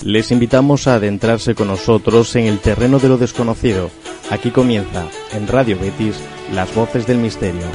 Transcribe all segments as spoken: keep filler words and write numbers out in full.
Les invitamos a adentrarse con nosotros en el terreno de lo desconocido. Aquí comienza, en Radio Betis, Las Voces del Misterio.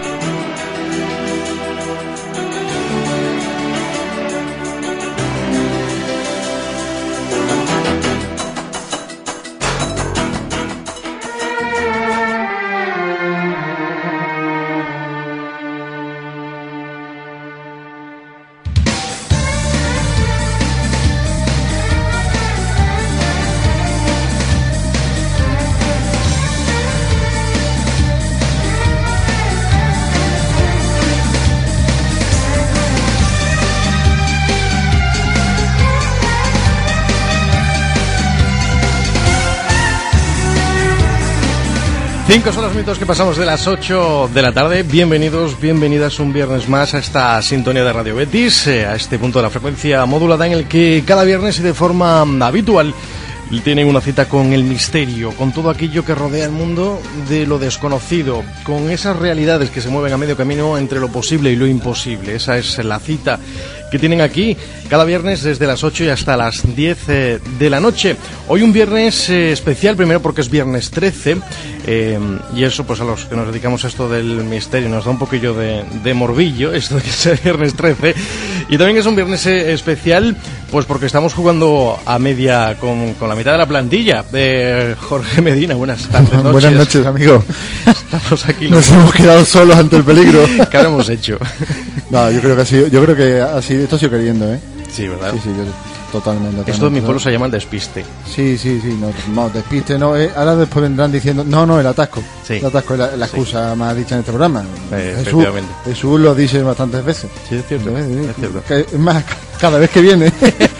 Cinco son los minutos que pasamos de las ocho de la tarde. Bienvenidos, bienvenidas un viernes más a esta sintonía de Radio Betis, eh, a este punto de la frecuencia modulada en el que cada viernes y de forma habitual tienen una cita con el misterio, con todo aquello que rodea el mundo de lo desconocido, con esas realidades que se mueven a medio camino entre lo posible y lo imposible. Esa es la cita que tienen aquí cada viernes desde las ocho y hasta las diez eh, de la noche. Hoy un viernes eh, especial, primero porque es viernes trece, eh, y eso pues a los que nos dedicamos a esto del misterio nos da un poquillo de, de morbillo, esto de que sea viernes trece, y también es un viernes eh, especial pues porque estamos jugando a media con, con la mitad de la plantilla. eh, Jorge Medina, buenas tardes. Noches. Buenas noches, amigo. Estamos aquí. Nos hemos quedado solos ante el peligro. ¿Qué hemos hecho? No, yo creo que así, yo creo que así, esto sigo queriendo, ¿eh? Sí, ¿verdad? Sí, sí, yo, totalmente, totalmente. Esto en mi pueblo se llama el despiste. Sí, sí, sí, no, no despiste, no, eh, ahora después vendrán diciendo, no, no, el atasco. Sí. El atasco es la, la excusa sí. más dicha en este programa. Eh, Jesús, Jesús lo dice bastantes veces. Sí, es cierto, ¿Sí? es cierto. Que, es más, cada vez que viene.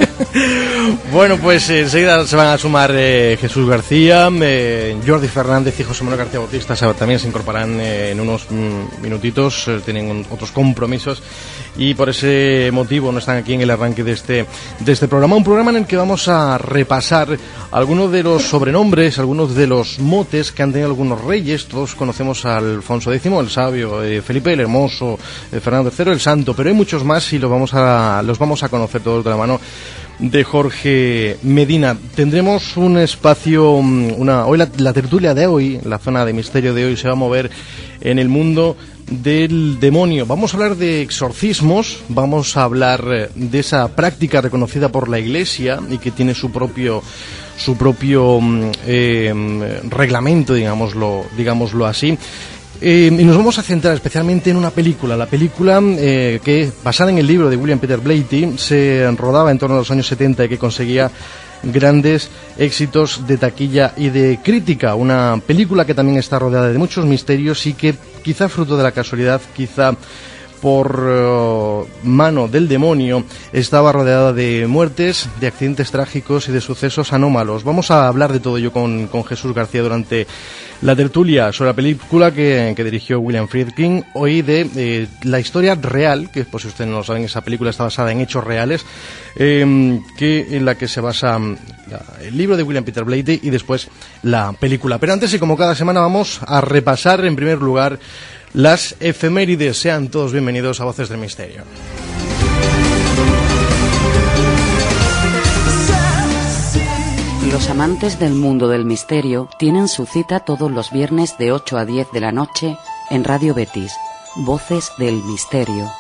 Bueno, pues eh, enseguida se van a sumar eh, Jesús García, eh, Jordi Fernández y José Manuel García Bautista. También se incorporarán eh, en unos mm, minutitos, eh, tienen un, otros compromisos y por ese motivo no están aquí en el arranque de este, de este programa. Un programa en el que vamos a repasar algunos de los sobrenombres, algunos de los motes que han tenido algunos reyes. Todos conocemos a Alfonso décimo, el sabio, eh, Felipe el Hermoso, eh, Fernando tercero, el Santo, pero hay muchos más y los vamos a, los vamos a conocer todos de la mano de Jorge Medina. Tendremos un espacio, una hoy la, la tertulia de hoy, la zona de misterio de hoy se va a mover en el mundo del demonio. Vamos a hablar de exorcismos, vamos a hablar de esa práctica reconocida por la Iglesia y que tiene su propio su propio eh, reglamento, digámoslo, digámoslo así. Eh, y nos vamos a centrar especialmente en una película, la película eh, que, basada en el libro de William Peter Blatty, se rodaba en torno a los años setenta y que conseguía grandes éxitos de taquilla y de crítica. Una película que también está rodeada de muchos misterios y que, quizá fruto de la casualidad, quizá por uh, mano del demonio, estaba rodeada de muertes, de accidentes trágicos y de sucesos anómalos. Vamos a hablar de todo ello con, con Jesús García durante la tertulia sobre la película que, que dirigió William Friedkin, hoy de eh, la historia real, que por si ustedes no lo saben, esa película está basada en hechos reales, eh, que en la que se basa la, el libro de William Peter Blatty y después la película. Pero antes, y como cada semana, vamos a repasar en primer lugar las efemérides. Sean todos bienvenidos a Voces del Misterio. Los amantes del mundo del misterio tienen su cita todos los viernes de ocho a diez de la noche en Radio Betis, Voces del Misterio.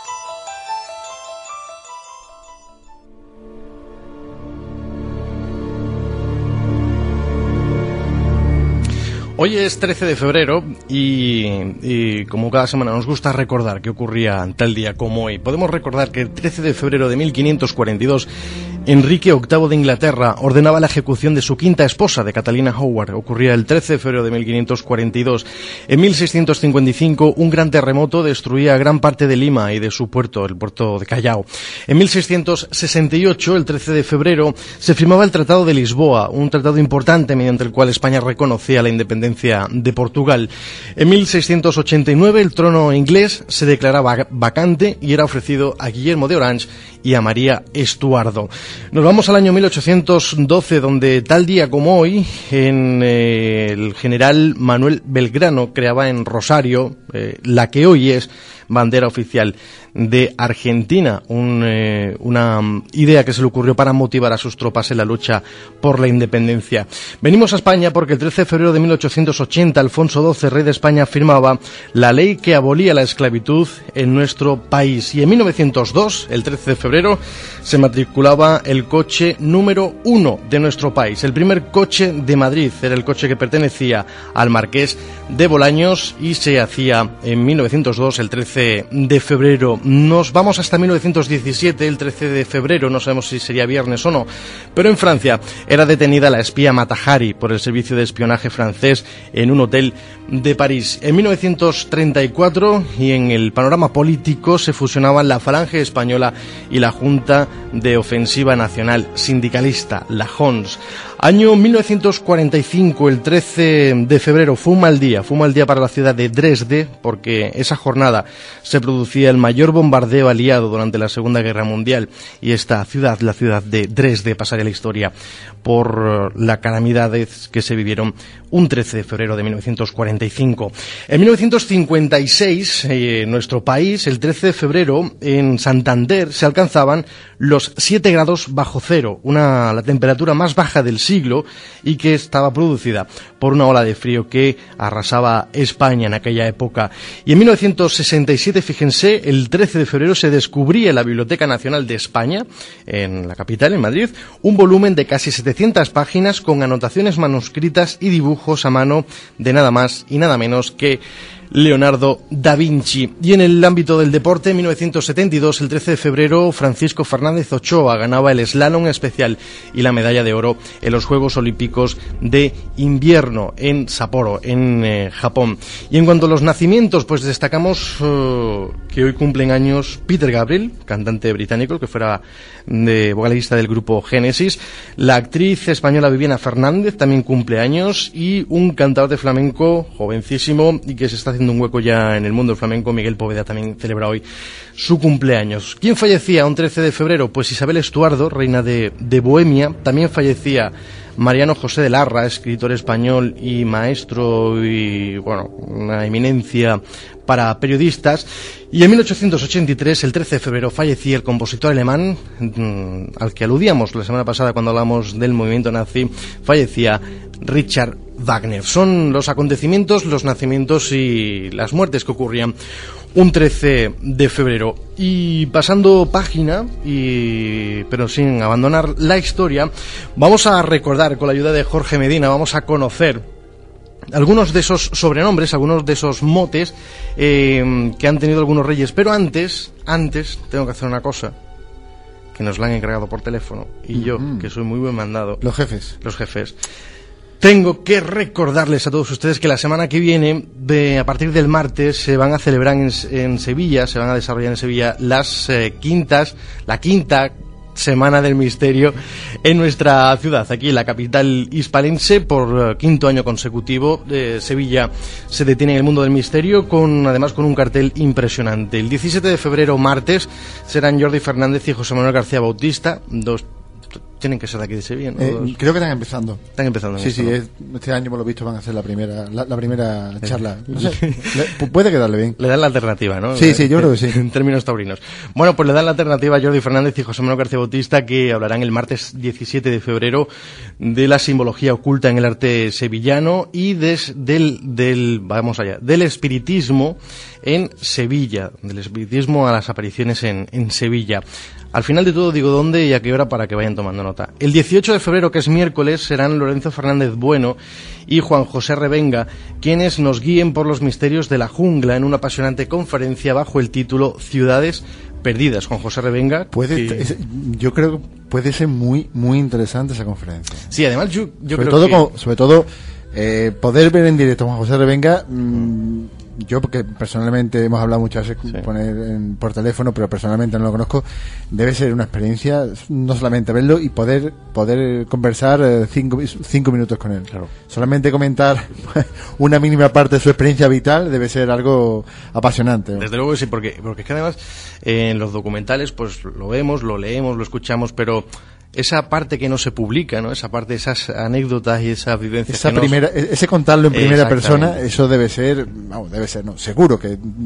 Hoy es trece de febrero y, y como cada semana nos gusta recordar qué ocurría tal día como hoy. Podemos recordar que el trece de febrero de mil quinientos cuarenta y dos Enrique octavo de Inglaterra ordenaba la ejecución de su quinta esposa, de Catalina Howard. Ocurría el trece de febrero de mil quinientos cuarenta y dos. En mil seiscientos cincuenta y cinco un gran terremoto destruía gran parte de Lima y de su puerto, el puerto de Callao. En mil seiscientos sesenta y ocho, el trece de febrero, se firmaba el Tratado de Lisboa, un tratado importante mediante el cual España reconocía la independencia de Portugal. En mil seiscientos ochenta y nueve el trono inglés se declaraba vacante y era ofrecido a Guillermo de Orange y a María Estuardo. Nos vamos al año mil ochocientos doce, donde tal día como hoy, en eh, el general Manuel Belgrano creaba en Rosario eh, la que hoy es bandera oficial de Argentina, un, eh, una idea que se le ocurrió para motivar a sus tropas en la lucha por la independencia. Venimos a España porque el trece de febrero de mil ochocientos ochenta Alfonso doce, rey de España, firmaba la ley que abolía la esclavitud en nuestro país, y en mil novecientos dos, el trece de febrero, se matriculaba el coche número uno de nuestro país, el primer coche de Madrid. Era el coche que pertenecía al marqués de Bolaños y se hacía en mil novecientos dos, el trece de febrero. Nos vamos hasta mil novecientos diecisiete, el trece de febrero, no sabemos si sería viernes o no, pero en Francia era detenida la espía Mata Hari por el servicio de espionaje francés en un hotel de París. En mil novecientos treinta y cuatro, y en el panorama político, se fusionaban la Falange Española y la Junta de Ofensiva Nacional Sindicalista, la J O N S. Año mil novecientos cuarenta y cinco, el trece de febrero, fue un mal día, fue un mal día para la ciudad de Dresde, porque esa jornada se producía el mayor bombardeo aliado durante la Segunda Guerra Mundial, y esta ciudad, la ciudad de Dresde, pasaría a la historia por las calamidades que se vivieron un trece de febrero de mil novecientos cuarenta y cinco. En mil novecientos cincuenta y seis, eh, nuestro país, el trece de febrero, en Santander, se alcanzaban los siete grados bajo cero, una, la temperatura más baja del siglo, y que estaba producida por una ola de frío que arrasaba España en aquella época. Y en mil novecientos sesenta y siete, fíjense, el trece de febrero se descubría en la Biblioteca Nacional de España, en la capital, en Madrid, un volumen de casi setecientas páginas con anotaciones manuscritas y dibujos a mano de nada más y nada menos que Leonardo da Vinci. Y en el ámbito del deporte, en mil novecientos setenta y dos, el trece de febrero, Francisco Fernández Ochoa ganaba el slalom especial y la medalla de oro en los Juegos Olímpicos de Invierno en Sapporo, en eh, Japón. Y en cuanto a los nacimientos, pues destacamos uh, que hoy cumplen años Peter Gabriel, cantante británico, que fuera de vocalista del grupo Génesis, la actriz española Viviana Fernández también cumple años, y un cantador de flamenco jovencísimo y que se está haciendo un hueco ya en el mundo del flamenco, Miguel Poveda, también celebra hoy su cumpleaños. ¿Quién fallecía un trece de febrero? Pues Isabel Estuardo, reina de, de Bohemia. También fallecía Mariano José de Larra, escritor español y maestro y, bueno, una eminencia para periodistas. Y en mil ochocientos ochenta y tres, el trece de febrero, fallecía el compositor alemán mmm, al que aludíamos la semana pasada cuando hablamos del movimiento nazi. Fallecía Richard Wagner. Son los acontecimientos, los nacimientos y las muertes que ocurrían un trece de febrero. Y pasando página, y pero sin abandonar la historia, vamos a recordar, con la ayuda de Jorge Medina, vamos a conocer algunos de esos sobrenombres, algunos de esos motes eh, que han tenido algunos reyes. Pero antes, antes tengo que hacer una cosa que nos la han encargado por teléfono, y yo, mm-hmm. que soy muy buen mandado, los jefes los jefes tengo que recordarles a todos ustedes que la semana que viene, de, a partir del martes, se van a celebrar en, en Sevilla, se van a desarrollar en Sevilla las eh, quintas, la quinta Semana del Misterio en nuestra ciudad, aquí en la capital hispalense. Por uh, quinto año consecutivo, eh, Sevilla se detiene en el mundo del misterio, con además con un cartel impresionante. El diecisiete de febrero, martes, serán Jordi Fernández y José Manuel García Bautista, dos tienen que ser de aquí de Sevilla, ¿no? Eh, creo que están empezando. Están empezando. En sí, esto, sí, ¿no? es, este año por lo visto van a ser la primera la, la primera charla. No sé, le, puede quedarle bien. Le dan la alternativa, ¿no? Sí, sí, yo creo que sí. En términos taurinos. Bueno, pues le dan la alternativa a Jordi Fernández y José Manuel García Bautista, que hablarán el martes diecisiete de febrero de la simbología oculta en el arte sevillano y des, del, del, vamos allá, del espiritismo en Sevilla, del espiritismo a las apariciones en, en Sevilla. Al final de todo digo dónde y a qué hora para que vayan tomando nota. El dieciocho de febrero, que es miércoles, serán Lorenzo Fernández Bueno y Juan José Revenga quienes nos guíen por los misterios de la jungla en una apasionante conferencia bajo el título Ciudades Perdidas. Juan José Revenga. Puede, que... es, yo creo que puede ser muy muy interesante esa conferencia. Sí, además yo, yo sobre creo todo que... como, sobre todo eh, poder ver en directo a Juan José Revenga. Mmm, yo, porque personalmente hemos hablado muchas veces, sí, poner en, por teléfono, pero personalmente no lo conozco, debe ser una experiencia, no solamente verlo y poder poder conversar eh, cinco, cinco minutos con él. Claro. Solamente comentar una mínima parte de su experiencia vital debe ser algo apasionante, ¿no? Desde luego que sí, porque, porque es que además eh, en los documentales pues lo vemos, lo leemos, lo escuchamos, pero esa parte que no se publica, ¿no? Esa parte, esas anécdotas y esas vivencias. Esa primera, nos... ese contarlo en primera persona, eso debe ser, vamos, debe ser, no, seguro que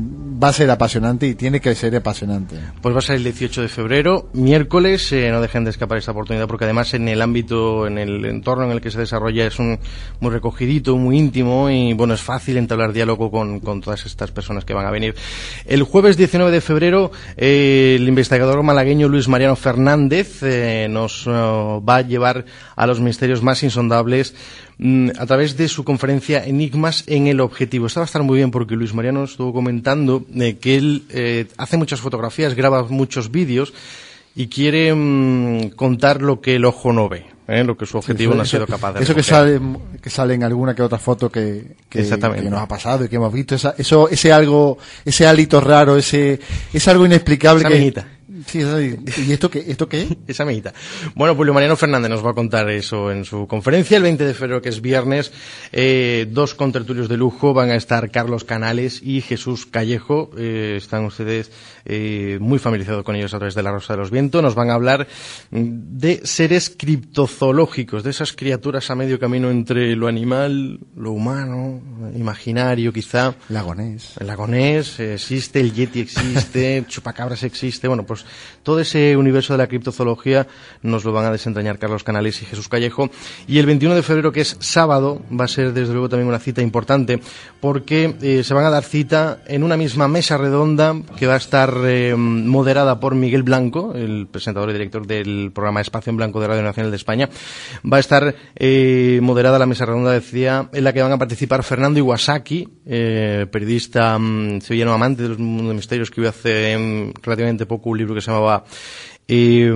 va a ser apasionante y tiene que ser apasionante. Pues va a ser el dieciocho de febrero, miércoles, eh, no dejen de escapar esta oportunidad porque además en el ámbito, en el entorno en el que se desarrolla es un muy recogidito, muy íntimo y bueno, es fácil entablar diálogo con, con todas estas personas que van a venir. El jueves diecinueve de febrero, eh, el investigador malagueño Luis Mariano Fernández eh, nos uh, va a llevar a los misterios más insondables a través de su conferencia Enigmas en el Objetivo. Esta va a estar muy bien porque Luis Mariano estuvo comentando eh, que él eh, hace muchas fotografías, graba muchos vídeos y quiere mmm, contar lo que el ojo no ve, ¿eh? Lo que su objetivo sí, eso, no ha sido capaz de Eso que sale, que sale en alguna que otra foto que, que, que nos ha pasado y que hemos visto, esa, eso, ese algo, ese hálito raro, ese, es algo inexplicable. Esa que amiguita. Sí, ¿y esto qué, esto qué? Esa amiguita. Bueno, pues Mariano Fernández nos va a contar eso en su conferencia. El veinte de febrero, que es viernes, eh, dos contertulios de lujo. Van a estar Carlos Canales y Jesús Callejo. Eh, están ustedes eh, muy familiarizados con ellos a través de La Rosa de los Vientos. Nos van a hablar de seres criptozoológicos, de esas criaturas a medio camino entre lo animal, lo humano, imaginario quizá. Lagonés. El lagonés existe, el yeti existe, chupacabras existe. Bueno, pues todo ese universo de la criptozoología nos lo van a desentrañar Carlos Canales y Jesús Callejo. Y el veintiuno de febrero, que es sábado, va a ser desde luego también una cita importante porque eh, se van a dar cita en una misma mesa redonda que va a estar eh, moderada por Miguel Blanco, el presentador y director del programa Espacio en Blanco de Radio Nacional de España. Va a estar eh, moderada la mesa redonda, decía, en la que van a participar Fernando Iwasaki, eh, periodista um, sevillano amante de los mundos de misterios, que escribió hace um, relativamente poco un libro que se llamaba eh,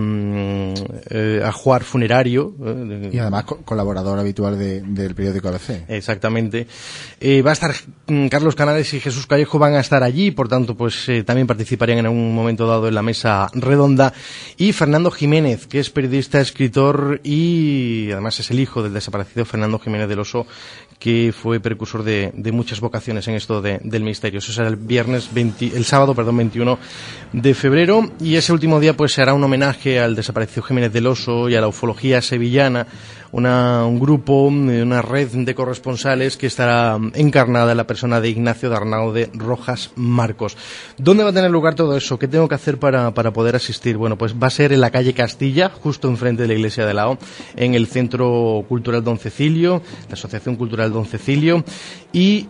eh, Ajuar Funerario. Eh, y además co- colaborador habitual de, del periódico A B C. Exactamente. Eh, va a estar mm, Carlos Canales y Jesús Callejo, van a estar allí, por tanto, pues eh, también participarían en algún momento dado en la mesa redonda. Y Fernando Jiménez, que es periodista, escritor y además es el hijo del desaparecido Fernando Jiménez del Oso, que fue precursor de, de muchas vocaciones en esto de, del misterio. Eso será el viernes veinte, el sábado, perdón, veintiuno de febrero, y ese último día pues se hará un homenaje al desaparecido Jiménez del Oso y a la ufología sevillana, una, un grupo, una red de corresponsales que estará encarnada en la persona de Ignacio Darnau de Rojas Marcos. ¿Dónde va a tener lugar todo eso? ¿Qué tengo que hacer para, para poder asistir? Bueno, pues va a ser en la calle Castilla, justo enfrente de la iglesia de Lao, en el Centro Cultural Don Cecilio, la Asociación Cultural Don Cecilio, y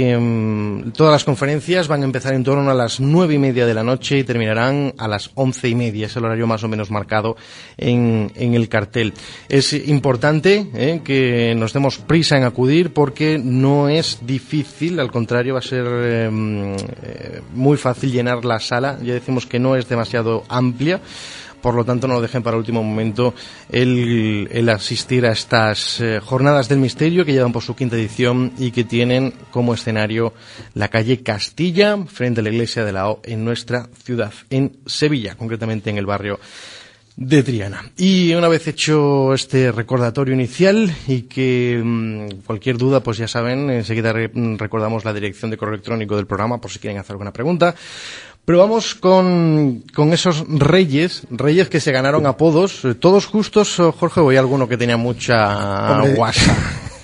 eh, todas las conferencias van a empezar en torno a las nueve y media de la noche y terminarán a las once y media. Es el horario más o menos marcado en, en el cartel. Es importante eh, que nos demos prisa en acudir porque no es difícil, al contrario, va a ser eh, eh, muy fácil llenar la sala. Ya decimos que no es demasiado amplia. Por lo tanto, no lo dejen para último momento el, el asistir a estas eh, jornadas del misterio que llevan por su quinta edición y que tienen como escenario la calle Castilla, frente a la iglesia de la O, en nuestra ciudad, en Sevilla, concretamente en el barrio de Triana. Y una vez hecho este recordatorio inicial y que mmm, cualquier duda, pues ya saben, enseguida re- recordamos la dirección de correo electrónico del programa por si quieren hacer alguna pregunta. Pero vamos con, con esos reyes, reyes que se ganaron apodos, todos justos, Jorge, o hay alguno que tenía mucha guasa.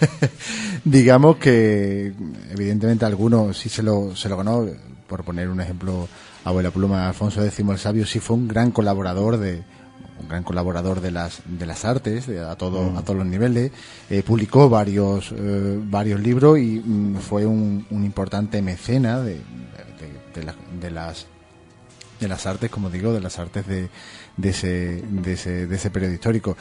Digamos que, evidentemente, alguno sí se lo, se lo ganó, por poner un ejemplo, Abuela Pluma, Alfonso X el Sabio sí fue un gran colaborador de, un gran colaborador de las, de las artes, de, a todo, mm. a todos los niveles, eh, publicó varios, eh, varios libros y mm, fue un, un importante mecena de, De, la, de las de las artes, como digo, de las artes de, de ese de ese de ese periodo histórico.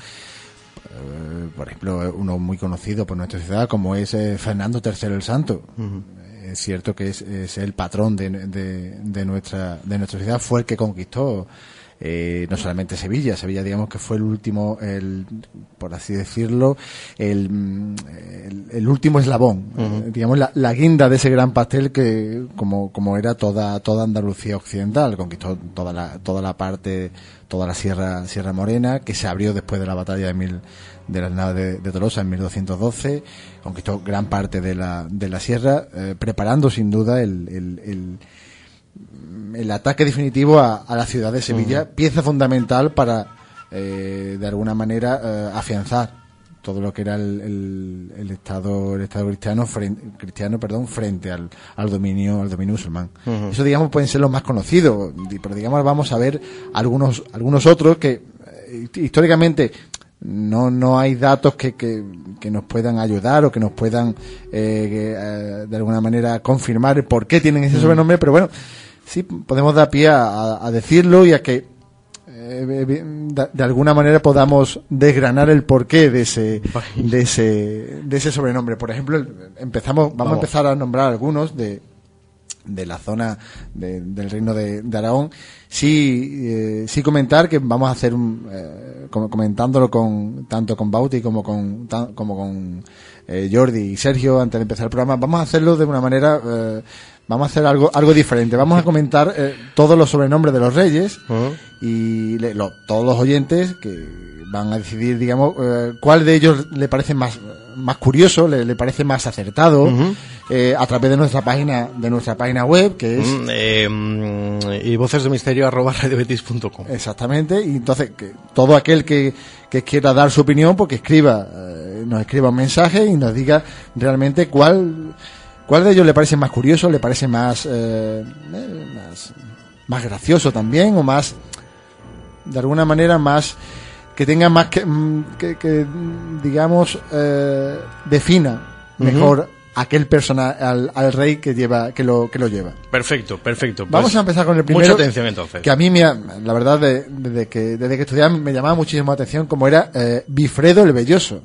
Uh, por ejemplo, uno muy conocido por nuestra ciudad como es eh, Fernando tercero el Santo. Uh-huh. Es cierto que es, es el patrón de, de, de nuestra de nuestra ciudad, fue el que conquistó Eh, no solamente Sevilla, Sevilla digamos que fue el último, el, por así decirlo, el, el, el último eslabón, uh-huh. eh, digamos la, la guinda de ese gran pastel que como, como era toda, toda Andalucía occidental, conquistó toda la, toda la parte, toda la Sierra, Sierra Morena, que se abrió después de la batalla de mil, de las naves de, de Tolosa en mil doscientos doce, conquistó gran parte de la, de la sierra, eh, preparando sin duda el, el, el el ataque definitivo a, a la ciudad de Sevilla, uh-huh. pieza fundamental para, eh, de alguna manera, eh, afianzar todo lo que era el, el, el estado el estado cristiano frente, cristiano perdón frente al, al dominio al dominio musulmán. Uh-huh. Eso, digamos, pueden ser los más conocidos, pero digamos vamos a ver algunos algunos otros que eh, históricamente no no hay datos que, que, que nos puedan ayudar o que nos puedan eh, que, eh, de alguna manera confirmar el por qué tienen ese sobrenombre, pero bueno, sí podemos dar pie a, a decirlo y a que de alguna manera podamos desgranar el porqué de ese de ese de ese sobrenombre. Por ejemplo, empezamos vamos, vamos. a empezar a nombrar algunos de de la zona de, del reino de, de Aragón. Sí eh, sí comentar que vamos a hacer un, eh, comentándolo con tanto con Bauti como con tan, como con eh, Jordi y Sergio antes de empezar el programa. Vamos a hacerlo de una manera eh, Vamos a hacer algo algo diferente. Vamos a comentar eh, todos los sobrenombres de los reyes uh-huh. y le, lo, todos los oyentes que van a decidir, digamos, eh, cuál de ellos le parece más más curioso, le, le parece más acertado, uh-huh. eh, a través de nuestra página de nuestra página web, que es mm, eh, y voces de misterio arroba radiobetis punto com. Exactamente. Y entonces que todo aquel que que quiera dar su opinión, porque escriba eh, nos escriba un mensaje y nos diga realmente cuál ¿Cuál de ellos le parece más curioso, le parece más, eh, más más gracioso también, o más, de alguna manera, más que tenga más que, que, que digamos, eh, defina mejor uh-huh. aquel persona, al, al rey que lleva que lo que lo lleva? Perfecto, perfecto. Pues vamos a empezar con el primero. Mucha atención entonces. Que a mí, me, la verdad, de, desde que desde que estudiaba me llamaba muchísimo la atención, como era eh, Bifredo el Velloso.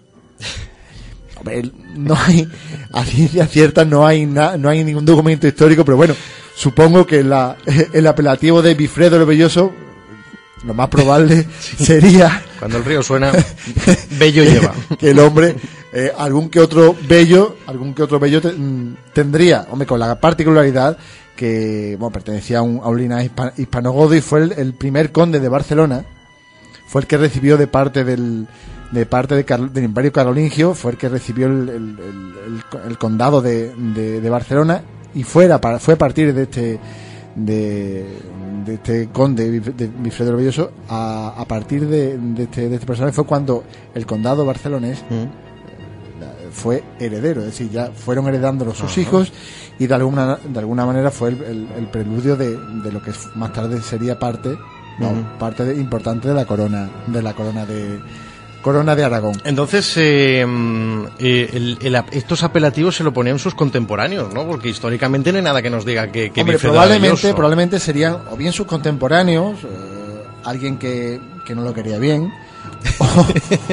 No hay, a ciencia cierta no hay na, no hay ningún documento histórico, pero bueno, supongo que la, el apelativo de Bifredo el Velloso, lo más probable sí. sería, cuando el río suena, bello lleva, que el hombre eh, algún que otro bello algún que otro bello te, tendría, hombre, con la particularidad que bueno, pertenecía a un, a un linaje hispanogodo y fue el, el primer conde de Barcelona, fue el que recibió de parte del de parte de Car- del Imperio Carolingio, fue el que recibió el, el, el, el, el condado de, de, de Barcelona, y fuera para, fue a partir de este de, de este conde de Bifredo el Velloso, a, a partir de, de, este, de este personaje fue cuando el condado barcelonés mm. fue heredero, es decir, ya fueron heredándolo sus uh-huh. hijos, y de alguna de alguna manera fue el, el, el preludio de, de lo que más tarde sería parte no, uh-huh. parte de, importante de la corona de la corona de Corona de Aragón. Entonces, eh, eh, el, el, estos apelativos se lo ponían sus contemporáneos, ¿no? Porque históricamente no hay nada que nos diga que, que Hombre, probablemente, probablemente serían o bien sus contemporáneos, eh, alguien que, que no lo quería bien, o, o,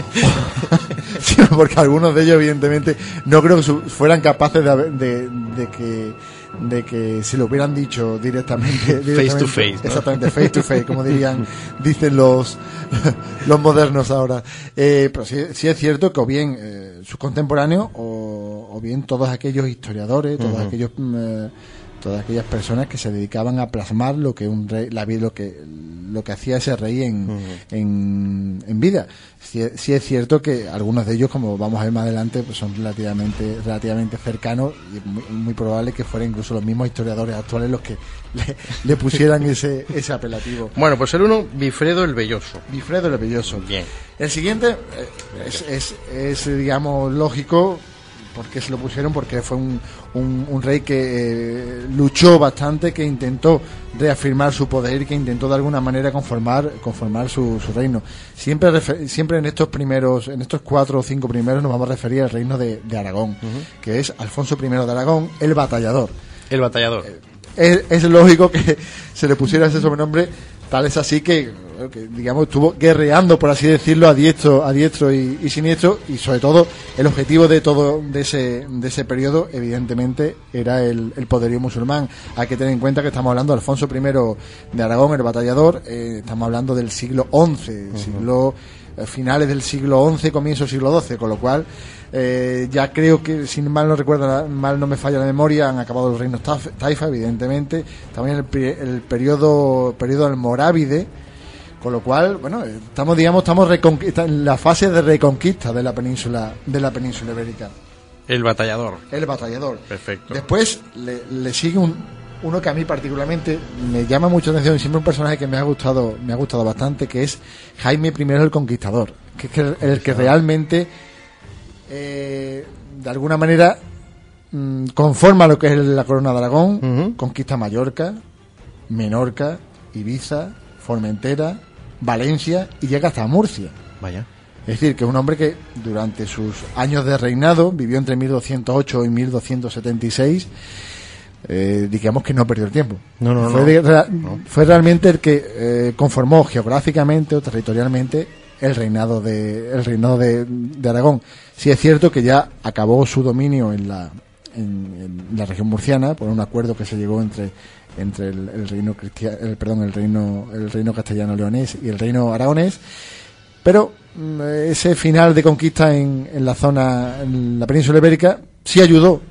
sino porque algunos de ellos, evidentemente, no creo que su, fueran capaces de, de, de que de que se lo hubieran dicho directamente, directamente face to face, ¿no? Exactamente, face to face, como dirían, dicen los los modernos ahora. Eh, pero sí, sí es cierto que o bien eh, sus contemporáneos o, o bien todos aquellos historiadores, todos uh-huh. aquellos eh, todas aquellas personas que se dedicaban a plasmar lo que un rey, la vida, lo que lo que hacía ese rey en, uh-huh. en, en vida. Sí, sí es cierto que algunos de ellos, como vamos a ver más adelante, pues son relativamente relativamente cercanos, y es muy, muy probable que fueran incluso los mismos historiadores actuales los que le, le pusieran ese ese apelativo. Bueno, pues el uno, Bifredo el Velloso. Bifredo el Velloso. Bien. El siguiente eh, es, es, es, digamos, lógico. ¿Por qué se lo pusieron? Porque fue un, un, un rey que eh, luchó bastante, que intentó reafirmar su poder y que intentó de alguna manera conformar conformar su, su reino. Siempre refer, siempre en estos primeros, en estos cuatro o cinco primeros nos vamos a referir al reino de, de Aragón, uh-huh. que es Alfonso primero de Aragón, el Batallador. El Batallador. Eh, es, es lógico que se le pusiera ese sobrenombre, tal es así que, que digamos, estuvo guerreando, por así decirlo, a diestro, a diestro y, y siniestro, y sobre todo el objetivo de todo de ese de ese periodo, evidentemente, era el, el poderío musulmán. Hay que tener en cuenta que estamos hablando de Alfonso primero de Aragón, el Batallador, eh, estamos hablando del siglo once, uh-huh. siglo eh, finales del siglo once, comienzo del siglo doce, con lo cual eh, ya creo que, si mal no recuerdo, mal no me falla la memoria, han acabado los reinos taifa, evidentemente, también el, el periodo periodo almorávide. Con lo cual, bueno, estamos, digamos, estamos reconquista, en la fase de reconquista de la península, de la península ibérica. El Batallador. El Batallador. Perfecto. Después le, le sigue un, uno que a mí particularmente me llama mucho la atención, y siempre un personaje que me ha gustado, me ha gustado bastante, que es Jaime primero el Conquistador, que es el, el que realmente eh, de alguna manera mmm, conforma lo que es la corona de Aragón, uh-huh. conquista Mallorca, Menorca, Ibiza, Formentera, Valencia y llega hasta Murcia. Vaya. Es decir, que es un hombre que durante sus años de reinado vivió entre mil doscientos ocho y mil doscientos setenta y seis. Eh, digamos que no perdió el tiempo. No, no, fue, no. De, re, no. fue realmente el que eh, conformó geográficamente o territorialmente el reinado de el reinado de, de Aragón. Sí es cierto que ya acabó su dominio en la en, en la región murciana por un acuerdo que se llegó entre entre el, el reino cristiano, el perdón, el reino el reino castellano leonés y el reino aragonés, pero ese final de conquista en, en la zona, en la península ibérica, sí ayudó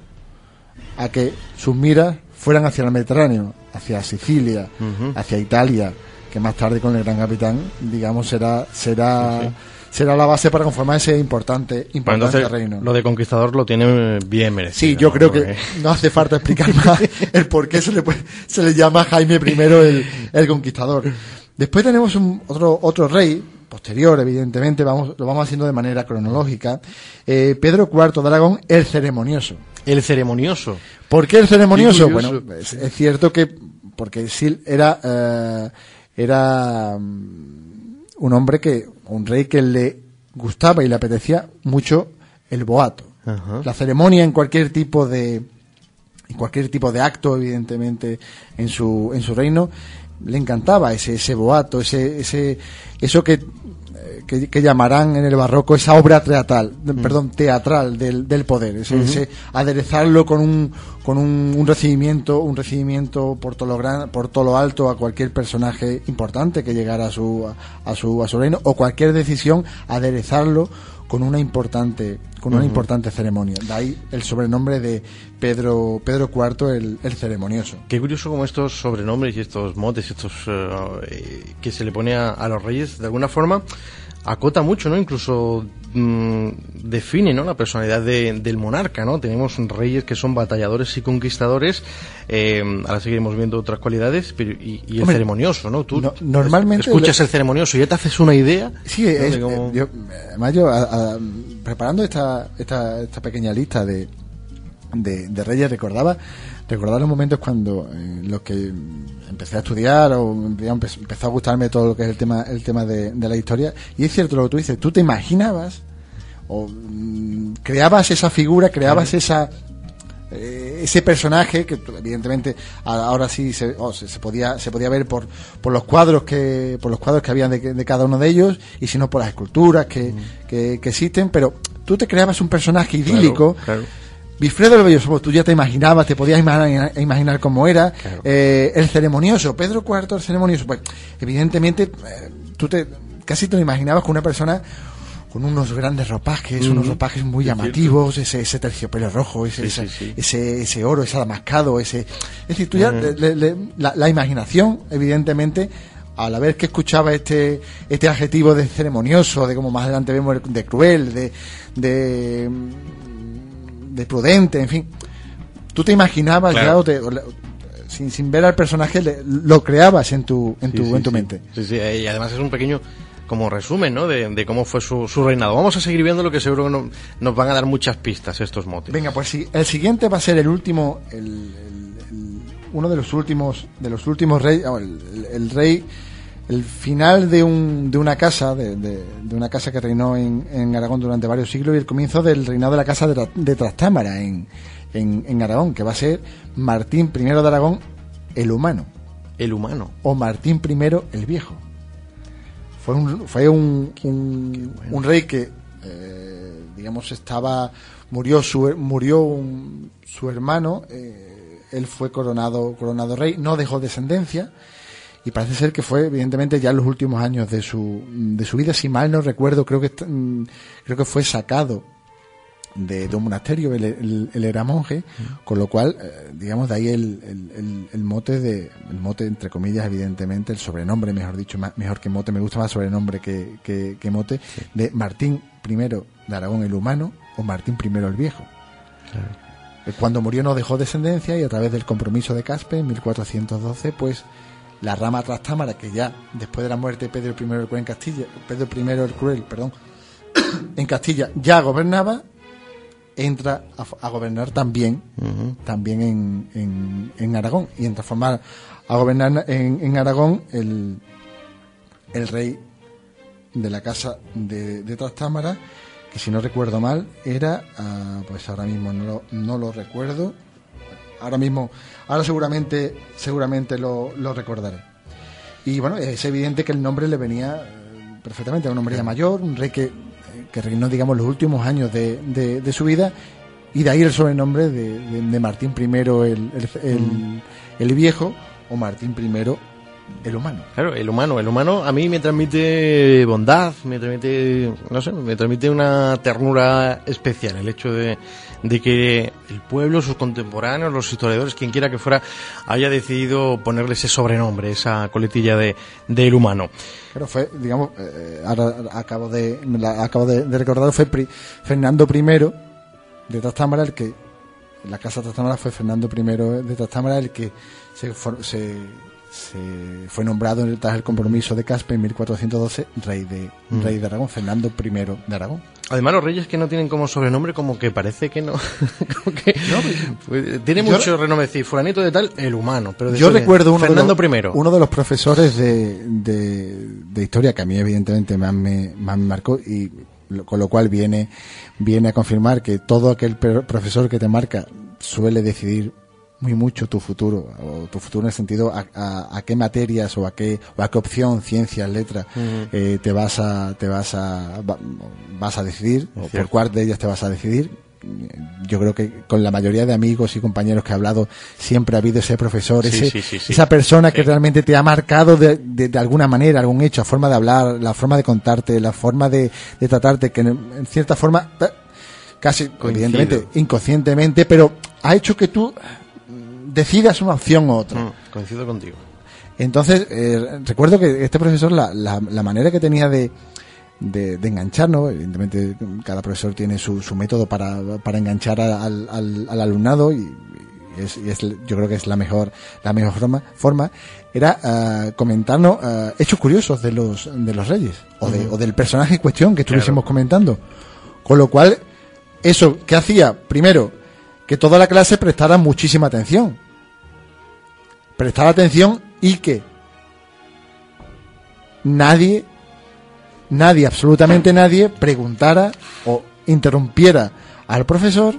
a que sus miras fueran hacia el Mediterráneo, hacia Sicilia, uh-huh. hacia Italia, que más tarde con el gran capitán, digamos, será será sí. será la base para conformar ese importante importante bueno, entonces, reino. Lo de conquistador lo tiene bien merecido. Sí, yo ¿no? creo Porque... que no hace falta explicar más el por qué se le puede, se le llama Jaime primero el, el conquistador. Después tenemos un, otro otro rey posterior, evidentemente, vamos lo vamos haciendo de manera cronológica. Eh, Pedro cuarto de Aragón, el ceremonioso. El ceremonioso. ¿Por qué el ceremonioso? Bueno, es, es cierto que porque sí era eh, era um, un hombre que un rey que le gustaba y le apetecía mucho el boato. Uh-huh. La ceremonia en cualquier tipo de en cualquier tipo de acto, evidentemente, en su en su reino le encantaba ese ese boato, ese ese eso que Que, que llamarán en el barroco esa obra teatral, uh-huh. perdón, teatral del, del poder, ese, uh-huh. ese aderezarlo con un con un, un recibimiento, un recibimiento por todo lo gran, por todo lo alto a cualquier personaje importante que llegara a su a, a su a su reino, o cualquier decisión, aderezarlo con una importante con una uh-huh. importante ceremonia. De ahí el sobrenombre de Pedro Pedro cuarto el, el ceremonioso. Qué curioso como estos sobrenombres y estos motes, estos uh, eh, que se le pone a, a los reyes, de alguna forma acota mucho, ¿no? Incluso mmm, define, ¿no?, la personalidad de, del monarca, ¿no? Tenemos reyes que son batalladores y conquistadores, eh, ahora seguiremos viendo otras cualidades, pero y, y el Hombre, ceremonioso, ¿no? Tú no, normalmente escuchas le... el ceremonioso y ya te haces una idea. Sí, ¿no? es, cómo... yo, además yo a, a, preparando esta, esta esta pequeña lista de de, de reyes recordaba recordar los momentos cuando eh, los que empecé a estudiar o empezó, empezó a gustarme todo lo que es el tema el tema de, de la historia, y es cierto lo que tú dices, tú te imaginabas o mm, creabas esa figura, creabas esa eh, ese personaje que evidentemente ahora sí se, oh, se, se podía se podía ver por por los cuadros que por los cuadros que habían de, de cada uno de ellos, y si no por las esculturas que, mm. que, que existen, pero tú te creabas un personaje idílico. Claro, claro. Bifredo el Belloso, tú ya te imaginabas, te podías imaginar, imaginar cómo era. Claro. Eh, el ceremonioso, Pedro cuarto el ceremonioso, pues evidentemente eh, tú te casi te lo imaginabas con una persona con unos grandes ropajes, mm-hmm. unos ropajes muy llamativos, ese, ese terciopelo rojo, ese, sí, ese, sí, sí. ese ese oro, ese damascado, ese, es decir, tú ya mm. le, le, la, la imaginación, evidentemente, al haber que escuchaba este este adjetivo de ceremonioso, de como más adelante vemos de cruel, de de de prudente, en fin, tú te imaginabas claro. ya o te, o, sin sin ver al personaje le, lo creabas en tu en tu sí, sí, en tu sí. mente. Sí, sí, y además es un pequeño como resumen, ¿no?, de, de cómo fue su, su reinado. Vamos a seguir viendo lo que seguro que no, nos van a dar muchas pistas estos motes. Venga, pues sí, el siguiente va a ser el último, el, el, el, uno de los últimos de los últimos reyes, oh, el, el, el rey, el final de un de una casa de, de, de una casa que reinó en, en Aragón durante varios siglos, y el comienzo del reinado de la casa de, de Trastámara en, en, en Aragón, que va a ser Martín primero de Aragón el Humano. El Humano. O Martín primero el Viejo. Fue un fue un un, bueno. un rey que eh, digamos estaba murió su murió un, su hermano, eh, él fue coronado coronado rey, no dejó descendencia. Y parece ser que fue, evidentemente, ya en los últimos años de su de su vida, si mal no recuerdo, creo que creo que fue sacado de, de un monasterio, él, él, él era monje, uh-huh. con lo cual, eh, digamos, de ahí el, el, el, el mote de el mote entre comillas, evidentemente, el sobrenombre, mejor dicho, más, mejor que mote, me gusta más sobrenombre que, que, que mote, sí. de Martín primero de Aragón el Humano o Martín primero el Viejo. Claro. Cuando murió no dejó descendencia, y a través del compromiso de Caspe en mil cuatrocientos doce, pues la rama Trastámara, que ya después de la muerte de Pedro primero el Cruel en Castilla, Pedro primero el Cruel, perdón, en Castilla ya gobernaba, entra a, a gobernar también, uh-huh. también en, en, en Aragón, y en transformar a gobernar en, en Aragón el, el rey de la casa de, de Trastámara, que si no recuerdo mal era, uh, pues ahora mismo no lo, no lo recuerdo, ahora mismo, ahora seguramente seguramente lo, lo recordaré. Y bueno, es evidente que el nombre le venía uh, perfectamente, a un hombre ya mayor, un rey que, que reinó, digamos, los últimos años de, de, de su vida, y de ahí el sobrenombre de, de, de Martín primero el, el, el, mm. el viejo, o Martín primero el humano. Claro, el humano, el humano a mí me transmite bondad, me transmite, no sé, me transmite una ternura especial, el hecho de, de que el pueblo, sus contemporáneos, los historiadores, quien quiera que fuera, haya decidido ponerle ese sobrenombre, esa coletilla de, de el humano. Claro, fue, digamos, eh, ahora acabo de, la, acabo de, de recordar, fue pri, Fernando primero de Trastámara el que, la casa de Trastámara fue Fernando primero de Trastámara el que se, se, se fue nombrado tras el compromiso de Caspe en mil cuatrocientos doce rey de, mm. rey de Aragón, Fernando primero de Aragón. Además, los reyes que no tienen como sobrenombre, como que parece que no. como que, no pues, tiene yo, mucho renombre, decir, fulanito de tal, el humano. Pero yo recuerdo uno Fernando de los, primero. Uno de los profesores de, de, de historia que a mí, evidentemente, más me, más me marcó, y lo, con lo cual viene, viene a confirmar que todo aquel profesor que te marca suele decidir muy mucho tu futuro, o tu futuro en el sentido a, a, a qué materias o a qué o a qué opción, ciencias, letras, uh-huh. eh, te vas a te vas a va, vas a decidir, es o cierto. Por cuál de ellas te vas a decidir. Yo creo que con la mayoría de amigos y compañeros que he hablado siempre ha habido ese profesor, sí, ese, sí, sí, sí. esa persona que sí. realmente te ha marcado de, de, de alguna manera, algún hecho, la forma de hablar, la forma de contarte, la forma de, de tratarte, que en, en cierta forma casi Coincido. evidentemente inconscientemente, pero ha hecho que tú decidas una opción u otra. Mm, coincido contigo. Entonces, eh, recuerdo que este profesor, la, la, la manera que tenía de, de, de engancharnos, evidentemente cada profesor tiene su, su método para, para enganchar al, al, al alumnado, y, y, es, y es, yo creo que es la mejor, la mejor forma, forma era uh, comentarnos uh, hechos curiosos de los, de los reyes, o, de, uh-huh. o del personaje en cuestión que estuviésemos claro. comentando. Con lo cual, eso que hacía, primero, que toda la clase prestara muchísima atención. Prestara atención y que nadie, nadie, absolutamente nadie, preguntara o interrumpiera al profesor,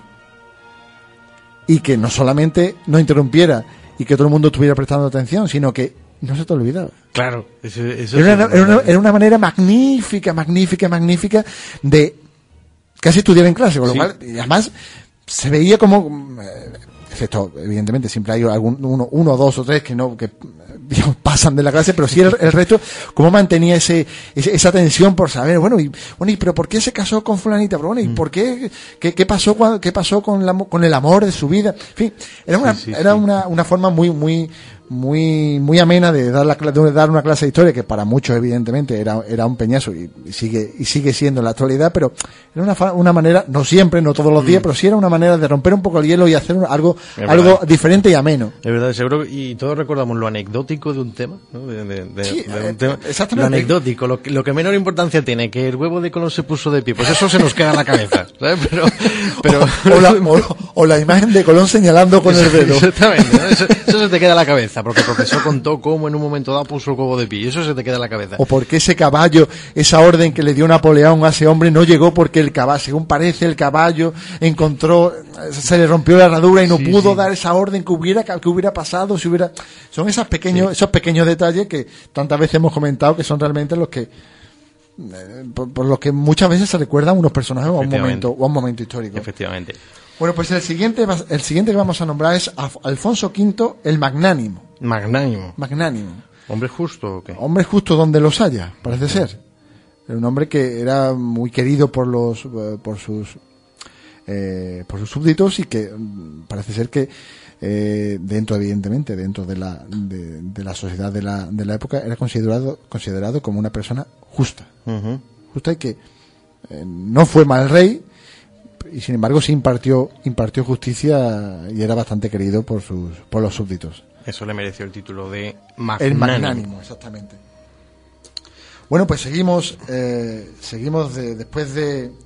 y que no solamente no interrumpiera y que todo el mundo estuviera prestando atención, sino que no se te olvidaba. Claro. Eso, eso era, una, era, una, era una manera magnífica, magnífica, magnífica de casi estudiar en clase, con lo sí. cual, y además, se veía como, eh, excepto, evidentemente, siempre hay algún uno, uno, dos o tres que no, que digamos, pasan de la clase, pero sí el, el resto, cómo mantenía ese, ese, esa tensión por saber, bueno, y, bueno, y pero ¿por qué se casó con fulanita? Pero bueno, ¿y mm. por qué, qué, qué pasó, cuando, qué pasó con la, con el amor de su vida? En fin, era una, sí, sí, era sí. una, una forma muy, muy, muy muy amena de dar la de dar una clase de historia, que para muchos evidentemente era era un peñazo, y, y sigue y sigue siendo en la actualidad, pero era una una manera, no siempre, no todos los días, mm. pero sí era una manera de romper un poco el hielo y hacer algo es algo verdad. diferente y ameno. Es verdad, seguro, y todos recordamos lo anecdótico de un tema, ¿no? De, de, de, sí, de un tema. Exactamente. Lo anecdótico, lo que, lo que menor importancia tiene, que el huevo de Colón se puso de pie, pues eso se nos queda en la cabeza, ¿sabes? Pero, pero o, o, la, o, o la imagen de Colón señalando con el dedo. Exactamente, ¿no? eso, eso se te queda en la cabeza, porque el profesor contó cómo en un momento dado puso el huevo de pie, y eso se te queda en la cabeza. O porque ese caballo, esa orden que le dio Napoleón a ese hombre no llegó porque el caballo, según parece, el caballo encontró, se le rompió la herradura y no sí, pudo sí. dar esa orden que hubiera que hubiera pasado si hubiera. Son esos pequeños sí. esos pequeños detalles que tantas veces hemos comentado, que son realmente los que eh, por, por los que muchas veces se recuerdan unos personajes o a un momento o a un momento histórico. Efectivamente. Bueno, pues el siguiente el siguiente que vamos a nombrar es Alfonso quinto el Magnánimo. Magnánimo. Magnánimo. ¿Hombre justo o qué? Hombre justo donde los haya, parece sí. ser. Era un hombre que era muy querido por los por sus eh, por sus súbditos, y que parece ser que eh, dentro evidentemente dentro de la de, de la sociedad de la de la época era considerado considerado como una persona justa. Uh-huh. Justa, y que eh, no fue mal rey, y sin embargo sí impartió impartió justicia, y era bastante querido por sus por los súbditos. Eso le mereció el título de magnánimo. El magnánimo, exactamente. Bueno, pues seguimos eh, seguimos de, después de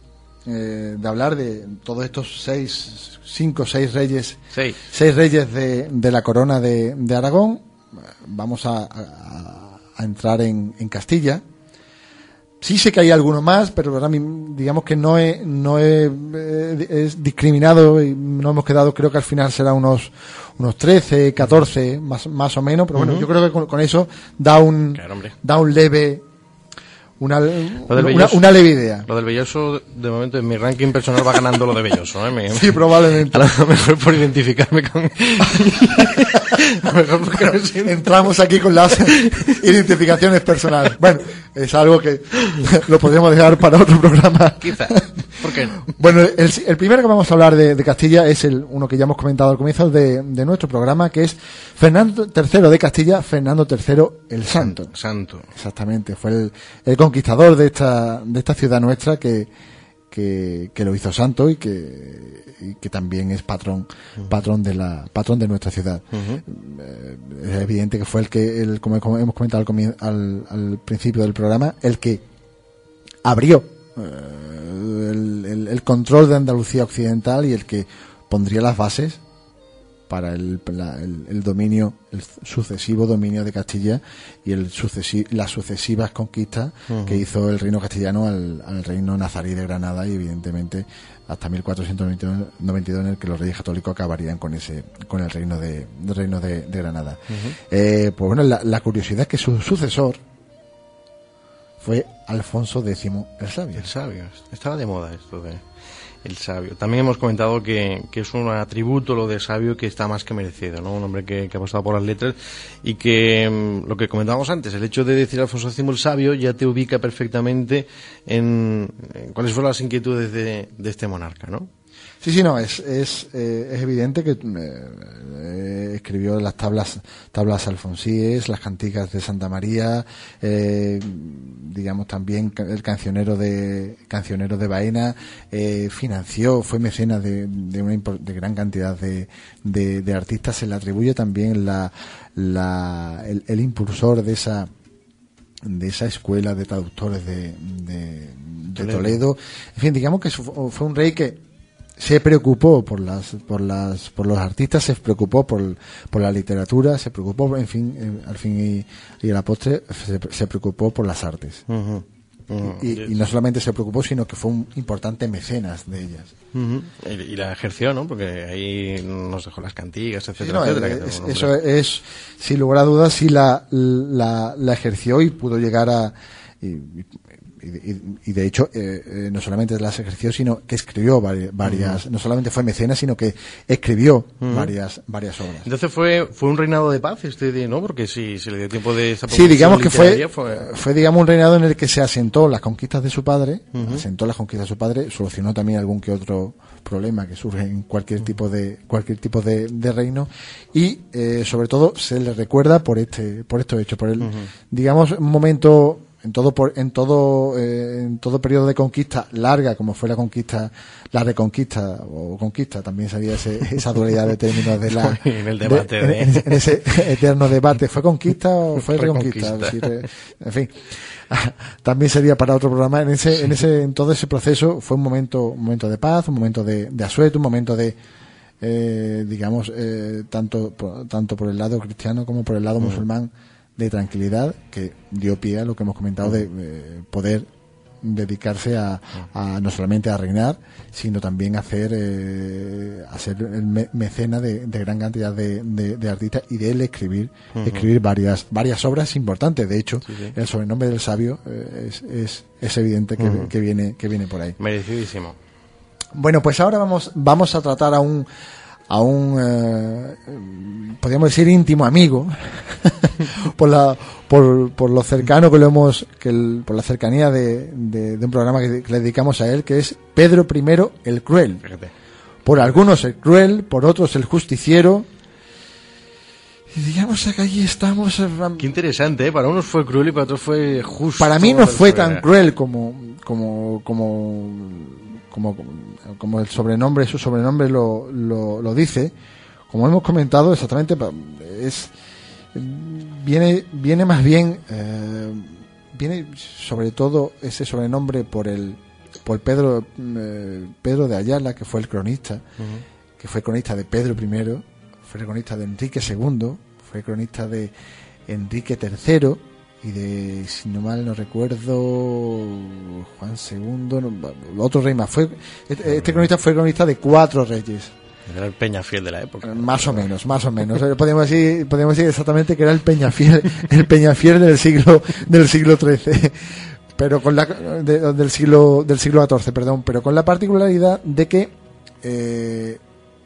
eh, de hablar de todos estos seis, cinco, seis reyes, seis, seis reyes de, de la corona de, de Aragón. Vamos a, a, a entrar en, en Castilla. Sí sé que hay algunos más, pero ¿verdad? digamos que no he, no he, eh, es discriminado y no hemos quedado, creo que al final será unos unos trece, catorce más, más o menos, pero uh-huh. bueno, yo creo que con, con eso da un claro, da un leve una, una, una leve idea. Lo del Belloso, de momento, en mi ranking personal va ganando lo de Belloso, ¿eh? Me, sí, probablemente. A lo mejor por identificarme con... a lo mejor porque no siento... Entramos aquí con las identificaciones personales. Bueno, es algo que lo podríamos dejar para otro programa. Quizá. ¿Por qué no? Bueno, el, el primero que vamos a hablar de, de Castilla es el uno que ya hemos comentado al comienzo de, de nuestro programa, que es Fernando tercero de Castilla, Fernando tercero el Santo. Santo. Exactamente, fue el, el conquistador de esta de esta ciudad nuestra que que, que lo hizo santo y que y que también es patrón uh-huh. patrón de la patrón de nuestra ciudad. Uh-huh. Eh, es evidente que fue el que el, como, como hemos comentado al, al, al principio del programa, el que abrió eh, el, el, el control de Andalucía occidental y el que pondría las bases para el, la, el, el dominio, el sucesivo dominio de Castilla y el sucesi- las sucesivas conquistas uh-huh. que hizo el reino castellano al, al reino nazarí de Granada, y evidentemente hasta mil cuatrocientos noventa y dos, en el que los reyes católicos acabarían con ese con el reino de, el reino de, de Granada. Uh-huh. Eh, pues bueno, la, la curiosidad es que su sucesor fue Alfonso X el Sabio. El Sabio, estaba de moda esto de el Sabio. También hemos comentado que, que es un atributo lo de sabio que está más que merecido, ¿no? Un hombre que, que ha apostado por las letras y que, um, lo que comentábamos antes, el hecho de decir Alfonso X el Sabio ya te ubica perfectamente en, en cuáles fueron las inquietudes de, de este monarca, ¿no? Sí, sí, no, es es, eh, es evidente que eh, eh, escribió las tablas tablas alfonsíes, las cantigas de Santa María, eh, digamos también el cancionero de cancionero de Baena, eh, financió, fue mecenas de, de una de gran cantidad de, de, de artistas. Se le atribuye también la, la el, el impulsor de esa de esa escuela de traductores de, de, de Toledo. En fin, digamos que fue un rey que se preocupó por las por las por los artistas, se preocupó por por la literatura, se preocupó, en fin, eh, al fin y, y a la postre se, se preocupó por las artes. Uh-huh. Uh-huh. Y, y no solamente se preocupó, sino que fue un importante mecenas de ellas. Uh-huh. Y, y la ejerció, ¿no? Porque ahí nos dejó las cantigas, etcétera, sí, no, etcétera. Es, eso es, sin lugar a dudas, sí la la, la ejerció y pudo llegar a y, y, Y, y de hecho eh, eh, no solamente las ejerció, sino que escribió varias, varias uh-huh. no solamente fue mecenas, sino que escribió uh-huh. varias varias obras. Entonces fue fue un reinado de paz este día, ¿no? Porque si se le dio tiempo de esta sí, digamos que fue, fue fue digamos un reinado en el que se asentó las conquistas de su padre, uh-huh. asentó las conquistas de su padre, solucionó también algún que otro problema que surge en cualquier uh-huh. tipo de cualquier tipo de, de reino, y eh, sobre todo se le recuerda por este por estos hechos, por el uh-huh. digamos un momento en todo por, en todo eh, en todo periodo de conquista larga, como fue la conquista, la reconquista o conquista, también sería ese, esa dualidad de términos de la en el debate de, de... En, en ese eterno debate, ¿fue conquista o fue reconquista? Es decir, en fin, también sería para otro programa. En ese sí. en ese en todo ese proceso fue un momento un momento de paz, un momento de, de asueto, un momento de eh, digamos eh, tanto por, tanto por el lado cristiano como por el lado uh-huh. musulmán, de tranquilidad, que dio pie a lo que hemos comentado de eh, poder dedicarse a, a no solamente a reinar, sino también a hacer eh, a ser el me- mecena de, de gran cantidad de, de, de artistas, y de él escribir uh-huh. escribir varias varias obras importantes. De hecho, sí, sí. el sobrenombre del sabio eh, es, es es evidente que, uh-huh. que viene que viene por ahí. Merecidísimo. Bueno, pues ahora vamos vamos a tratar a un a un eh, podríamos decir íntimo amigo por la por, por lo cercano que lo hemos que el, por la cercanía de, de, de un programa que, que le dedicamos a él, que es Pedro I el Cruel. Fíjate. Por algunos el cruel, por otros el justiciero, y digamos que allí estamos. Qué interesante, ¿eh? Para unos fue cruel y para otros fue justo. Para mí no fue tan cruel como como como como como el sobrenombre, su sobrenombre lo, lo, lo dice. Como hemos comentado, exactamente es viene viene más bien eh, viene sobre todo ese sobrenombre por el por Pedro eh, Pedro de Ayala, que fue el cronista, uh-huh. que fue cronista de Pedro primero, fue cronista de Enrique segundo, fue cronista de Enrique tercero y de, si no mal no recuerdo, Juan segundo, no, otro rey más. Fue este, este cronista fue cronista de cuatro reyes. Era el Peñafiel de la época. Más o menos, más o menos. Podríamos decir, podríamos decir exactamente que era el Peñafiel, el Peñafiel del siglo del siglo trece, pero con la de, del siglo del siglo catorce, perdón, pero con la particularidad de que eh,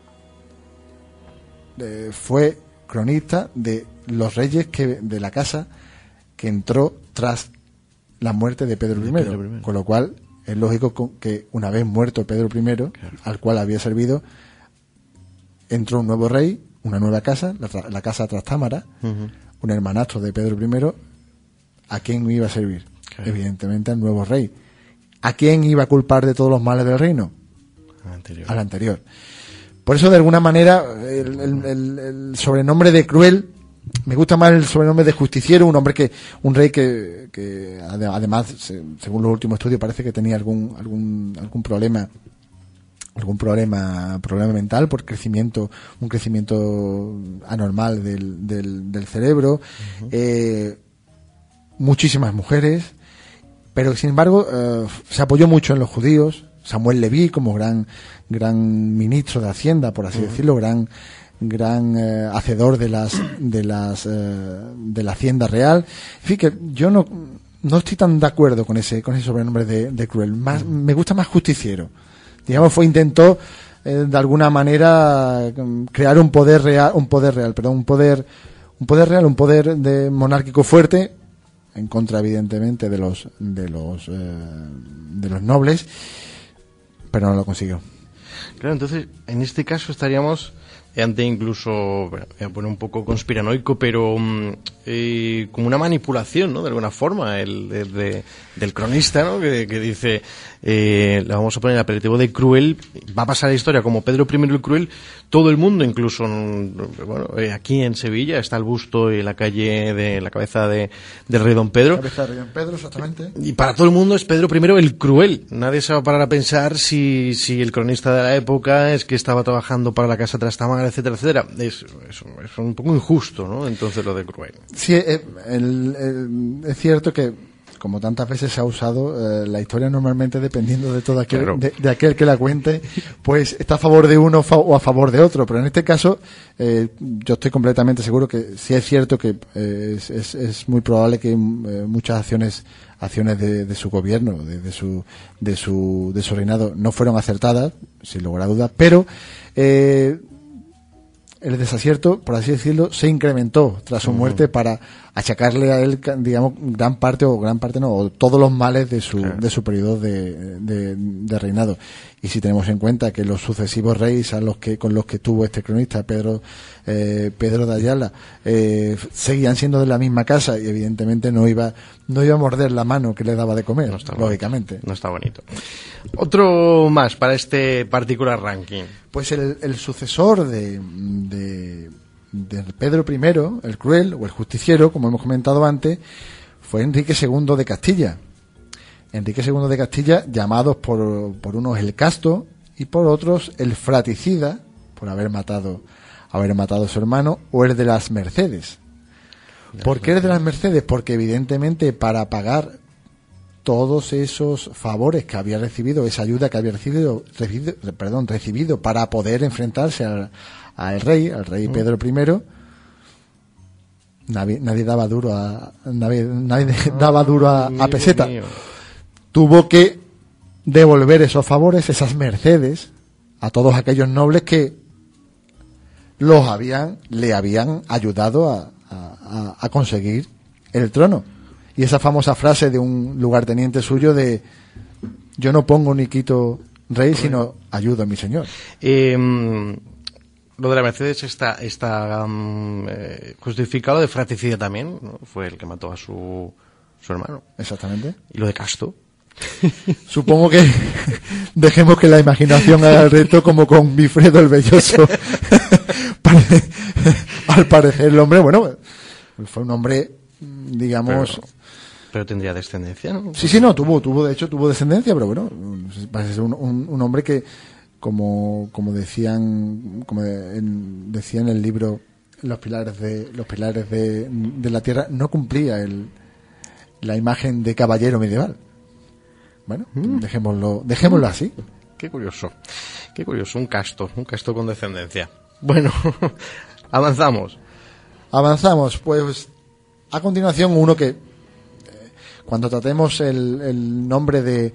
eh, fue cronista de los reyes que de la casa que entró tras la muerte de Pedro primero, Pedro primero. Con lo cual es lógico que una vez muerto Pedro primero, claro. al cual había servido, entró un nuevo rey, una nueva casa, la, la casa Trastámara, uh-huh. un hermanastro de Pedro primero, ¿a quién iba a servir? Claro. Evidentemente al nuevo rey. ¿A quién iba a culpar de todos los males del reino? Al anterior. Al anterior. Por eso, de alguna manera, el, el, el, el sobrenombre de Cruel, me gusta más el sobrenombre de Justiciero, un hombre que, un rey que, que además, según los últimos estudios, parece que tenía algún, algún, algún problema algún problema problema mental por crecimiento un crecimiento anormal del, del, del cerebro, uh-huh. eh, muchísimas mujeres, pero sin embargo eh, se apoyó mucho en los judíos. Samuel Leví como gran gran ministro de Hacienda, por así uh-huh. decirlo, gran gran eh, hacedor de las de las eh, de la Hacienda real. En fin, que yo no no estoy tan de acuerdo con ese con ese sobrenombre de, de Cruel. Más, uh-huh. me gusta más Justiciero. Digamos, fue intentó eh, de alguna manera crear un poder real, un poder real, perdón, un poder, un poder real, un poder de monárquico fuerte, en contra evidentemente de los, de los, eh, de los nobles, pero no lo consiguió. Claro, entonces en este caso estaríamos ante incluso, bueno, voy a poner un poco conspiranoico, pero eh, como una manipulación, ¿no? De alguna forma, el, el de, del cronista, ¿no? Que, que dice, eh, le vamos a poner el apelativo de Cruel, va a pasar la historia como Pedro primero el Cruel, todo el mundo, incluso, bueno, eh, aquí en Sevilla está el busto y la calle de la cabeza de, del rey Don Pedro. La cabeza del rey Don Pedro, exactamente. Y para todo el mundo es Pedro primero el Cruel. Nadie se va a parar a pensar si, si el cronista de la época es que estaba trabajando para la casa Trastámara, etcétera, etcétera. Es, es, es un poco injusto, ¿no? Entonces lo de Cruel. Sí, el, el, el, es cierto que, como tantas veces se ha usado, eh, la historia normalmente, dependiendo de todo aquel, claro. de, de aquel que la cuente, pues está a favor de uno fa- o a favor de otro. Pero en este caso, eh, yo estoy completamente seguro que sí es cierto que eh, es, es, es muy probable que eh, muchas acciones acciones de, de su gobierno, de, de su de su de su reinado, no fueron acertadas, sin lugar a dudas, pero eh, el desacierto, por así decirlo, se incrementó tras su muerte uh-huh. para achacarle a él, digamos, gran parte o gran parte no, o todos los males de su, claro. de su periodo de, de, de reinado. Y si tenemos en cuenta que los sucesivos reyes a los que, con los que tuvo este cronista, Pedro, eh, Pedro de Ayala, eh, seguían siendo de la misma casa y evidentemente no iba, no iba a morder la mano que le daba de comer, no lógicamente. Bonito. No está bonito. Otro más para este particular ranking. Pues el, el sucesor de, de, de Pedro primero, el Cruel o el Justiciero, como hemos comentado antes, fue Enrique segundo de Castilla. Enrique segundo de Castilla, llamados por, por unos el Casto y por otros el Fraticida, por haber matado, haber matado a su hermano, o el de las Mercedes. ¿Por qué el de las Mercedes? Porque evidentemente para pagar todos esos favores que había recibido, esa ayuda que había recibido, recibido perdón, recibido para poder enfrentarse al, al rey, al rey Pedro primero, nadie, nadie daba duro a nadie, nadie daba duro a, a peseta. Tuvo que devolver esos favores, esas mercedes, a todos aquellos nobles que los habían, le habían ayudado a, a, a conseguir el trono. Y esa famosa frase de un lugarteniente suyo de: yo no pongo ni quito rey, sino ayudo a mi señor. Eh, lo de la Mercedes está, está um, eh, justificado. De fratricida también, ¿no? Fue el que mató a su, su hermano. Exactamente. Y lo de Casto. Supongo que dejemos que la imaginación haga el reto, como con Bifredo el Velloso. Al parecer el hombre, bueno, fue un hombre, digamos, Pero tendría descendencia, ¿no? Sí, sí, no, tuvo, tuvo, de hecho, tuvo descendencia, pero bueno, parece ser un, un, un hombre que, como, como decían, como de, en, decía en el libro Los pilares de, los pilares de, de la tierra, no cumplía el, la imagen de caballero medieval. Bueno, mm. dejémoslo, dejémoslo mm. así. Qué curioso, qué curioso, un casto, un casto con descendencia. Bueno, avanzamos. Avanzamos, pues, a continuación uno que, cuando tratemos el, el nombre de,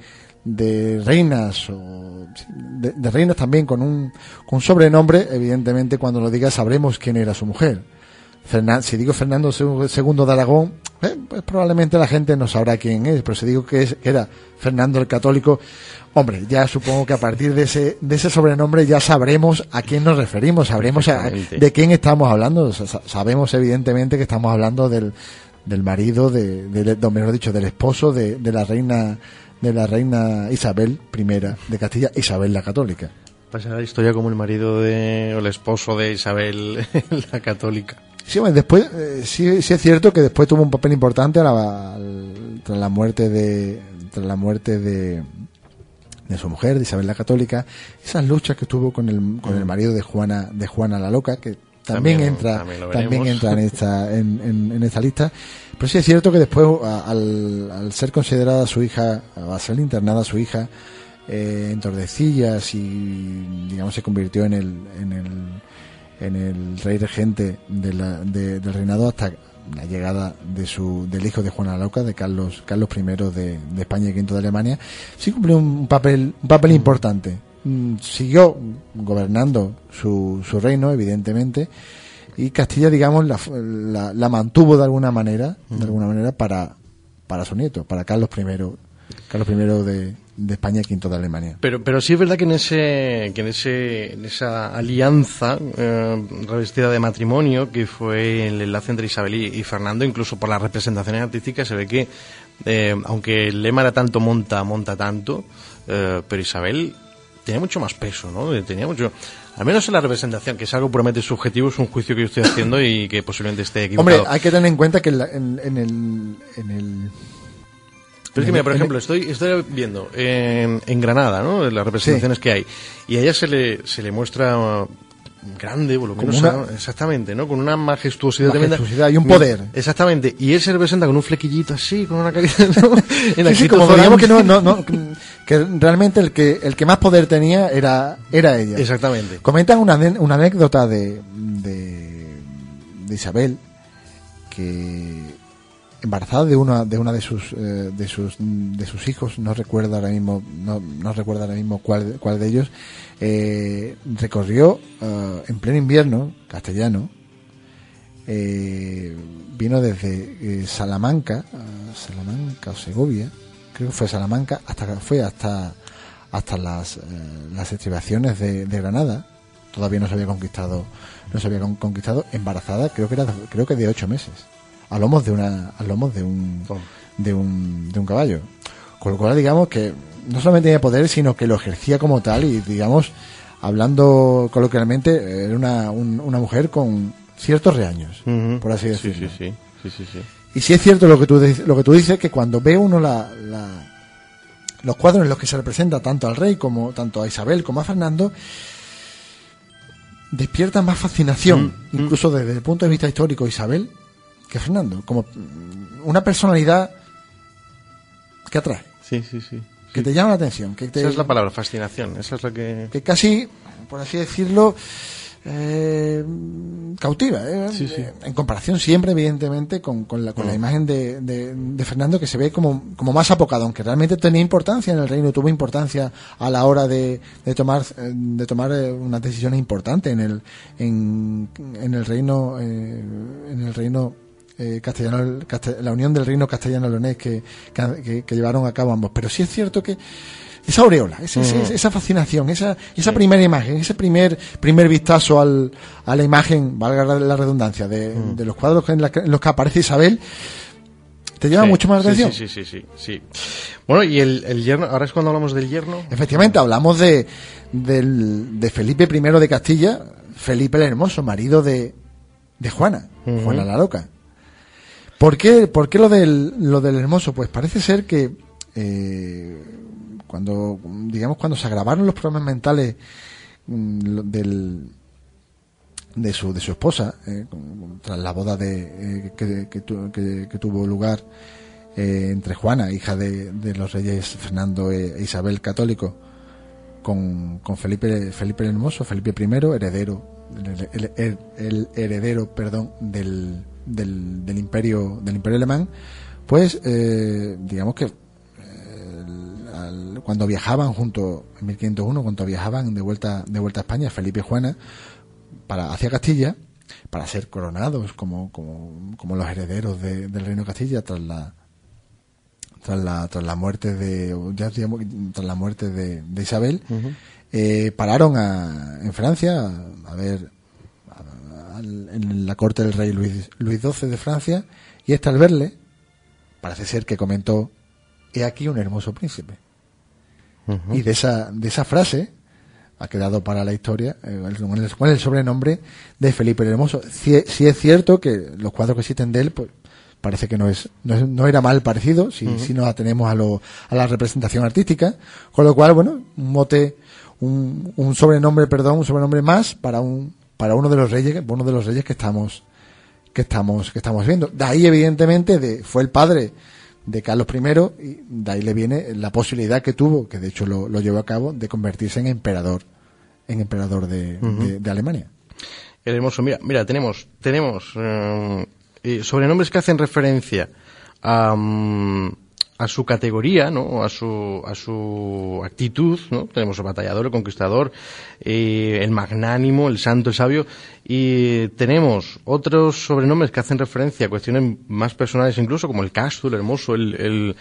de reinas o de, de reinas también con un, con un sobrenombre, evidentemente cuando lo diga sabremos quién era su mujer. Fernan, si digo Fernando segundo de Aragón, eh, pues probablemente la gente no sabrá quién es, pero si digo que, es, que era Fernando el Católico, hombre, ya supongo que a partir de ese, de ese sobrenombre ya sabremos a quién nos referimos, sabremos a, de quién estamos hablando. O sea, sabemos evidentemente que estamos hablando del del marido de, de, de mejor dicho, del esposo de, de la reina de la reina Isabel primera de Castilla, Isabel la Católica. Pasa la historia como el marido de o el esposo de Isabel la Católica. Sí, bueno, después eh, sí, sí es cierto que después tuvo un papel importante a la, al, tras la muerte de tras la muerte de de su mujer, de Isabel la Católica, esas luchas que tuvo con el con el marido de Juana de Juana la Loca, que También, también entra también, también entra en esta en, en, en esta lista, pero sí es cierto que después a, al, al ser considerada su hija, a ser internada su hija eh, en Tordesillas y digamos se convirtió en el en el en el rey regente de la, de, del reinado hasta la llegada de su del hijo de Juana la Loca, de Carlos Carlos primero de, de España y quinto de Alemania. Sí cumplió un papel un papel importante. Siguió gobernando su, su reino, evidentemente, y Castilla, digamos, la, la, la mantuvo de alguna manera, de alguna manera para, para su nieto, para Carlos primero, Carlos primero de, de España y quinto de Alemania. Pero, pero sí es verdad que en ese, que en ese, en esa alianza eh, revestida de matrimonio, que fue el enlace entre Isabel y, y Fernando, incluso por las representaciones artísticas se ve que, eh, aunque el lema era tanto monta, monta tanto, eh, pero Isabel tenía mucho más peso, ¿no? Tenía mucho, al menos en la representación, que es algo puramente subjetivo, es un juicio que yo estoy haciendo y que posiblemente esté equivocado. Hombre, hay que tener en cuenta que en, la, en, en el en el pero es que mira, por ejemplo, estoy estoy viendo en, en Granada, ¿no? Las representaciones sí. que hay, y a ella se le se le muestra grande, voluminosa, una, exactamente, ¿no? Con una majestuosidad, majestuosidad y un poder. Exactamente, y él se representa con un flequillito así, con una carita, ¿no? En sí, sí, como digamos que no, no, no, que realmente el que el que más poder tenía era era ella. Exactamente. Comentan una una anécdota de de, de Isabel, que embarazada de una de una de sus eh, de sus de sus hijos, no recuerdo ahora mismo no no recuerdo ahora mismo cuál cuál de ellos, eh, recorrió uh, en pleno invierno castellano, eh, vino desde eh, Salamanca uh, Salamanca o Segovia, creo que fue Salamanca, hasta fue hasta hasta las eh, las estribaciones de, de Granada. Todavía no se había conquistado no se había con, conquistado embarazada, creo que era creo que de ocho meses, a lomos de una a lomos de un de un de un caballo, con lo cual digamos que no solamente tenía poder, sino que lo ejercía como tal, y digamos, hablando coloquialmente, era una un, una mujer con ciertos reaños, uh-huh. por así decirlo. Sí, sí, sí, sí, sí, sí. Y sí es cierto lo que tú lo que tú dices, que cuando ve uno la, la los cuadros en los que se representa tanto al rey como tanto a Isabel como a Fernando, despierta más fascinación, uh-huh. incluso desde el punto de vista histórico, Isabel que Fernando, como una personalidad que atrae. Sí, sí, sí. Que te llama la atención. Que te, esa es la palabra, fascinación. Esa es la que... Que casi, por así decirlo, eh, cautiva. Eh, sí, sí. En comparación siempre, evidentemente, con, con, la, con mm. la imagen de, de, de Fernando, que se ve como, como más apocado, aunque realmente tenía importancia en el reino, tuvo importancia a la hora de, de tomar de tomar unas decisiones importantes en el, en, en el reino, eh, en el reino Eh, castellano, castell- la unión del reino castellano-leonés que, que, que llevaron a cabo ambos. Pero sí es cierto que esa aureola, esa, mm. esa, esa fascinación, esa, esa sí. primera imagen, ese primer primer vistazo al, a la imagen, valga la redundancia, de, mm. de los cuadros en, la, en los que aparece Isabel, te llama sí, mucho más la atención. Sí, sí, sí, sí, sí. Bueno, y el, el yerno, ahora es cuando hablamos del yerno. Efectivamente, hablamos de, del, de Felipe primero de Castilla, Felipe el Hermoso, marido de, de Juana, uh-huh. Juana la Loca. ¿Por qué, por qué lo del lo del Hermoso? Pues parece ser que eh, cuando digamos cuando se agravaron los problemas mentales mm, del de su de su esposa eh, tras la boda de eh, que, que, tu, que, que tuvo lugar eh, entre Juana, hija de, de los reyes Fernando e Isabel católico, con, con Felipe Felipe el Hermoso, Felipe primero, heredero el, el, el heredero perdón del, del del imperio del imperio alemán, pues eh, digamos que eh, al, cuando viajaban junto en mil quinientos uno, cuando viajaban de vuelta de vuelta a España, Felipe y Juana para hacia Castilla para ser coronados como como, como los herederos de, del reino de Castilla tras la tras la tras la muerte de ya digamos, tras la muerte de, de Isabel. Uh-huh. eh, pararon a, en Francia a, a ver a, a, en la corte del rey Luis Luis doce de Francia, y este al verle parece ser que comentó: he aquí un hermoso príncipe. Uh-huh. Y de esa de esa frase ha quedado para la historia eh, el, el, el sobrenombre de Felipe el Hermoso. Si, si es cierto que los cuadros que existen de él, pues parece que no es no, es, no era mal parecido, si, uh-huh. si nos atenemos a, lo, a la representación artística, con lo cual, bueno, un mote, un, un sobrenombre, perdón, un sobrenombre más para un para uno de los reyes, uno de los reyes que estamos que estamos que estamos viendo. De ahí, evidentemente, de, fue el padre de Carlos primero, y de ahí le viene la posibilidad que tuvo, que de hecho lo, lo llevó a cabo, de convertirse en emperador, en emperador de, uh-huh. de, de Alemania. El Hermoso, mira, mira, tenemos, tenemos eh, sobrenombres que hacen referencia a, um, a su categoría, ¿no? A su, a su actitud, ¿no? Tenemos el batallador, el conquistador, eh, el magnánimo, el santo, el sabio, y tenemos otros sobrenombres que hacen referencia a cuestiones más personales incluso, como el casto, el hermoso, el, el,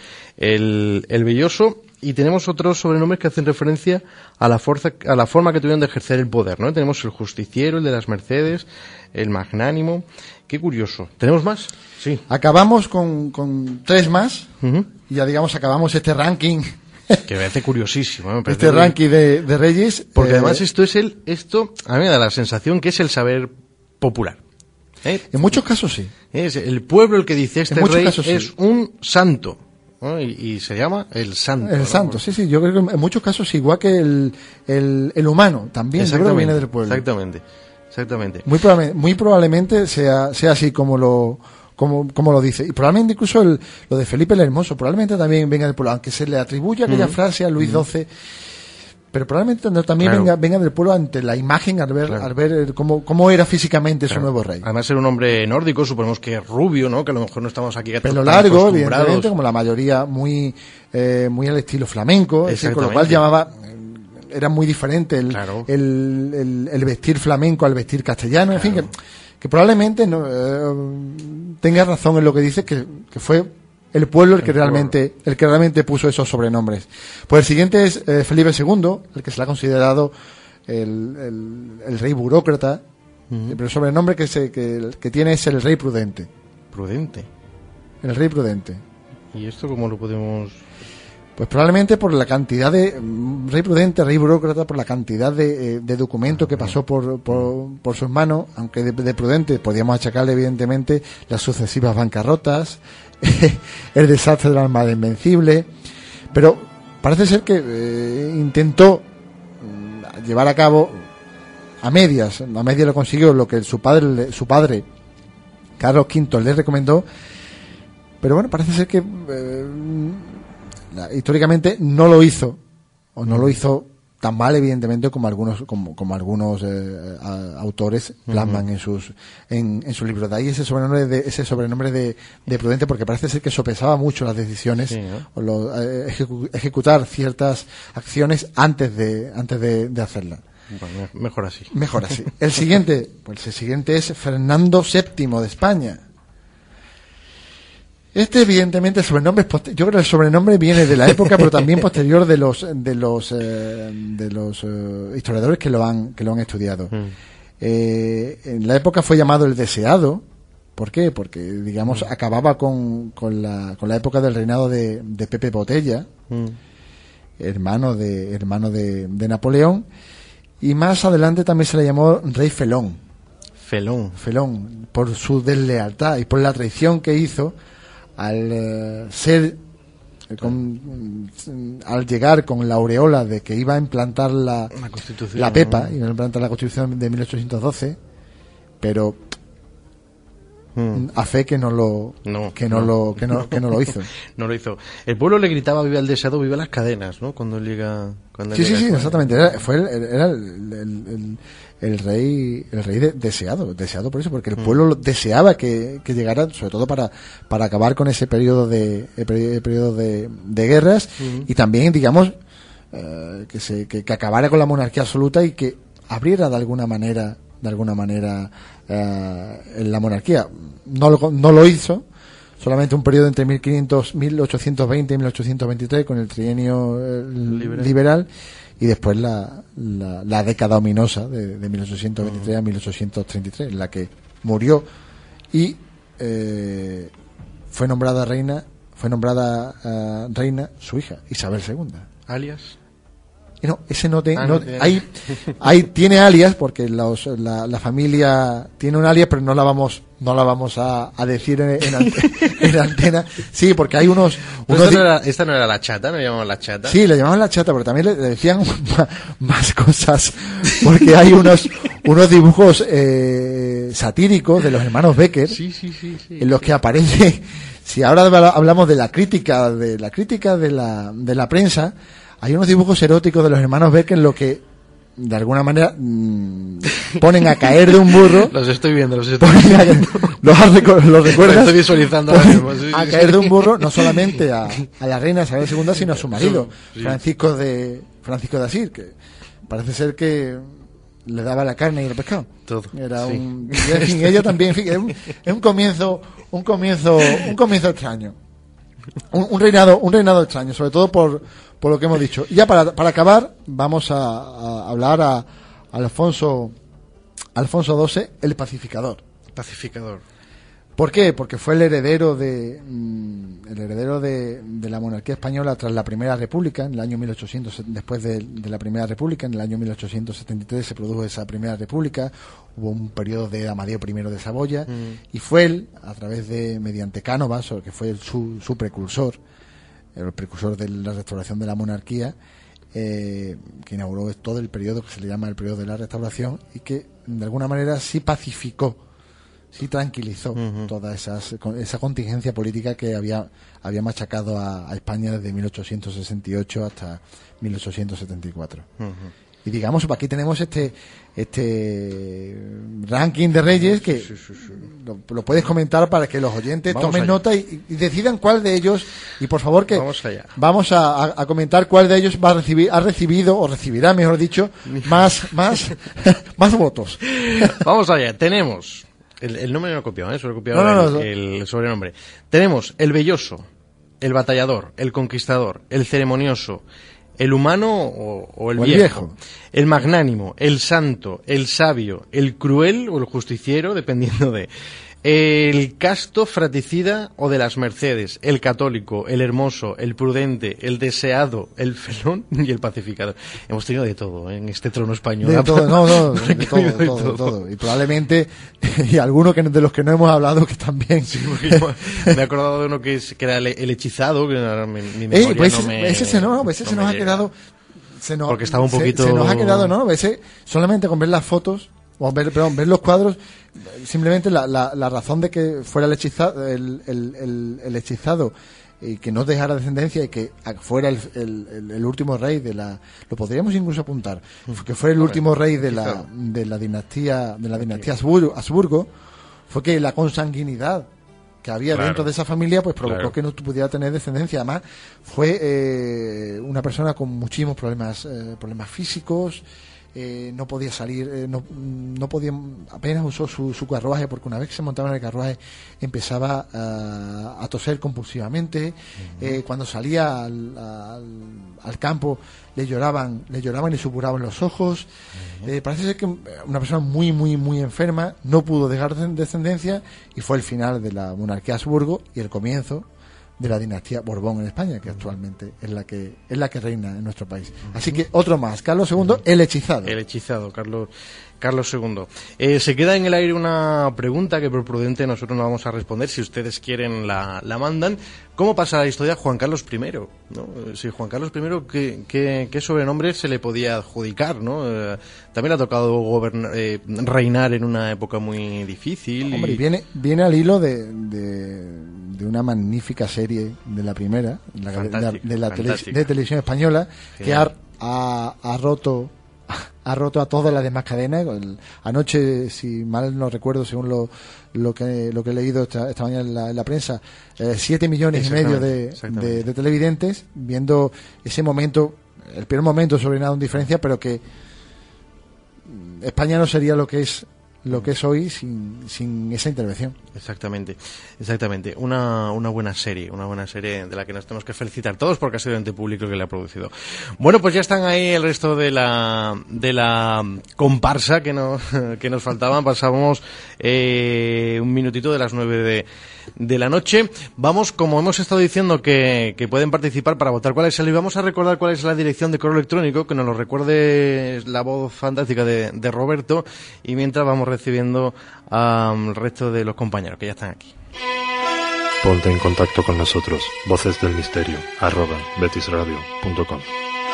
el, el belloso, y tenemos otros sobrenombres que hacen referencia a la fuerza, a la forma que tuvieron de ejercer el poder, ¿no? Tenemos el justiciero, el de las mercedes, el magnánimo. Qué curioso. ¿Tenemos más? Sí. Acabamos con, con tres más, uh-huh. y ya digamos acabamos este ranking. Que me hace curiosísimo, ¿eh? Me este muy... ranking de, de reyes. Porque eh... además esto es el, esto a mí me da la sensación que es el saber popular. ¿Eh? En muchos casos sí. Es el pueblo el que dice este rey casos, es sí. un santo, ¿no? y, y se llama el santo. El ¿no? santo, sí, sí. Yo creo que en muchos casos igual que el, el, el humano también, yo creo que viene del pueblo. Exactamente, exactamente. Muy probablemente, muy probablemente sea, sea así como lo como, como lo dice. Y probablemente incluso el, lo de Felipe el Hermoso probablemente también venga del pueblo, aunque se le atribuye aquella uh-huh. frase a Luis doce. Pero probablemente también claro. venga, venga del pueblo ante la imagen, al ver, claro. al ver cómo, cómo era físicamente claro. su nuevo rey. Además era un hombre nórdico, suponemos que rubio, ¿no? Que a lo mejor no estamos aquí pelo largo, evidentemente, como la mayoría, muy eh, muy al estilo flamenco, es decir, con lo cual llamaba, era muy diferente el, claro. el, el, el vestir flamenco al vestir castellano, claro. en fin, que, que probablemente no, eh, tenga razón en lo que dice, que, que fue el pueblo el que el realmente pueblo. el que realmente puso esos sobrenombres. Pues el siguiente es eh, Felipe segundo, el que se le ha considerado el, el, el rey burócrata, uh-huh. pero el sobrenombre que, se, que, que tiene es el rey prudente. ¿Prudente? El rey prudente. ¿Y esto cómo lo podemos...? Pues probablemente por la cantidad de... Rey prudente, rey burócrata, por la cantidad de, de documentos que pasó por, por, por sus manos, aunque de, de prudente podíamos achacarle evidentemente las sucesivas bancarrotas, el desastre de la Armada Invencible, pero parece ser que eh, intentó llevar a cabo a medias, a medias lo consiguió lo que su padre, su padre Carlos quinto le recomendó, pero bueno, parece ser que eh, históricamente no lo hizo, o no lo hizo tan mal evidentemente como algunos como, como algunos eh, a, autores plasman uh-huh. en sus en, en sus libros. De ahí ese sobrenombre de ese sobrenombre de, de prudente, porque parece ser que sopesaba mucho las decisiones, sí, ¿no? o lo, eh, ejecu- ejecutar ciertas acciones antes de antes de, de hacerlas. Bueno, mejor así. Mejor así. El siguiente, pues el siguiente es Fernando séptimo de España. Este, evidentemente, el sobrenombre, yo creo que el sobrenombre viene de la época, pero también posterior de los de los eh, de los eh, historiadores que lo han que lo han estudiado. Mm. Eh, en la época fue llamado el deseado. ¿Por qué? Porque, digamos, mm. acababa con, con la con la época del reinado de, de Pepe Botella, mm. hermano de hermano de, de Napoleón, y más adelante también se le llamó Rey Felón. Felón. Felón, por su deslealtad y por la traición que hizo al eh, ser, eh, con, al llegar con la aureola de que iba a implantar la, la, Constitución, la PEPA, ¿no? iba a implantar la Constitución de mil ochocientos doce, pero hmm. a fe que no lo no, que no, no. lo que no, que no lo hizo. No lo hizo. El pueblo le gritaba viva el deseado, viva las cadenas, ¿no? Cuando él llega cuando sí, él sí, llega sí, exactamente. Era, fue el, era el, el, el, el rey el rey de, deseado, deseado por eso, porque el pueblo hmm. deseaba que, que llegara, sobre todo para para acabar con ese periodo de el periodo de, de guerras hmm. y también, digamos, uh, que se que, que acabara con la monarquía absoluta y que abriera de alguna manera de alguna manera eh, en la monarquía. No lo, no lo hizo, solamente un periodo entre mil quinientos, mil ochocientos veinte y mil ochocientos veintitrés con el trienio eh, liberal. liberal y después la, la, la década ominosa de, de mil ochocientos veintitrés uh-huh. a mil ochocientos treinta y tres, en la que murió y eh, fue nombrada reina fue nombrada uh, reina su hija, Isabel segunda. Alias No, ese no, te, ah, no, no tiene. Hay, hay, tiene alias porque los, la, la familia tiene un alias, pero no la vamos, no la vamos a, a decir en, en, ante, en antena. Sí, porque hay unos. unos esta, no era, esta no era la chata, no llamaban la chata. Sí, le llamaban la chata, pero también le, le decían más, más cosas, porque hay unos, unos dibujos eh, satíricos de los hermanos Becker, sí, sí, sí, sí, en los que aparece. Si ahora hablamos de la crítica, de la crítica de la, de la prensa. Hay unos dibujos eróticos de los hermanos Becker en lo que, de alguna manera, mmm, ponen a caer de un burro. Los estoy viendo, los estoy viendo. Los, los recuerdas. Los estoy visualizando ahora mismo. Sí, a sí, caer sí. de un burro, no solamente a, a la reina Isabel segunda, sino a su marido, sí. Francisco de Francisco de Asís, que parece ser que le daba la carne y el pescado. Todo. Era sí. un, en fin, ella también, en fin, es un, es un comienzo, un comienzo, un comienzo extraño. Un, un reinado, un reinado extraño, sobre todo por por lo que hemos dicho. Y ya para, para acabar, vamos a, a hablar a, a Alfonso Alfonso doce, el pacificador. Pacificador. ¿Por qué? Porque fue el heredero de mm, el heredero de, de la monarquía española tras la Primera República, en el año mil ochocientos, después de, de la Primera República, en el año mil ochocientos setenta y tres se produjo esa Primera República, hubo un periodo de Amadeo I de Saboya, mm. y fue él, a través de, mediante Cánovas, que fue el, su, su precursor, el precursor de la restauración de la monarquía, eh, que inauguró todo el periodo que se le llama el periodo de la restauración y que de alguna manera sí pacificó, sí tranquilizó uh-huh. toda esas, esa contingencia política que había había machacado a, a España desde mil ochocientos sesenta y ocho hasta mil ochocientos setenta y cuatro. Uh-huh. Y digamos, aquí tenemos este este ranking de reyes que sí, sí, sí. Lo, lo puedes comentar para que los oyentes vamos tomen allá. Nota y, y decidan cuál de ellos, y por favor que vamos, allá. vamos a, a, a comentar cuál de ellos va a recibir, ha recibido o recibirá, mejor dicho, más más más votos. Vamos allá, tenemos el, el nombre no lo copiado, ¿eh? Solo he copiado no, no, no, el, el sobrenombre. Tenemos el velloso, el batallador, el conquistador, el ceremonioso, el humano o, o, el, o el viejo, viejo, el magnánimo, el santo, el sabio, el cruel o el justiciero, dependiendo de... El casto, fratricida o de las mercedes, el católico, el hermoso, el prudente, el deseado, el felón y el pacificador. Hemos tenido de todo, ¿eh? En este trono español. De todo, no, no, de todo, de todo, todo, todo. Y probablemente, y algunos que, de los que no hemos hablado que también. Sí, me he acordado de uno que, es, que era el, el hechizado, que mi, mi memoria Ey, pues no me... Ese se, no, ese no se nos ha llega. quedado... Se nos, Porque estaba un poquito... Se, se nos ha quedado, ¿no? Ese, solamente con ver las fotos... O ver, perdón, ver los cuadros, simplemente la, la, la razón de que fuera el hechizado, el, el, el, el hechizado y que no dejara descendencia y que fuera el, el, el último rey de la, lo podríamos incluso apuntar, que fuera el último rey de la, de la dinastía, de la dinastía Habsburgo, Habsburgo, fue que la consanguinidad que había claro. dentro de esa familia pues provocó claro. que no pudiera tener descendencia. Además fue eh, una persona con muchísimos problemas, eh, problemas físicos. Eh, no podía salir, eh, no, no podía, apenas usó su, su carruaje, porque una vez que se montaba en el carruaje empezaba a, a toser compulsivamente. Uh-huh. eh, cuando salía al, al, al campo le lloraban, le lloraban y supuraban los ojos. Uh-huh. eh, parece ser que una persona muy, muy, muy enferma, no pudo dejar descendencia y fue el final de la monarquía Habsburgo y el comienzo de la dinastía Borbón en España, que actualmente es la que es la que reina en nuestro país. Así que otro más, Carlos segundo, el hechizado. El hechizado, Carlos Carlos segundo. Eh, se queda en el aire una pregunta que por prudente nosotros no vamos a responder. Si ustedes quieren la, la mandan. ¿Cómo pasa la historia Juan Carlos primero? ¿No? Si Juan Carlos primero, ¿qué, qué, qué sobrenombre se le podía adjudicar? ¿No? Eh, también le ha tocado gobernar, eh, reinar en una época muy difícil. Hombre, y... viene, viene al hilo de, de, de una magnífica serie de la primera, la, de la, de, la tele, de televisión española, Genial. que ha, ha, ha roto... ha roto a todas las demás cadenas. Anoche, si mal no recuerdo, según lo, lo que lo que he leído esta, esta mañana en la, en la prensa, eh, siete millones y medio de, de, de televidentes viendo ese momento, el primer momento sobre nada en diferencia, pero que España no sería lo que es lo que es hoy sin, sin esa intervención. Exactamente, exactamente. Una, una buena serie, una buena serie de la que nos tenemos que felicitar todos porque ha sido ente público que le ha producido. Bueno, pues ya están ahí el resto de la, de la comparsa que nos, que nos faltaban. Pasábamos eh, un minutito de las nueve de, de la noche. Vamos, como hemos estado diciendo que, que pueden participar para votar cuál es el, y vamos a recordar cuál es la dirección de correo electrónico, que nos lo recuerde la voz fantástica de, de Roberto, y mientras vamos recibiendo al um, resto de los compañeros que ya están aquí. Ponte en contacto con nosotros, voces del misterio, arroba betisradio punto com.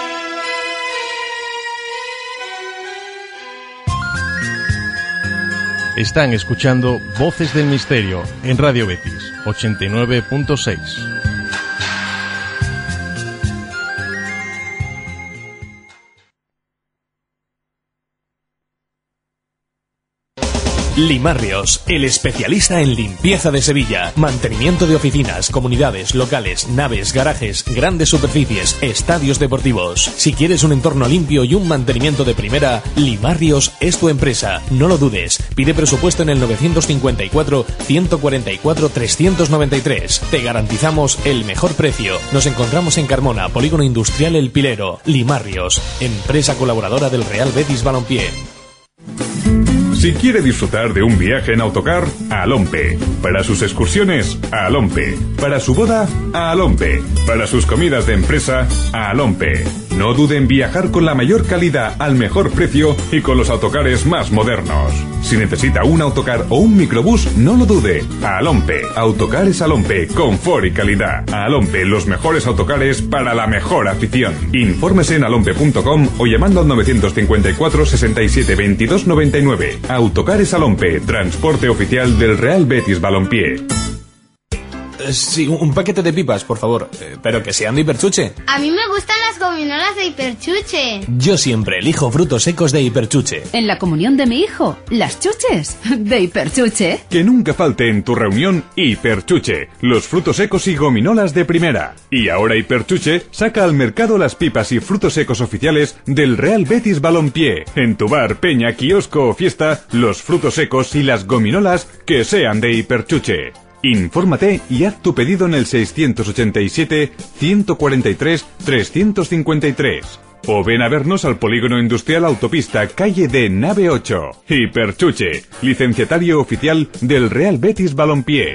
Están escuchando Voces del Misterio en Radio Betis ochenta y nueve punto seis. Limarrios, el especialista en limpieza de Sevilla, mantenimiento de oficinas, comunidades, locales, naves, garajes, grandes superficies, estadios deportivos. Si quieres un entorno limpio y un mantenimiento de primera, Limarrios es tu empresa. No lo dudes. Pide presupuesto en el novecientos cincuenta y cuatro, ciento cuarenta y cuatro, trescientos noventa y tres. Te garantizamos el mejor precio. Nos encontramos en Carmona, Polígono Industrial El Pilero. Limarrios, empresa colaboradora del Real Betis Balompié. Si quiere disfrutar de un viaje en autocar, a Alompe. Para sus excursiones, a Alompe. Para su boda, a Alompe. Para sus comidas de empresa, a Alompe. No dude en viajar con la mayor calidad al mejor precio y con los autocares más modernos. Si necesita un autocar o un microbús, no lo dude. A Alompe. Autocares Alompe, confort y calidad. A Alompe, los mejores autocares para la mejor afición. Infórmese en alompe punto com o llamando al novecientos cincuenta y cuatro, sesenta y siete, veintidós noventa y nueve. Autocares Alompe, transporte oficial del Real Betis Balompié. Sí, un paquete de pipas, por favor, eh, pero que sean de Hiperchuche. A mí me gustan las gominolas de Hiperchuche. Yo siempre elijo frutos secos de Hiperchuche. En la comunión de mi hijo, las chuches de Hiperchuche. Que nunca falte en tu reunión Hiperchuche, los frutos secos y gominolas de primera. Y ahora Hiperchuche saca al mercado las pipas y frutos secos oficiales del Real Betis Balompié. En tu bar, peña, kiosco o fiesta, los frutos secos y las gominolas que sean de Hiperchuche. Infórmate y haz tu pedido en el seiscientos ochenta y siete, ciento cuarenta y tres, trescientos cincuenta y tres. O ven a vernos al Polígono Industrial Autopista, calle de Nave ocho. Hiperchuche, licenciatario oficial del Real Betis Balompié.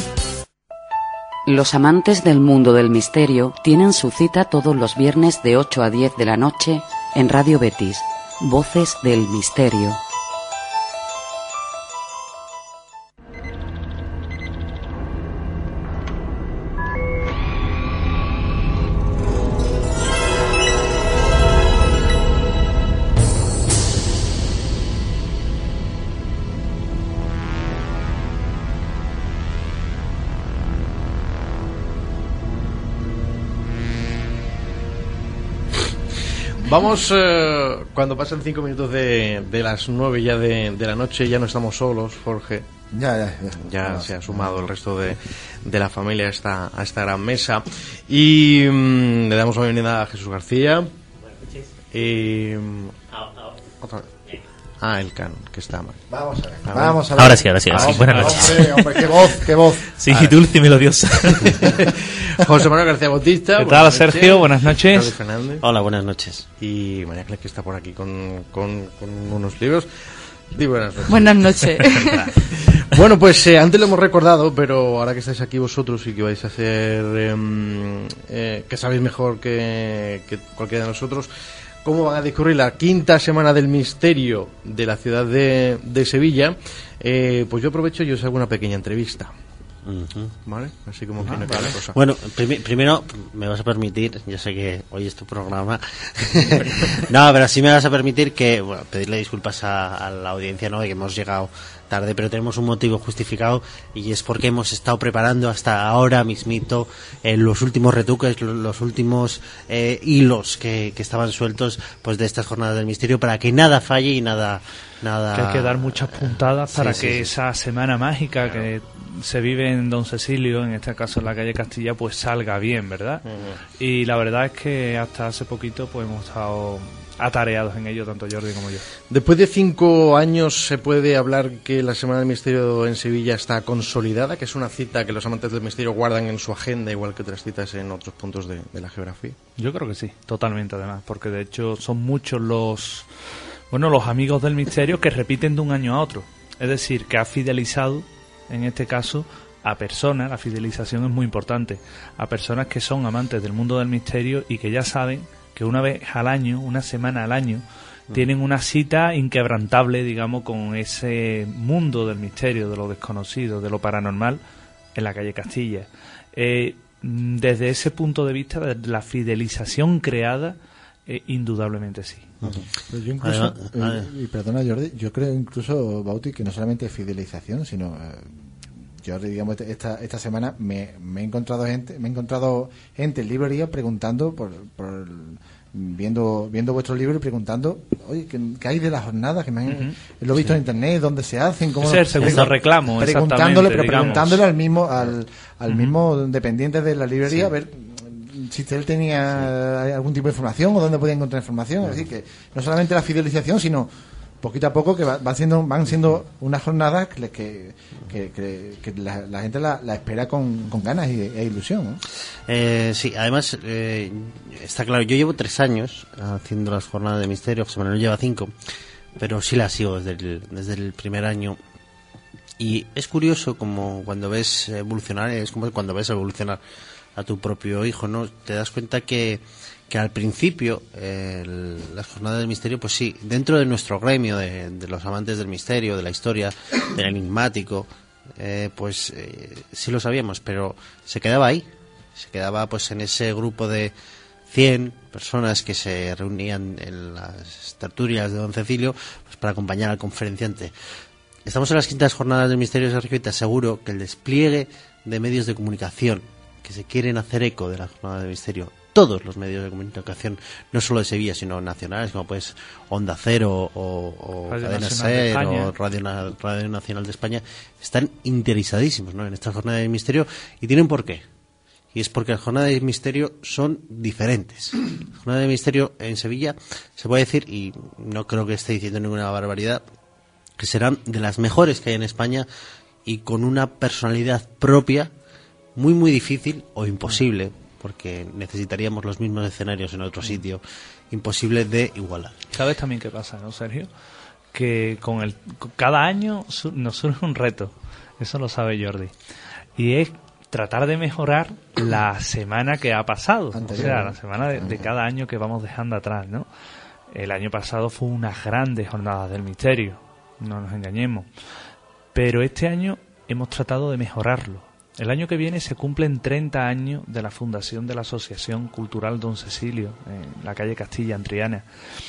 Los amantes del mundo del misterio tienen su cita todos los viernes de ocho a diez de la noche en Radio Betis, Voces del Misterio. Vamos, eh, cuando pasan cinco minutos de, de las nueve ya de, de la noche, ya no estamos solos, Jorge. Ya, ya, ya. Ya se ha sumado el resto de, de la familia a esta, a esta gran mesa. Y mmm, le damos la bienvenida a Jesús García. Buenas noches. Y, otra vez. Ah, el Can, que está mal. Vamos a ver. A ver. Vamos a ver. Ahora sí, ahora sí. Ahora sí. Buenas noches. Hombre, hombre, qué voz, qué voz. Sí, dulce y melodiosa. José Manuel García Bautista. ¿Qué tal, Sergio? Buenas noches. Fernández. Hola, buenas noches. Y María Ángeles, que está por aquí con, con, con unos libros. Di buenas noches. Buenas noches. Bueno, pues eh, antes lo hemos recordado, pero ahora que estáis aquí vosotros y que vais a hacer, eh, eh, que sabéis mejor que, que cualquiera de nosotros, cómo van a discurrir la quinta semana del misterio de la ciudad de, de Sevilla, eh, pues yo aprovecho y os hago una pequeña entrevista. Uh-huh. ¿Vale? Así como uh-huh, que vale. la cosa. Bueno, prim- primero me vas a permitir, yo sé que hoy es tu programa, no, pero sí me vas a permitir que, bueno, pedirle disculpas a, a la audiencia, ¿no? De que hemos llegado tarde, pero tenemos un motivo justificado y es porque hemos estado preparando hasta ahora mismito eh, los últimos retoques, los, los últimos eh, hilos que, que estaban sueltos pues de estas jornadas del misterio para que nada falle y nada... nada que hay que dar muchas puntadas para sí, sí, que sí. esa semana mágica claro. que se vive en Don Cecilio, en este caso en la calle Castilla, pues salga bien, ¿verdad? Uh-huh. Y la verdad es que hasta hace poquito pues hemos estado atareados en ello, tanto Jordi como yo. Después de cinco años se puede hablar que la Semana del Misterio en Sevilla está consolidada, que es una cita que los amantes del misterio guardan en su agenda, igual que otras citas en otros puntos de, de la geografía. Yo creo que sí, totalmente además, porque de hecho son muchos los... Bueno, los amigos del misterio que repiten de un año a otro. Es decir, que ha fidelizado, en este caso, a personas, la fidelización es muy importante, a personas que son amantes del mundo del misterio y que ya saben que una vez al año, una semana al año, mm. tienen una cita inquebrantable, digamos, con ese mundo del misterio, de lo desconocido, de lo paranormal, en la calle Castilla. Eh, desde ese punto de vista, de la fidelización creada, eh, indudablemente sí. Pero yo incluso, eh, y perdona Jordi, yo creo incluso, Bauti, que no solamente fidelización, sino eh, Jordi, digamos, esta esta semana me, me he encontrado gente, me he encontrado gente en librería preguntando por, por viendo viendo vuestros libros y preguntando, oye, ¿qué, qué hay de las jornadas? Que me han, uh-huh. lo he visto sí. en internet, dónde se hacen, cómo ese es el segundo reclamo, preguntándole, pero digamos. preguntándole al mismo al al uh-huh. mismo dependiente de la librería sí. a ver si él tenía sí. algún tipo de información o dónde podía encontrar información, uh-huh. así que no solamente la fidelización, sino poquito a poco que va, va siendo, van siendo unas jornadas que, que, que, que, que la, la gente la, la espera con, con ganas y, e ilusión, ¿no? Eh, sí, además eh, está claro, yo llevo tres años haciendo las jornadas de misterio, José Manuel lleva cinco, pero sí las sigo desde el, desde el primer año. Y es curioso como cuando ves evolucionar, es como cuando ves evolucionar a tu propio hijo, ¿no? Te das cuenta que que al principio eh, el, las jornadas del misterio, pues sí, dentro de nuestro gremio de, de los amantes del misterio, de la historia, del enigmático, eh, pues eh, sí lo sabíamos, pero se quedaba ahí, se quedaba pues en ese grupo de cien personas que se reunían en las tertulias de Don Cecilio pues para acompañar al conferenciante. Estamos en las quintas jornadas del misterio de Sergio y te aseguro que el despliegue de medios de comunicación que se quieren hacer eco de la jornada del misterio, todos los medios de comunicación, no solo de Sevilla, sino nacionales, como pues Onda Cero o, o Cadena Ser o Radio, Radio Nacional de España, están interesadísimos, ¿no?, en esta jornada del misterio, y tienen por qué. Y es porque las jornadas del misterio son diferentes. La jornada del misterio en Sevilla, se puede decir, y no creo que esté diciendo ninguna barbaridad, que serán de las mejores que hay en España y con una personalidad propia muy muy difícil o imposible, porque necesitaríamos los mismos escenarios en otro sitio, imposible de igualar. ¿Sabes también qué pasa, no, Sergio? Que con el con cada año su, nos surge un reto, eso lo sabe Jordi, y es tratar de mejorar la semana que ha pasado, anterior, o sea, la semana de, de cada año que vamos dejando atrás, ¿no? El año pasado fue unas grandes jornadas del misterio, no nos engañemos, pero este año hemos tratado de mejorarlo. El año que viene se cumplen treinta años de la fundación de la Asociación Cultural Don Cecilio, en la calle Castilla, en Triana.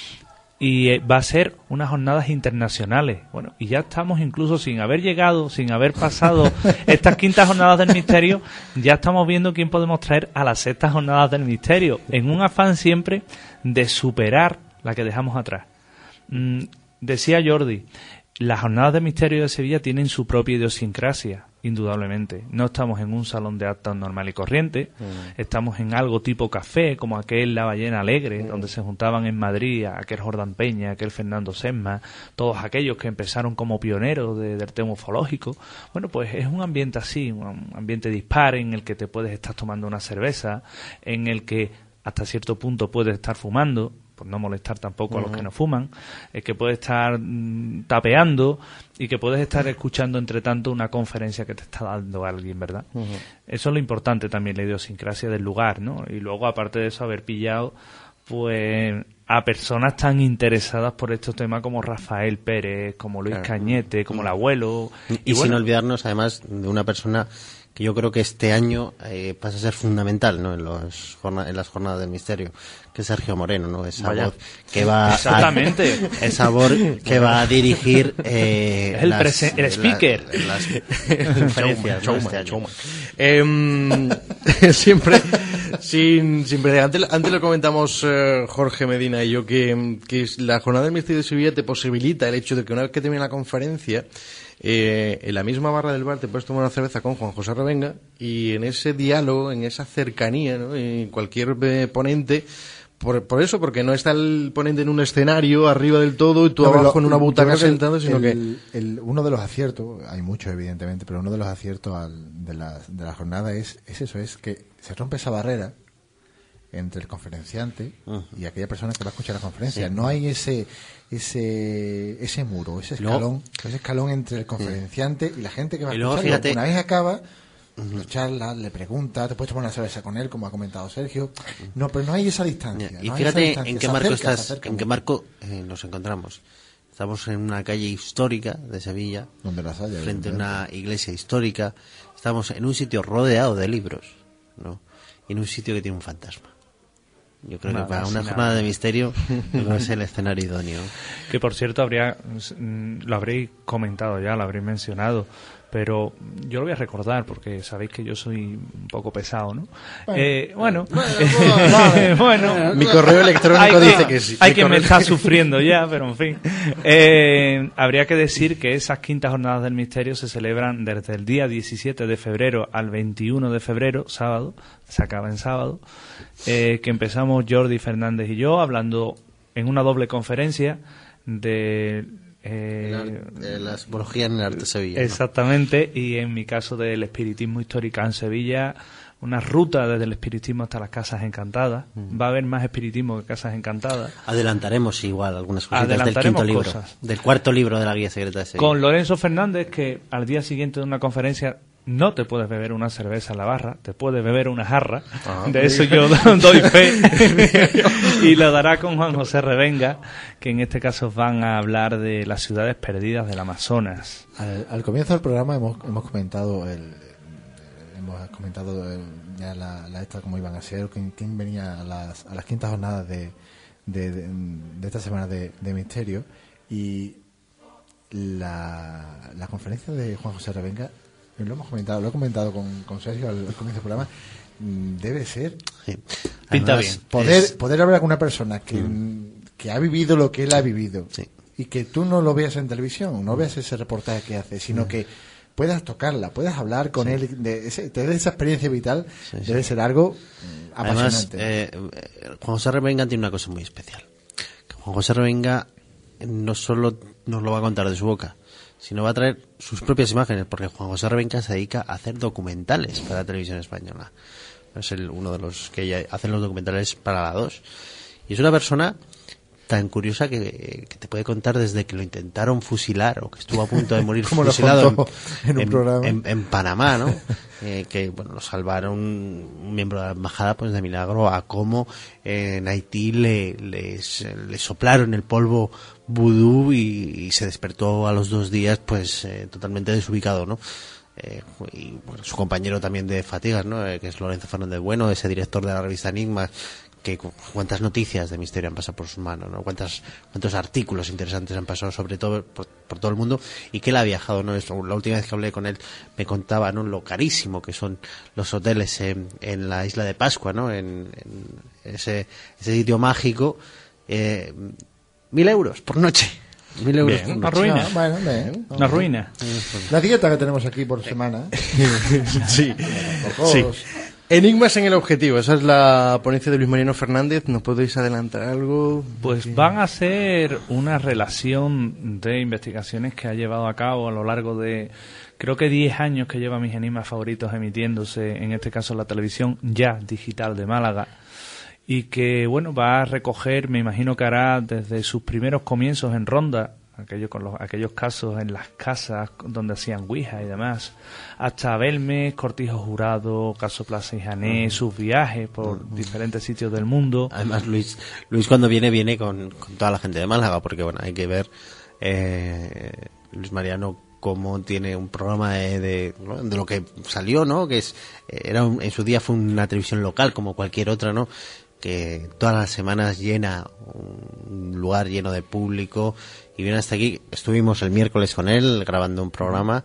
Y va a ser unas jornadas internacionales. Bueno, y ya estamos incluso sin haber llegado, sin haber pasado estas quintas jornadas del misterio, ya estamos viendo quién podemos traer a las sextas jornadas del misterio, en un afán siempre de superar la que dejamos atrás. Mm, decía Jordi, las jornadas del misterio de Sevilla tienen su propia idiosincrasia, indudablemente. No estamos en un salón de actos normal y corriente, mm. estamos en algo tipo café, como aquel La Ballena Alegre, mm. donde se juntaban en Madrid aquel Jordán Peña, aquel Fernando Sesma, todos aquellos que empezaron como pioneros de, del tema ufológico. Bueno, pues es un ambiente así, un ambiente dispar en el que te puedes estar tomando una cerveza, en el que hasta cierto punto puedes estar fumando, por no molestar tampoco uh-huh. a los que no fuman, es que puedes estar mm, tapeando y que puedes estar escuchando entre tanto una conferencia que te está dando alguien, ¿verdad? Uh-huh. Eso es lo importante también, la idiosincrasia del lugar, ¿no? Y luego, aparte de eso, haber pillado pues a personas tan interesadas por estos temas como Rafael Pérez, como Luis claro. Cañete, como el abuelo. Y, y bueno, sin olvidarnos, además, de una persona que yo creo que este año eh, pasa a ser fundamental, ¿no? En, los jorna- en las jornadas del misterio, que es Sergio Moreno, ¿no? Esa Vaya. voz que va Exactamente. a, esa voz que va a dirigir eh, el, las, presen- el speaker la, las conferencias showman, este showman. Eh, siempre sin, sin antes, antes lo comentamos eh, Jorge Medina y yo que, que la jornada del misterio de Sevilla te posibilita el hecho de que una vez que termine la conferencia, Eh, en la misma barra del bar te puedes tomar una cerveza con Juan José Revenga y en ese diálogo, en esa cercanía, ¿no? En cualquier eh, ponente, por, por eso, porque no está el ponente en un escenario arriba del todo y tú no, abajo lo, en una butaca sentado, sino el, que... El, uno de los aciertos, hay muchos evidentemente, pero uno de los aciertos al, de, la, de la jornada es, es eso, es que se rompe esa barrera entre el conferenciante uh-huh. y aquella persona que va a escuchar la conferencia. Sí. No hay ese ese ese muro, ese escalón, luego, ese escalón entre el conferenciante sí. y la gente que va a escuchar. Fíjate, una vez acaba, uh-huh. lo charla, le pregunta, te puedes tomar una cerveza con él, como ha comentado Sergio. No, pero no hay esa distancia. Y no fíjate distancia. en qué se marco acerca, estás, en qué marco eh, nos encontramos. Estamos en una calle histórica de Sevilla, donde las haya, frente a una iglesia histórica. Estamos en un sitio rodeado de libros, ¿no? Y en un sitio que tiene un fantasma. Yo creo nada, que para una jornada nada. de misterio no es el escenario idóneo. Que por cierto, habría lo habréis comentado ya, lo habréis mencionado, pero yo lo voy a recordar porque sabéis que yo soy un poco pesado, ¿no? Bueno, eh, bueno, bueno, bueno, mi correo electrónico hay, dice que sí. Hay quien me está sufriendo ya, pero en fin. Eh, habría que decir que esas quintas jornadas del misterio se celebran desde el día diecisiete de febrero al veintiuno de febrero, sábado, se acaba en sábado, eh, que empezamos Jordi Fernández y yo hablando en una doble conferencia de... Eh, la, la simbología en el arte de Sevilla. Exactamente, ¿no? Y en mi caso del espiritismo histórico en Sevilla, una ruta desde el espiritismo hasta las casas encantadas. Mm. Va a haber más espiritismo que casas encantadas. Adelantaremos igual algunas cositas del quinto libro, cosas. Del cuarto libro de la Guía Secreta de Sevilla. Con Lorenzo Fernández, que al día siguiente de una conferencia no te puedes beber una cerveza en la barra, te puedes beber una jarra. Ah, de eso yo doy fe. Y lo dará con Juan José Revenga, que en este caso van a hablar de las ciudades perdidas del Amazonas. Al, al comienzo del programa hemos, hemos comentado el, hemos comentado el, ya la, la esta cómo iban a ser, quién, quién venía a las, a las quintas jornadas de, de, de, de esta semana de, de misterio, y la, la conferencia de Juan José Revenga, lo hemos comentado, lo he comentado con, con Sergio al, al comienzo del programa, debe ser sí. Pinta bien. Poder, es... poder hablar con una persona que, mm. que ha vivido lo que él ha vivido sí. y que tú no lo veas en televisión, no veas ese reportaje que hace, sino mm. que puedas tocarla, puedas hablar con sí. él, de ese, te dé esa experiencia vital, sí, sí. debe ser algo mm, apasionante. Además, eh, Juan José Revenga tiene una cosa muy especial. Que Juan José Revenga no solo nos lo va a contar de su boca, sino va a traer sus propias imágenes, porque Juan José Revenga se dedica a hacer documentales para la televisión española. Es el, uno de los que hacen los documentales para la dos. Y es una persona tan curiosa que, que te puede contar desde que lo intentaron fusilar o que estuvo a punto de morir fusilado en, en, un en, programa. En, en Panamá, ¿no? Eh, que bueno, lo salvaron un miembro de la embajada pues de milagro, a cómo eh, en Haití le, les, le soplaron el polvo vudú y, y se despertó a los dos días pues eh, totalmente desubicado, ¿no? Eh, y bueno, su compañero también de Fatigas, ¿no? Eh, que es Lorenzo Fernández Bueno, ese director de la revista Enigma, que cuántas noticias de misterio han pasado por sus manos, ¿no? Cuántas, cuántos artículos interesantes han pasado sobre todo por, por todo el mundo, y que él ha viajado, ¿no? Esto, la última vez que hablé con él me contaba, ¿no? Lo carísimo que son los hoteles en, en la isla de Pascua, ¿no? En, en ese, ese sitio mágico, eh, mil euros por noche. Mil euros bien, una ruina. No, bueno, bien. Una ruina. La dieta que tenemos aquí por semana. Sí. Sí. Enigmas en el objetivo, esa es la ponencia de Luis Mariano Fernández. ¿Nos podéis adelantar algo? Pues van a ser una relación de investigaciones que ha llevado a cabo a lo largo de, creo que diez años que lleva Mis Enigmas Favoritos emitiéndose, en este caso en la televisión ya digital de Málaga. y que, bueno, va a recoger, me imagino que hará desde sus primeros comienzos en Ronda, aquellos con los, aquellos casos en las casas donde hacían ouija y demás, hasta Belmes, Cortijo Jurado, Caso Plaza y Jané, uh-huh. sus viajes por uh-huh. diferentes sitios del mundo. Además, Luis Luis cuando viene, viene con, con toda la gente de Málaga, porque bueno, hay que ver eh, Luis Mariano cómo tiene un programa de, de, ¿no? de lo que salió, ¿no? Que es era un, en su día fue una televisión local como cualquier otra, ¿no? Que todas las semanas llena un lugar lleno de público y viene hasta aquí. Estuvimos el miércoles con él grabando un programa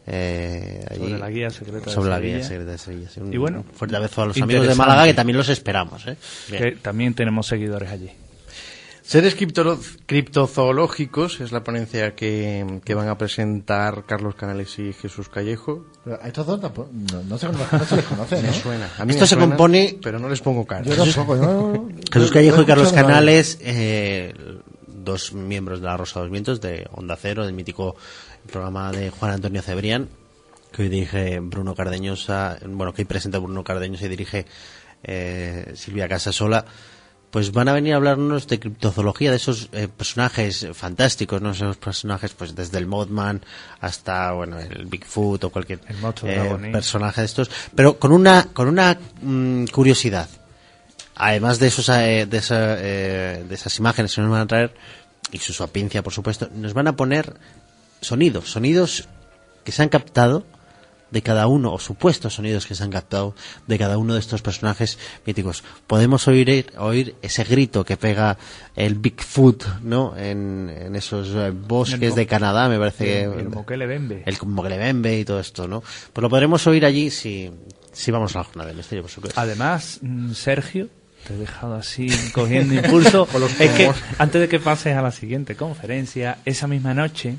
eh, allí, sobre la guía secreta sobre de la Sevilla. guía secreta de Sevilla. Sí, un, y bueno, un fuerte abrazo a los amigos de Málaga, que también los esperamos, ¿eh? Que también tenemos seguidores allí. Seres cripto, criptozoológicos es la ponencia que, que van a presentar Carlos Canales y Jesús Callejo. Pero a estos dos tampoco, no, no, se, no se les conoce, ¿no? Me suena. A mí Esto me se suena, compone... pero no les pongo cara. Yo tampoco, no, Jesús Callejo y Carlos Canales, eh, dos miembros de La Rosa de los Vientos, de Onda Cero, del mítico programa de Juan Antonio Cebrián, que hoy dirige Bruno Cardeñosa, bueno, que hoy presenta Bruno Cardeñosa y dirige eh, Silvia Casasola. Pues van a venir a hablarnos de criptozoología, de esos eh, personajes fantásticos, ¿no? Esos personajes, pues desde el Mothman hasta, bueno, el Bigfoot o cualquier eh, personaje de estos, pero con una con una mmm, curiosidad. Además de esos eh, de, esa, eh, de esas imágenes que nos van a traer, y su sapiencia, por supuesto, nos van a poner sonidos, sonidos que se han captado de cada uno, o supuestos sonidos que se han captado de cada uno de estos personajes míticos. Podemos oír oír ese grito que pega el Bigfoot, ¿no? En, en esos eh, bosques el de Canadá, me parece. El, el Mokelebembe. El Mokelebembe y todo esto, ¿no? Pues lo podremos oír allí si, si vamos a la jornada del misterio, por supuesto. Además, Sergio, te he dejado así cogiendo impulso. Es que antes de que pases a la siguiente conferencia, esa misma noche,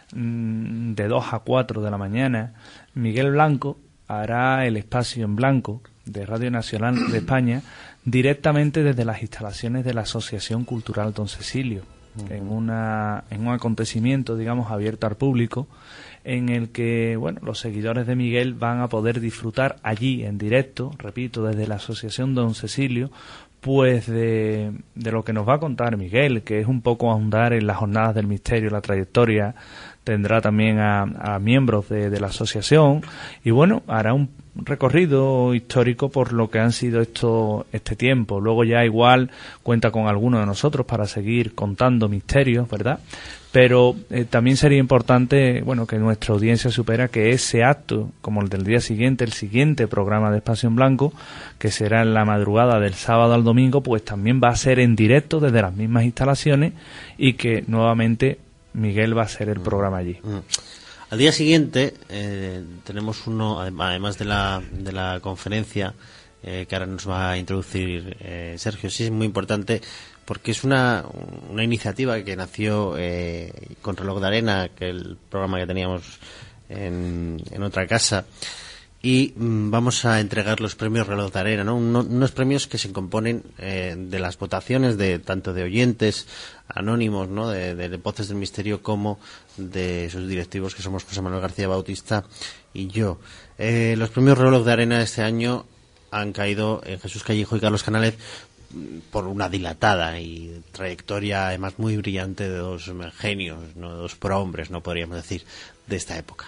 de dos a cuatro de la mañana, Miguel Blanco hará el espacio en blanco de Radio Nacional de España directamente desde las instalaciones de la Asociación Cultural Don Cecilio, uh-huh. en una en un acontecimiento, digamos, abierto al público, en el que, bueno, los seguidores de Miguel van a poder disfrutar allí en directo, repito, desde la Asociación Don Cecilio, pues de, de lo que nos va a contar Miguel, que es un poco ahondar en las jornadas del misterio, la trayectoria. Tendrá también a, a miembros de, de la asociación y, bueno, hará un recorrido histórico por lo que han sido esto, este tiempo. Luego ya igual cuenta con algunos de nosotros para seguir contando misterios, ¿verdad? Pero eh, también sería importante, bueno, que nuestra audiencia supera que ese acto, como el del día siguiente, el siguiente programa de Espacio en Blanco, que será en la madrugada del sábado al domingo, pues también va a ser en directo desde las mismas instalaciones y que nuevamente Miguel va a hacer el programa allí. Mm. Al día siguiente eh, tenemos uno, además de la, de la conferencia eh, que ahora nos va a introducir eh, Sergio. Sí, es muy importante porque es una, una iniciativa que nació eh, con Reloj de Arena, que el programa que teníamos en, en otra casa, y mm, vamos a entregar los premios Reloj de Arena, ¿no? Uno, unos premios que se componen eh, de las votaciones de tanto de oyentes anónimos, ¿no? De, de Voces del Misterio, como de sus directivos, que somos José Manuel García Bautista y yo. Eh, los premios Reloj de Arena de este año han caído en Jesús Callejo y Carlos Canales por una dilatada y trayectoria además muy brillante de dos genios, ¿no? De dos prohombres, no podríamos decir, de esta época.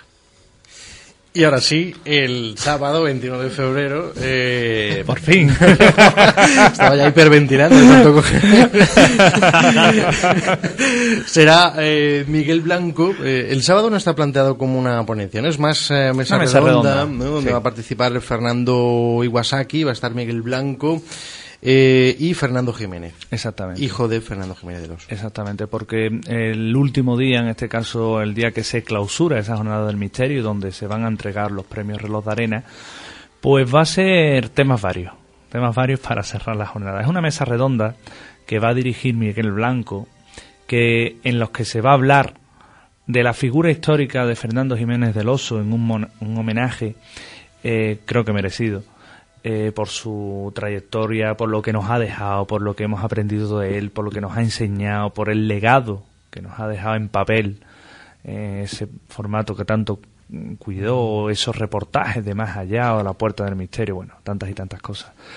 Y ahora sí, el sábado veintiuno de febrero, eh, por fin, estaba ya hiperventilando de tanto coger. Será eh, Miguel Blanco. Eh, el sábado no está planteado como una ponencia, ¿no? Es más eh, mesa, mesa redonda, redonda, ¿no? Donde sí. va a participar Fernando Iwasaki, va a estar Miguel Blanco. Eh, y Fernando Jiménez. Exactamente. Hijo de Fernando Jiménez de los. Exactamente, porque el último día, en este caso el día que se clausura esa jornada del misterio, donde se van a entregar los premios Reloj de Arena, pues va a ser temas varios, temas varios para cerrar la jornada. Es una mesa redonda que va a dirigir Miguel Blanco, que en los que se va a hablar de la figura histórica de Fernando Jiménez del Oso en un, mon- un homenaje, eh, creo que merecido. Eh, por su trayectoria, por lo que nos ha dejado, por lo que hemos aprendido de él, por lo que nos ha enseñado, por el legado que nos ha dejado en papel, eh, ese formato que tanto cuidó, esos reportajes de Más Allá o La Puerta del Misterio, bueno, tantas y tantas cosas.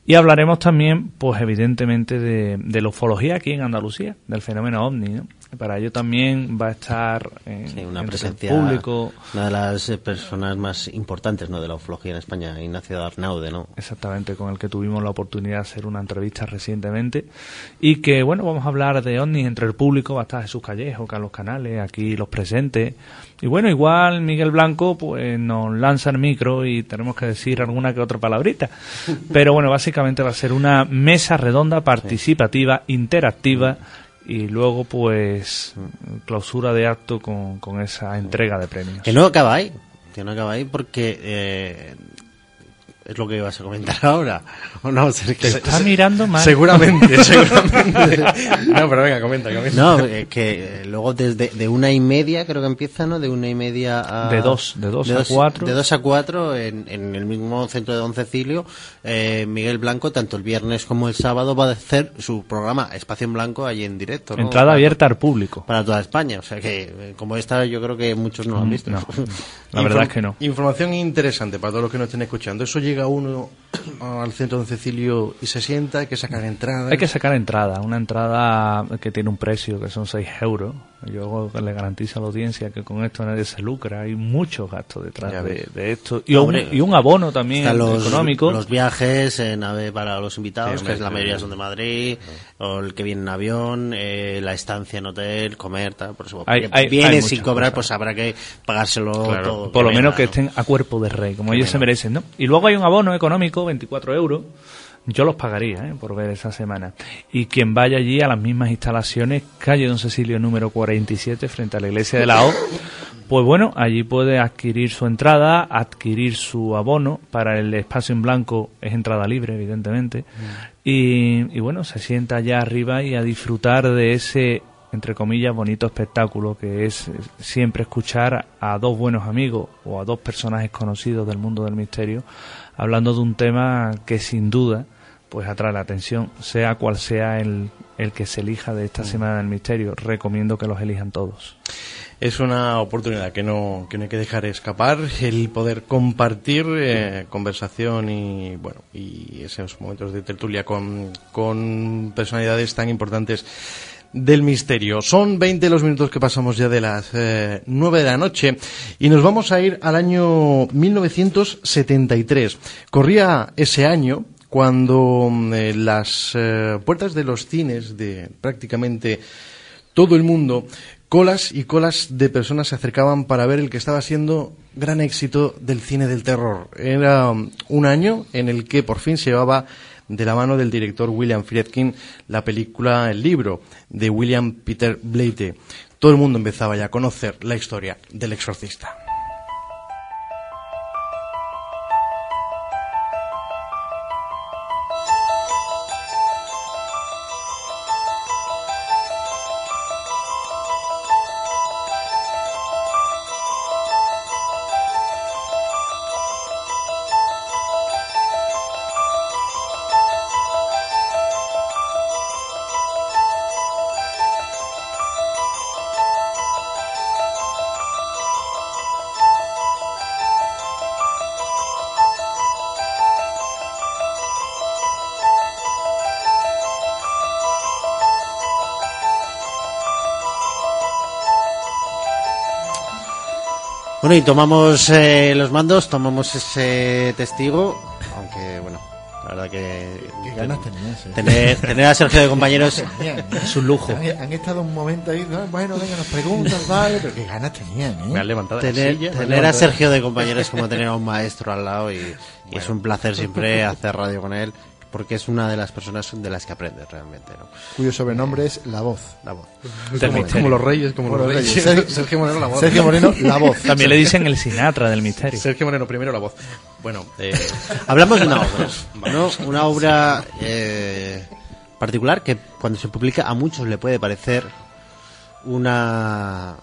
Y hablaremos también, pues evidentemente, de, de la ufología aquí en Andalucía, del fenómeno ovni, ¿no? Para ello también va a estar en, sí, una en presencia, el público. Una de las personas más importantes, ¿no?, de la ufología en España, Ignacio Arnaude, ¿no? Exactamente, con el que tuvimos la oportunidad de hacer una entrevista recientemente. Y que, bueno, vamos a hablar de ovnis entre el público. Va a estar Jesús Callejo, Carlos Canales, aquí los presentes. Y bueno, igual Miguel Blanco pues nos lanza el micro y tenemos que decir alguna que otra palabrita. Pero bueno, básicamente va a ser una mesa redonda, participativa, sí. interactiva, y luego pues clausura de acto con, con esa entrega de premios. Que no acaba ahí, que no acaba ahí porque eh, es lo que ibas a comentar ahora. ¿O no, Sergio? Te está mirando mal. Seguramente, seguramente. No, pero venga, comenta, comenta. No, eh, que luego desde de una y media creo que empieza, ¿no? De una y media a... De dos, de dos, de dos a cuatro. De dos a cuatro en, en el mismo centro de Don Cecilio. Eh, Miguel Blanco, tanto el viernes como el sábado, va a hacer su programa Espacio en Blanco allí en directo, ¿no? Entrada para, abierta al público. Para toda España. O sea que, como esta, yo creo que muchos no lo han visto. No, la verdad es que no. Información interesante para todos los que nos estén escuchando. Eso llega uno al centro de Don Cecilio y se sienta, hay que sacar entrada. Hay que sacar entrada, una entrada que tiene un precio que son seis euros. Yo le garantizo a la audiencia que con esto nadie se lucra, hay muchos gastos detrás de, de esto. Y, Hombre, un, y un abono también los, económico. Los viajes en ave para los invitados, sí, que es la mayoría son de Madrid, no. o el que viene en avión, eh, la estancia en hotel, comer, tal. Por eso hay, hay, viene hay sin cobrar, cosas. Pues habrá que pagárselo claro, todo. Por lo menos que estén a cuerpo de rey, como que ellos venga. se merecen, ¿no? Y luego hay un abono económico, veinticuatro euros. Yo los pagaría, ¿eh?, por ver esa semana. Y quien vaya allí a las mismas instalaciones, calle Don Cecilio número cuarenta y siete, frente a la iglesia de la O, pues bueno, allí puede adquirir su entrada, adquirir su abono. Para el espacio en blanco es entrada libre, evidentemente. Mm. Y, y bueno, se sienta allá arriba y a disfrutar de ese, entre comillas, bonito espectáculo que es siempre escuchar a dos buenos amigos o a dos personajes conocidos del mundo del misterio hablando de un tema que sin duda pues atrae la atención, sea cual sea el, el que se elija de esta Semana del Misterio. Recomiendo que los elijan todos. Es una oportunidad que no, que no hay que dejar escapar, el poder compartir eh, conversación y bueno y esos momentos de tertulia con, con personalidades tan importantes del misterio. Son veinte los minutos que pasamos ya de las eh, nueve de la noche y nos vamos a ir al año mil novecientos setenta y tres. Corría ese año cuando eh, las eh, puertas de los cines de prácticamente todo el mundo, colas y colas de personas se acercaban para ver el que estaba siendo gran éxito del cine del terror. Era um, un año en el que por fin se llevaba de la mano del director William Friedkin la película El libro de William Peter Blatty. Todo el mundo empezaba ya a conocer la historia del exorcista. Bueno, y tomamos eh, los mandos, tomamos ese testigo, aunque bueno, la verdad que... ¿Qué ganas tenías? Eh? Tener, tener a Sergio de compañeros es un lujo. Han, han estado un momento ahí, ¿no? Bueno, venga, nos preguntas, vale, pero qué ganas tenían, ¿eh? Me han levantado tener, la silla, tener a Sergio de compañeros es como tener a un maestro al lado y, y bueno. Es un placer siempre hacer radio con él. Porque es una de las personas de las que aprendes realmente, ¿no? Cuyo sobrenombre es La Voz. La Voz. Como, como los reyes, como, como los reyes. reyes. Sergio, Sergio Moreno, La Voz. Sergio Moreno, La Voz. También le dicen el Sinatra del misterio. Sergio Moreno, primero La Voz. Bueno, eh... hablamos de una obra, ¿no? Una obra eh, particular que cuando se publica a muchos le puede parecer una...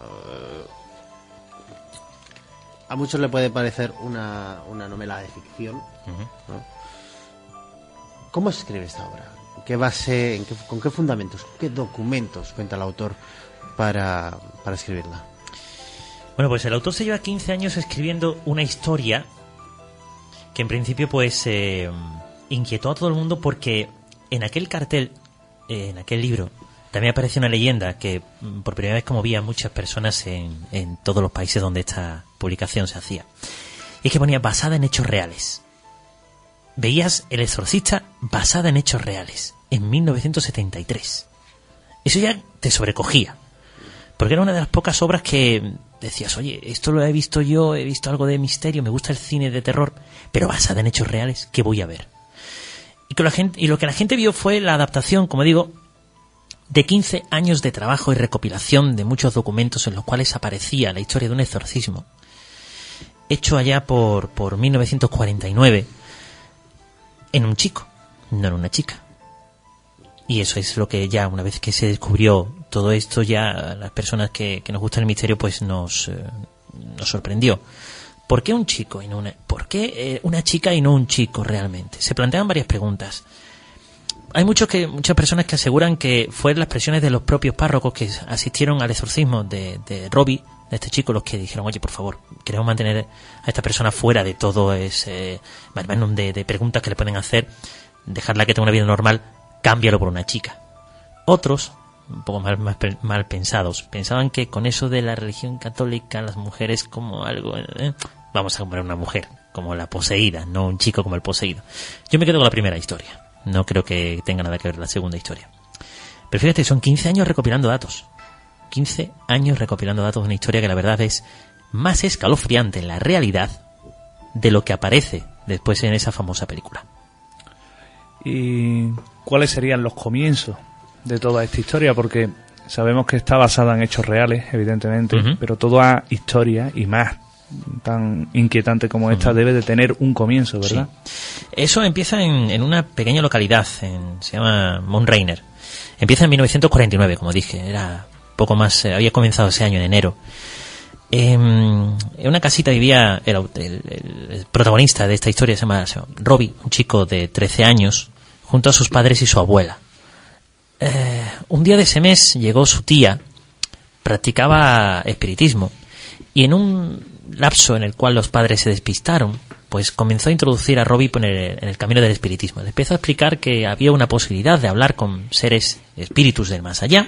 A muchos le puede parecer una, una novela de ficción, uh-huh. ¿no? ¿Cómo se escribe esta obra? ¿Qué base, en qué, con qué fundamentos, qué documentos cuenta el autor para, para escribirla? Bueno, pues el autor se lleva quince años escribiendo una historia que en principio pues eh, inquietó a todo el mundo porque en aquel cartel, eh, en aquel libro, también apareció una leyenda que por primera vez conmovía a muchas personas en, en todos los países donde esta publicación se hacía. Y es que ponía basada en hechos reales. Veías El Exorcista basada en hechos reales, en mil novecientos setenta y tres. Eso ya te sobrecogía, porque era una de las pocas obras que decías, oye, esto lo he visto yo, he visto algo de misterio, me gusta el cine de terror, pero basada en hechos reales, ¿qué voy a ver? Y, que la gente, y lo que la gente vio fue la adaptación, como digo, de quince años de trabajo y recopilación de muchos documentos en los cuales aparecía la historia de un exorcismo, hecho allá por, por mil novecientos cuarenta y nueve, en un chico, no en una chica. Y eso es lo que ya, una vez que se descubrió todo esto, ya las personas que, que nos gusta el misterio, pues nos, eh, nos sorprendió. ¿Por qué un chico y no una, por qué eh, una chica y no un chico realmente? Se plantean varias preguntas. Hay muchos que, muchas personas que aseguran que fueron las presiones de los propios párrocos que asistieron al exorcismo de, de Robbie, de este chico, los que dijeron, oye, por favor, queremos mantener a esta persona fuera de todo ese magnum de, de preguntas que le pueden hacer, dejarla que tenga una vida normal, cámbialo por una chica. Otros, un poco más, más mal pensados, pensaban que con eso de la religión católica, las mujeres como algo, eh, vamos a comprar una mujer, como la poseída, no un chico como el poseído. Yo me quedo con la primera historia. No creo que tenga nada que ver la segunda historia. Pero fíjate, son quince años recopilando datos. quince años recopilando datos de una historia que la verdad es más escalofriante en la realidad de lo que aparece después en esa famosa película. ¿Y cuáles serían los comienzos de toda esta historia? Porque sabemos que está basada en hechos reales, evidentemente, uh-huh. pero toda historia, y más tan inquietante como esta, uh-huh. debe de tener un comienzo, ¿verdad? Sí. Eso empieza en, en una pequeña localidad, en, se llama Mount Rainier. Empieza en mil novecientos cuarenta y nueve, como dije, era poco más, eh, había comenzado ese año, en enero. Eh, en una casita vivía el, el, el protagonista de esta historia, se llama, se llama Robbie, un chico de trece años, junto a sus padres y su abuela. Eh, un día de ese mes llegó su tía, practicaba espiritismo, y en un lapso en el cual los padres se despistaron, pues comenzó a introducir a Robbie en el, en el camino del espiritismo. Le empezó a explicar que había una posibilidad de hablar con seres, espíritus del más allá,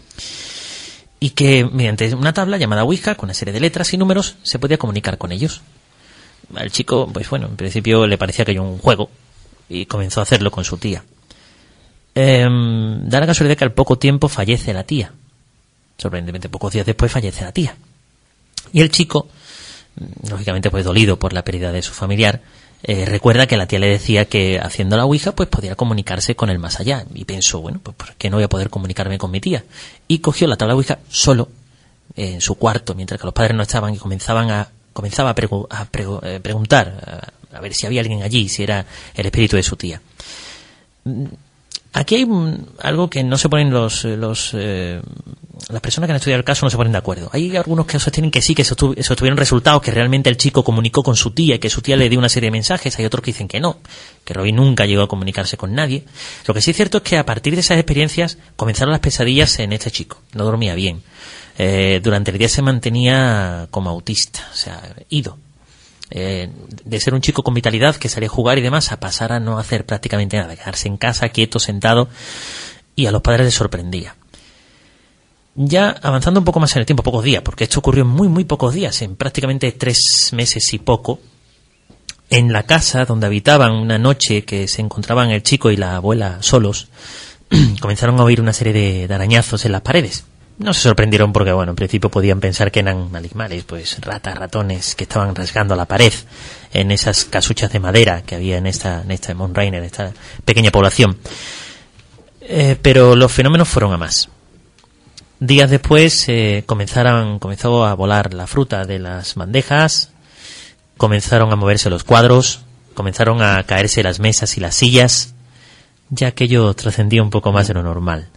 y que mediante una tabla llamada Ouija, con una serie de letras y números, se podía comunicar con ellos. Al chico, pues bueno, en principio le parecía que era un juego, y comenzó a hacerlo con su tía. Eh, da la casualidad que al poco tiempo fallece la tía. Sorprendentemente, pocos días después fallece la tía. Y el chico, lógicamente pues dolido por la pérdida de su familiar, eh, recuerda que la tía le decía que haciendo la Ouija pues podía comunicarse con el más allá. Y pensó, bueno, pues ¿por qué no voy a poder comunicarme con mi tía? Y cogió la tabla Ouija solo eh, en su cuarto, mientras que los padres no estaban, y comenzaban a, comenzaba a, pregu- a pregu- eh, preguntar, a, a ver si había alguien allí, si era el espíritu de su tía. Aquí hay un, algo que no se ponen los, los eh, las personas que han estudiado el caso no se ponen de acuerdo. Hay algunos que sostienen que sí, que se obtuvieron resultados, que realmente el chico comunicó con su tía y que su tía le dio una serie de mensajes. Hay otros que dicen que no, que Robbie nunca llegó a comunicarse con nadie. Lo que sí es cierto es que a partir de esas experiencias comenzaron las pesadillas en este chico. No dormía bien. Eh, durante el día se mantenía como autista, o sea, ido. Eh, de ser un chico con vitalidad que salía a jugar y demás, a pasar a no hacer prácticamente nada, quedarse en casa quieto, sentado, y a los padres les sorprendía. Ya avanzando un poco más en el tiempo, pocos días, porque esto ocurrió en muy muy pocos días, en prácticamente tres meses y poco, en la casa donde habitaban una noche que se encontraban el chico y la abuela solos, comenzaron a oír una serie de, de arañazos en las paredes. No se sorprendieron porque, bueno, en principio podían pensar que eran animales, pues ratas, ratones que estaban rasgando la pared en esas casuchas de madera que había en esta, en esta Mount Rainier, en esta pequeña población. Eh, pero los fenómenos fueron a más. Días después eh, comenzaron, comenzó a volar la fruta de las bandejas, comenzaron a moverse los cuadros, comenzaron a caerse las mesas y las sillas, ya aquello trascendía un poco más de lo normal.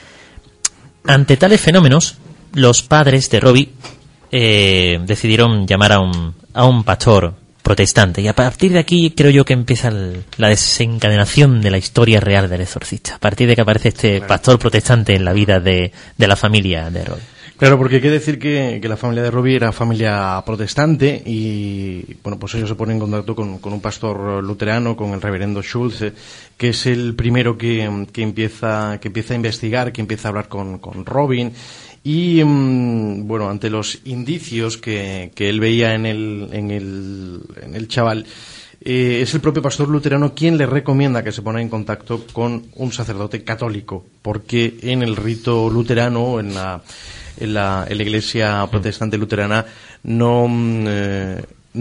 Ante tales fenómenos, los padres de Robbie eh, decidieron llamar a un, a un pastor protestante, y a partir de aquí creo yo que empieza el, la desencadenación de la historia real del exorcista, a partir de que aparece este pastor protestante en la vida de, de la familia de Robbie. Claro, porque hay que decir que, que la familia de Robbie era familia protestante y, bueno, pues ellos se ponen en contacto con, con un pastor luterano, con el reverendo Schultz, que es el primero que, que empieza que empieza a investigar, que empieza a hablar con, con Robin y, mmm, bueno, ante los indicios que, que él veía en el, en el, en el chaval, Eh, es el propio pastor luterano quien le recomienda que se ponga en contacto con un sacerdote católico, porque en el rito luterano, en la, en la, en la iglesia protestante luterana, no, eh,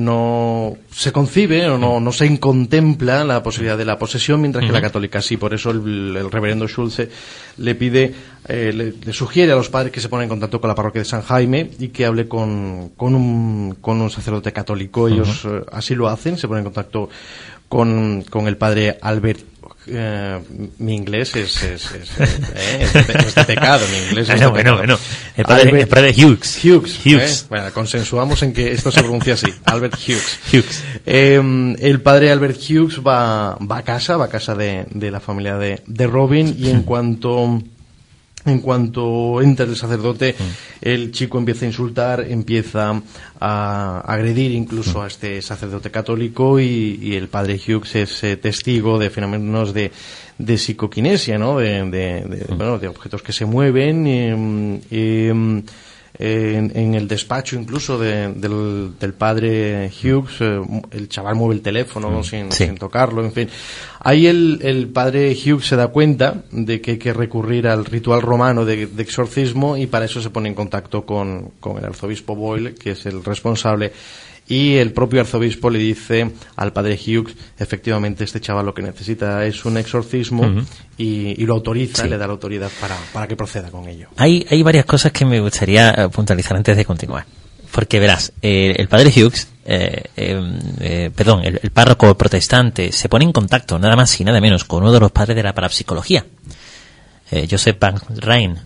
no se concibe o no, no se contempla la posibilidad de la posesión, mientras que la católica sí. Por eso el, el reverendo Schulze le pide, eh, le, le sugiere a los padres que se pongan en contacto con la parroquia de San Jaime y que hable con, con, un, con un sacerdote católico. Ellos uh-huh. eh, así lo hacen, se ponen en contacto con, con el padre Albert. Eh, mi inglés es, es, es, eh, es, de, es de pecado, mi inglés es bueno, de pecado. Bueno, bueno, el padre, Albert, el padre Hughes. Hughes. Hughes. Eh, bueno, consensuamos en que esto se pronuncia así, Albert Hughes. Hughes. Eh, el padre Albert Hughes va, va a casa, va a casa de, de la familia de, de Robin y en cuanto... En cuanto entra el sacerdote, el chico empieza a insultar, empieza a agredir incluso a este sacerdote católico y, y el padre Hughes es eh, testigo de fenómenos de, de psicoquinesia, ¿no? De, de, de, bueno, de objetos que se mueven y, y, en, en el despacho incluso de, del, del padre Hughes, eh, el chaval mueve el teléfono mm, sin, sí. sin tocarlo, en fin. Ahí el, el padre Hughes se da cuenta de que hay que recurrir al ritual romano de, de exorcismo y para eso se pone en contacto con, con el arzobispo Boyle, que es el responsable, y el propio arzobispo le dice al padre Hughes, efectivamente este chaval lo que necesita es un exorcismo uh-huh. y, y lo autoriza, sí. le da la autoridad para, para que proceda con ello. Hay, hay varias cosas que me gustaría puntualizar antes de continuar. Porque verás, eh, el padre Hughes, eh, eh, eh, perdón, el, el párroco protestante se pone en contacto nada más y nada menos con uno de los padres de la parapsicología, eh, Joseph Van Rijn.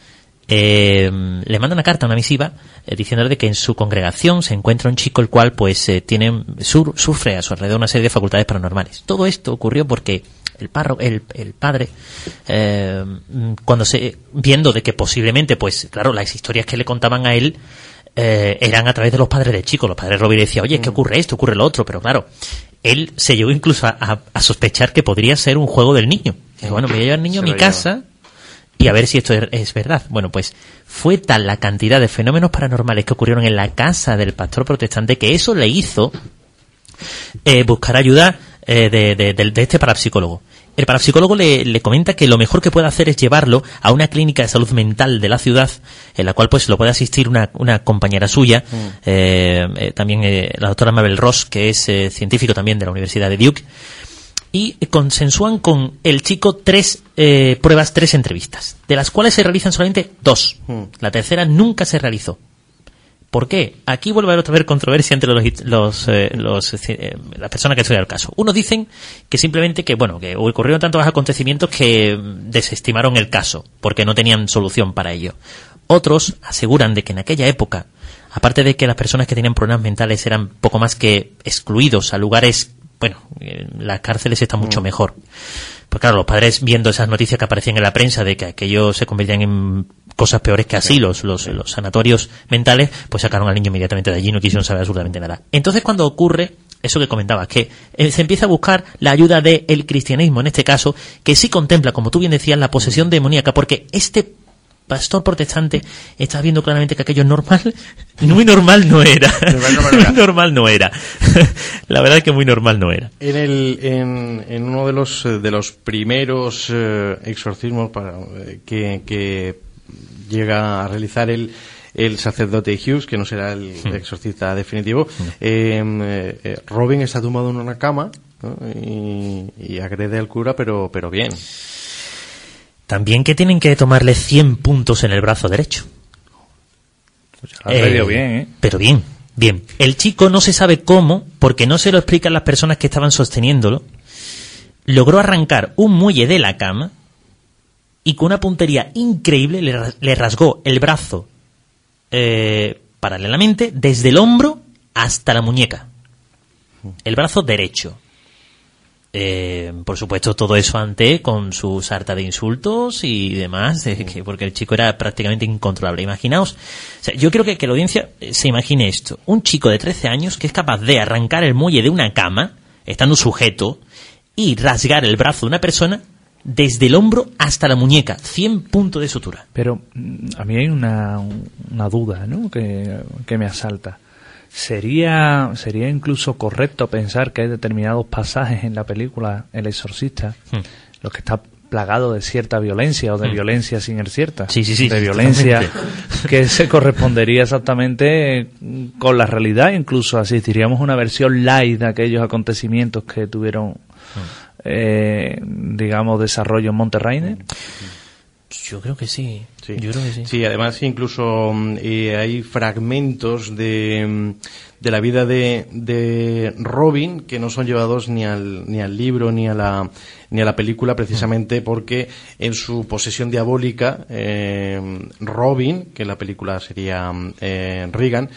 Eh, le manda una carta, una misiva, eh, diciéndole de que en su congregación se encuentra un chico el cual pues eh, tiene sur, sufre a su alrededor una serie de facultades paranormales. Todo esto ocurrió porque el párroco, el, el padre, eh, cuando se viendo de que posiblemente, pues claro, las historias que le contaban a él eh, eran a través de los padres del chico. Los padres Robbie decían, oye, ¿qué ocurre esto? Ocurre lo otro, pero claro, él se llegó incluso a, a, a sospechar que podría ser un juego del niño. Dijo, bueno, voy a llevar al niño a mi casa y a ver si esto es, es verdad. Bueno, pues fue tal la cantidad de fenómenos paranormales que ocurrieron en la casa del pastor protestante que eso le hizo eh, buscar ayuda eh, de, de, de, de este parapsicólogo. El parapsicólogo le, le comenta que lo mejor que puede hacer es llevarlo a una clínica de salud mental de la ciudad, en la cual pues lo puede asistir una, una compañera suya, mm. eh, eh, también eh, la doctora Mabel Ross, que es eh, científico también de la Universidad de Duke, y consensúan con el chico tres eh, pruebas, tres entrevistas, de las cuales se realizan solamente dos. Mm. La tercera nunca se realizó. ¿Por qué? Aquí vuelve a haber otra vez controversia entre los, los, eh, los eh, las personas que estudian el caso. Unos dicen que simplemente que, bueno, que ocurrieron tantos acontecimientos que desestimaron el caso, porque no tenían solución para ello. Otros aseguran de que en aquella época, aparte de que las personas que tenían problemas mentales eran poco más que excluidos a lugares, bueno, eh, las cárceles están mucho mm. mejor. Pues claro, los padres viendo esas noticias que aparecían en la prensa de que aquello se convertían en cosas peores que asilos, los, los sanatorios mentales, pues sacaron al niño inmediatamente de allí y no quisieron saber absolutamente nada. Entonces cuando ocurre eso que comentabas, que eh, se empieza a buscar la ayuda del cristianismo, en este caso, que sí contempla, como tú bien decías, la posesión demoníaca, porque este pastor protestante está viendo claramente que aquello es normal, muy normal no era, muy normal no era, la verdad es que muy normal no era. En el en, en uno de los de los primeros eh, exorcismos para eh, que, que llega a realizar el el sacerdote Hughes, que no será el mm. exorcista definitivo, mm. eh, eh, Robin está tumbado en una cama, ¿no? y, y agrede al cura, pero pero bien. También que tienen que tomarle cien puntos en el brazo derecho. Pues ha eh, bien, ¿eh? Pero bien, bien. El chico no se sabe cómo, porque no se lo explican las personas que estaban sosteniéndolo, logró arrancar un muelle de la cama y con una puntería increíble le, le rasgó el brazo eh, paralelamente desde el hombro hasta la muñeca. El brazo derecho. Eh, por supuesto, todo eso antes con su sarta de insultos y demás, de que, porque el chico era prácticamente incontrolable. Imaginaos, o sea, yo creo que, que la audiencia se imagine esto: un chico de trece años que es capaz de arrancar el muelle de una cama, estando sujeto, y rasgar el brazo de una persona desde el hombro hasta la muñeca, cien puntos de sutura. Pero a mí hay una, una duda, ¿no?, que, que me asalta. ¿Sería, sería incluso correcto pensar que hay determinados pasajes en la película El Exorcista, hmm. los que está plagado de cierta violencia o de hmm. violencia sin ser cierta? Sí, sí, sí. De violencia que se correspondería exactamente con la realidad, incluso asistiríamos a una versión light de aquellos acontecimientos que tuvieron, hmm. eh, digamos, desarrollo en Monterrey. Yo creo que sí. Sí. Yo creo que sí. Sí, además incluso eh, hay fragmentos de, de la vida de, de Robin que no son llevados ni al, ni al libro ni a la, ni a la película, precisamente porque en su posesión diabólica, eh, Robin, que en la película sería eh, Regan,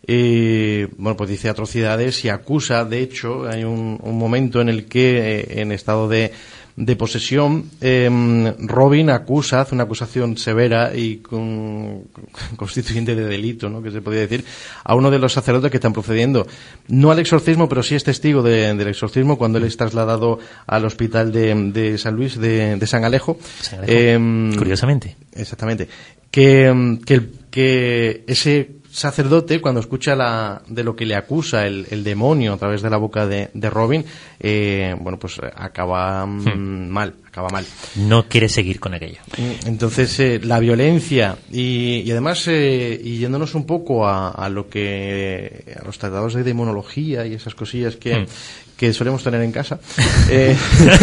Eh, bueno, pues dice atrocidades y acusa. De hecho, hay un, un momento en el que, eh, en estado de, de posesión, eh, Robin acusa, hace una acusación severa y con, constituyente de delito, ¿no?, que se podría decir, a uno de los sacerdotes que están procediendo, no al exorcismo, pero sí es testigo de, del exorcismo, cuando él es trasladado al hospital de, de San Luis, de, de San Alejo. San Alejo. Eh, Curiosamente. Exactamente. Que, que, que ese sacerdote, cuando escucha la, de lo que le acusa el, el demonio a través de la boca de, de Robin, eh, bueno, pues acaba hmm. mal, acaba mal. No quiere seguir con aquello. Entonces, eh, la violencia y, y además, eh, y yéndonos un poco a, a lo que, a los tratados de demonología y esas cosillas que, hmm. que solemos tener en casa. Eh,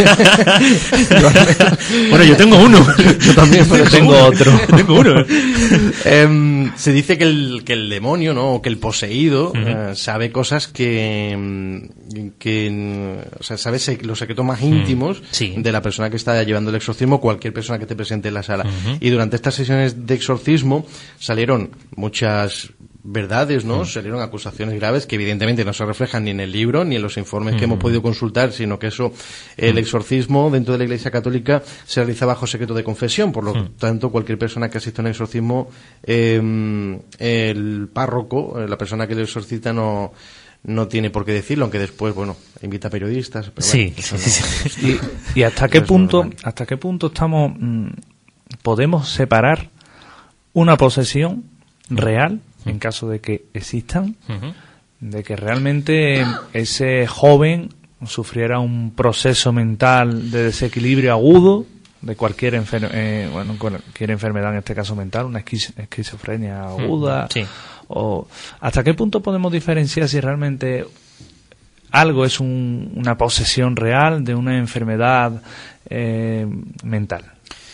bueno, yo tengo uno. Yo también, pero tengo uno. otro. tengo uno. eh, se dice que el, que el demonio, ¿no?, o que el poseído, uh-huh. eh, sabe cosas que, que o sea, sabe se, los secretos más íntimos sí. de la persona que está llevando el exorcismo, cualquier persona que te presente en la sala. Uh-huh. Y durante estas sesiones de exorcismo salieron muchas verdades, ¿no? Mm. Salieron acusaciones graves que evidentemente no se reflejan ni en el libro ni en los informes mm. que hemos podido consultar, sino que eso, el mm. exorcismo dentro de la Iglesia Católica se realiza bajo secreto de confesión, por lo mm. tanto cualquier persona que asista a un exorcismo, eh, el párroco, la persona que le exorcita no no tiene por qué decirlo, aunque después, bueno, invita a periodistas. Pero sí, bueno, sí, sí, sí. Y, y hasta qué punto, hasta qué punto estamos, mmm, podemos separar una posesión real, en caso de que existan, uh-huh. de que realmente ese joven sufriera un proceso mental de desequilibrio agudo de cualquier enfer- eh, bueno, cualquier enfermedad, en este caso mental, una esquiz- esquizofrenia aguda, uh-huh. sí. o hasta qué punto podemos diferenciar si realmente algo es un, una posesión real de una enfermedad eh, mental.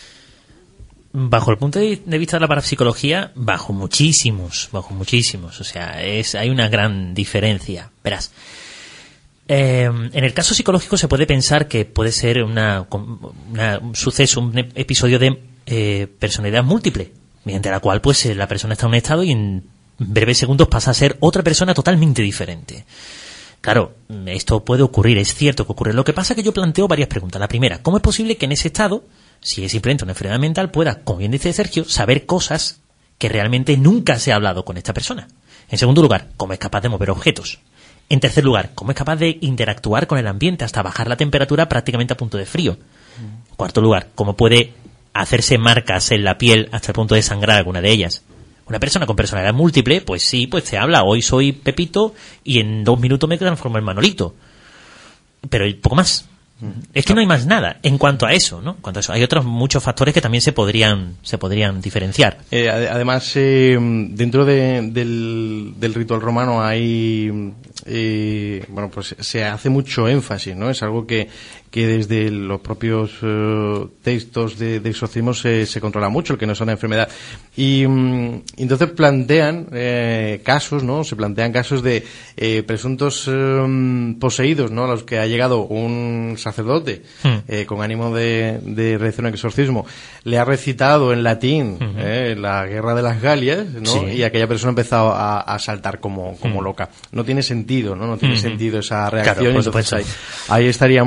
Bajo el punto de vista de la parapsicología, bajo muchísimos, bajo muchísimos, o sea, es hay una gran diferencia. Verás, eh, en el caso psicológico se puede pensar que puede ser una, una, un suceso, un episodio de eh, personalidad múltiple, mediante la cual pues la persona está en un estado y en breves segundos pasa a ser otra persona totalmente diferente. Claro, esto puede ocurrir, es cierto que ocurre. Lo que pasa es que yo planteo varias preguntas. La primera, ¿cómo es posible que en ese estado, si es simplemente una enfermedad mental, pueda, como bien dice Sergio, saber cosas que realmente nunca se ha hablado con esta persona? En segundo lugar, ¿cómo es capaz de mover objetos? En tercer lugar, ¿cómo es capaz de interactuar con el ambiente hasta bajar la temperatura prácticamente a punto de frío? En cuarto lugar, ¿cómo puede hacerse marcas en la piel hasta el punto de sangrar alguna de ellas? Una persona con personalidad múltiple, pues sí, pues te habla, hoy soy Pepito y en dos minutos me transformo en Manolito. Pero poco más. Es que no hay más nada en cuanto a eso, ¿no? En cuanto a eso, hay otros muchos factores que también se podrían se podrían diferenciar. Eh, además, eh, dentro de, del, del ritual romano hay, eh, bueno, pues se hace mucho énfasis, ¿no? Es algo que que desde los propios uh, textos de, de exorcismo se, se controla mucho, el que no es una enfermedad. Y um, entonces plantean eh, casos, ¿no? Se plantean casos de eh, presuntos um, poseídos, ¿no? A los que ha llegado un sacerdote hmm. eh, con ánimo de, de realizar un exorcismo, le ha recitado en latín uh-huh. eh, la guerra de las Galias, ¿no? Sí. Y aquella persona ha empezado a, a saltar como, como hmm. loca. No tiene sentido, ¿no? No tiene uh-huh. sentido esa reacción. Claro, por entonces supuesto. ahí, ahí estaríamos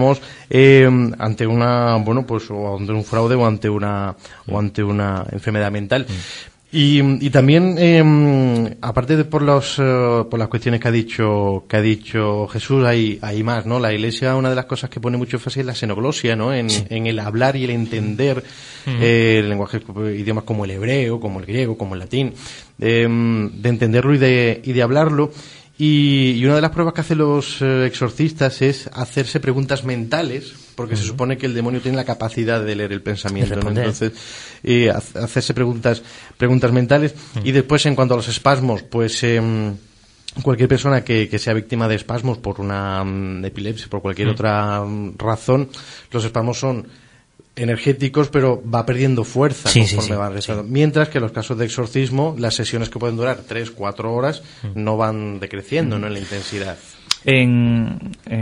eh, ante una, bueno, pues, o ante un fraude o ante una, o ante una enfermedad mental. Mm. Y, y también, eh, aparte de por los, uh, por las cuestiones que ha dicho, que ha dicho Jesús, hay, hay más, ¿no? La Iglesia, una de las cosas que pone mucho énfasis es la xenoglosia, ¿no? En, sí. en el hablar y el entender, uh-huh. eh, el lenguaje, idiomas como el hebreo, como el griego, como el latín, eh, de entenderlo y de, y de hablarlo. Y, y una de las pruebas que hacen los eh, exorcistas es hacerse preguntas mentales, porque uh-huh. se supone que el demonio tiene la capacidad de leer el pensamiento, ¿no? Entonces, eh, hacerse preguntas preguntas mentales. Uh-huh. Y después, en cuanto a los espasmos, pues eh, cualquier persona que, que sea víctima de espasmos por una um, epilepsia, por cualquier uh-huh. otra um, razón, los espasmos son energéticos, pero va perdiendo fuerza sí, conforme sí, sí, va restando. Sí. Mientras que en los casos de exorcismo, las sesiones que pueden durar tres, cuatro horas mm. no van decreciendo mm. ¿no? en la intensidad. En,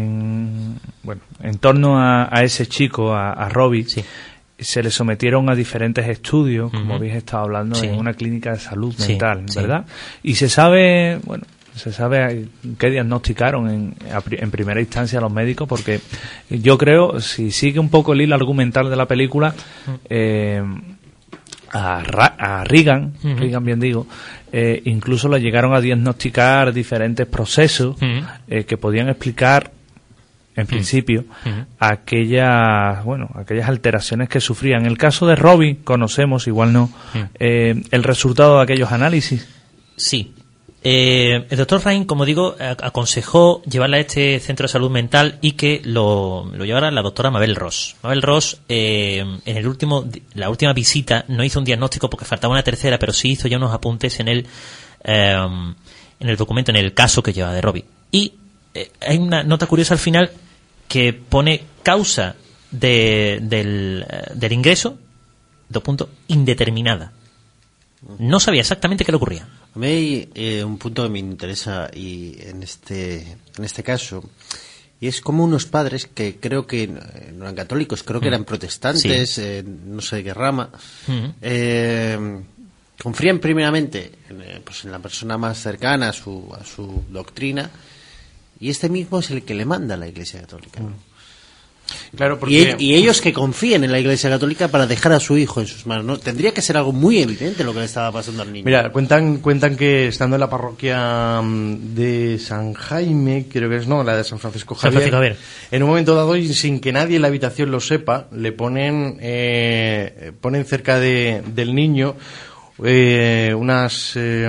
en bueno, en torno a, a ese chico, a, a Robbie, sí. se le sometieron a diferentes estudios, como uh-huh. habéis estado hablando, sí. en una clínica de salud sí, mental, ¿verdad? Sí. Y se sabe, bueno, se sabe qué diagnosticaron en, en primera instancia los médicos, porque yo creo, si sigue un poco el hilo argumental de la película, eh, a, Ra- a Regan, uh-huh. Regan bien digo, eh, incluso le llegaron a diagnosticar diferentes procesos uh-huh. eh, que podían explicar, en principio, uh-huh. aquellas, bueno, aquellas alteraciones que sufría. En el caso de Robbie, conocemos, igual no, uh-huh. eh, el resultado de aquellos análisis. Sí. Eh, el doctor Rain, como digo, aconsejó llevarla a este centro de salud mental y que lo, lo llevara la doctora Mabel Ross. Mabel Ross, eh, en el último, la última visita, no hizo un diagnóstico porque faltaba una tercera, pero sí hizo ya unos apuntes en el, eh, en el documento, en el caso que lleva de Robbie. Y eh, hay una nota curiosa al final que pone causa de, del, del ingreso, dos puntos, indeterminada. No sabía exactamente qué le ocurría. A mí hay eh, un punto que me interesa y en este en este caso, y es como unos padres que creo que no eran católicos, creo que eran protestantes, sí. eh, no sé de qué rama, uh-huh. eh, confían primeramente en, pues en la persona más cercana a su, a su doctrina, y este mismo es el que le manda a la Iglesia Católica, ¿no? Claro, porque... y, y ellos que confíen en la Iglesia Católica para dejar a su hijo en sus manos, ¿no? Tendría que ser algo muy evidente lo que le estaba pasando al niño. Mira, cuentan cuentan que estando en la parroquia de San Jaime, creo que es, no, la de San Francisco Javier, San Francisco Javier. En un momento dado, y sin que nadie en la habitación lo sepa, le ponen eh, ponen cerca de, del niño Eh, unas eh,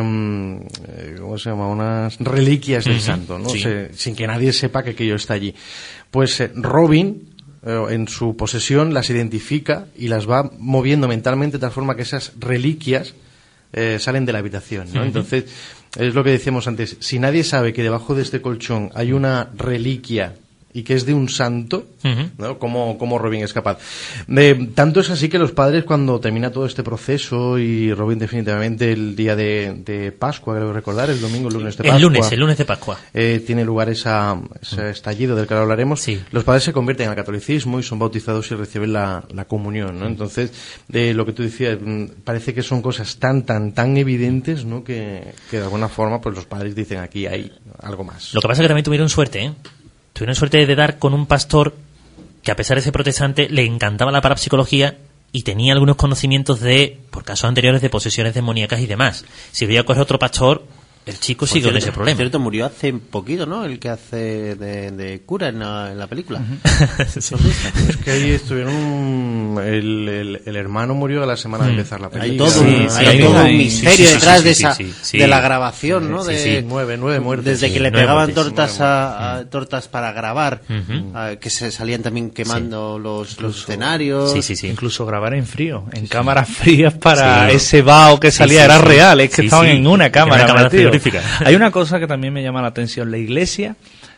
¿cómo se llama? Unas reliquias del uh-huh. santo, ¿no? Sí. Se, sin que nadie sepa que aquello está allí. Pues eh, Robin, eh, en su posesión, las identifica y las va moviendo mentalmente de tal forma que esas reliquias eh, salen de la habitación, ¿no? Uh-huh. Entonces, es lo que decíamos antes, si nadie sabe que debajo de este colchón hay una reliquia y que es de un santo, uh-huh. ¿no? ¿Cómo, cómo Robin es capaz? De, tanto es así que los padres, cuando termina todo este proceso y Robin definitivamente el día de, de Pascua, creo recordar, el domingo, el lunes de Pascua. El lunes, el lunes de Pascua. Eh, tiene lugar esa, ese estallido del que ahora hablaremos. Sí. Los padres se convierten al catolicismo y son bautizados y reciben la, la comunión, ¿no? Entonces, de lo que tú decías, parece que son cosas tan, tan, tan evidentes, ¿no? Que, que de alguna forma, pues los padres dicen aquí hay algo más. Lo que pasa es que también tuvieron suerte, ¿eh? Tuvieron suerte de dar con un pastor que, a pesar de ser protestante, le encantaba la parapsicología y tenía algunos conocimientos de, por casos anteriores, de posesiones demoníacas y demás. Si hubiera coger otro pastor, el chico sigue con ese problema. Cierto, murió hace poquito, ¿no? El que hace de, de cura en la, en la película. Uh-huh. Sí. Es que ahí estuvieron... El, el, el hermano murió a la semana de empezar la película. Hay todo, sí, un, sí, hay todo un misterio sí, sí, detrás sí, sí, de esa sí, sí, de la grabación, ¿no? Sí, de, sí, nueve, nueve muertes. Desde sí, que le nueve pegaban muertes, tortas nueve a, a tortas para grabar, uh-huh. a, que se salían también quemando sí. los, Incluso, los escenarios. Sí, sí, sí. Incluso grabar en frío, en sí, cámaras frías para sí. ese vaho que salía, sí, sí, era sí. real, es que sí, estaban sí. en una cámara. En una cámara frigorífica. Hay una cosa que también me llama la atención, la Iglesia,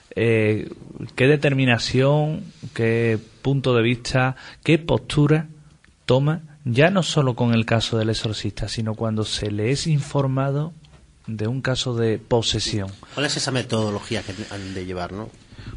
eh, qué determinación, qué punto de vista, qué postura toma, ya no solo con el caso del exorcista, sino cuando se le es informado de un caso de posesión. ¿Cuál es esa metodología que han de llevar, no?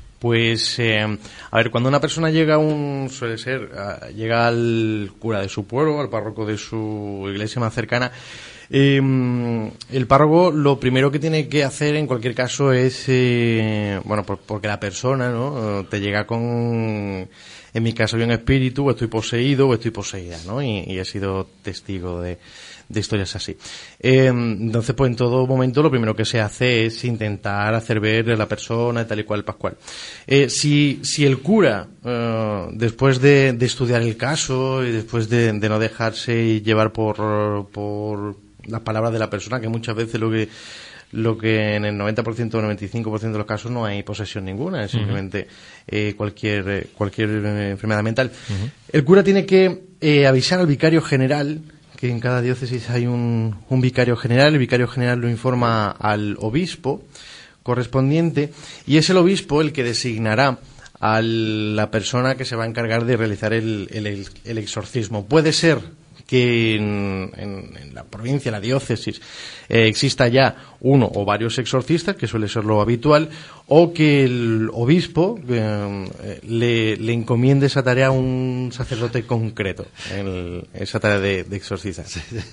Pues, eh, a ver, cuando una persona llega a un, suele ser, uh, llega al cura de su pueblo, al párroco de su iglesia más cercana, Eh, el párroco lo primero que tiene que hacer en cualquier caso es, eh, bueno, por, porque la persona, ¿no?, te llega con, en mi caso había un espíritu, o estoy poseído o estoy poseída, ¿no? Y, y he sido testigo de, de historias así. Eh, entonces, pues en todo momento lo primero que se hace es intentar hacer ver a la persona tal y cual, pascual. Eh, si, si el cura, eh, después de, de estudiar el caso y después de, de no dejarse llevar por, por las palabras de la persona, que muchas veces lo que lo que en el noventa por ciento o noventa y cinco por ciento de los casos no hay posesión ninguna, es simplemente uh-huh. eh, cualquier eh, cualquier eh, enfermedad mental. Uh-huh. El cura tiene que eh, avisar al vicario general, que en cada diócesis hay un, un vicario general, el vicario general lo informa al obispo correspondiente, y es el obispo el que designará a la persona que se va a encargar de realizar el, el, el exorcismo. Puede ser que en, en, en la provincia, en la diócesis, eh, exista ya uno o varios exorcistas, que suele ser lo habitual, o que el obispo eh, le, le encomiende esa tarea a un sacerdote concreto, el, esa tarea de, de exorcizar.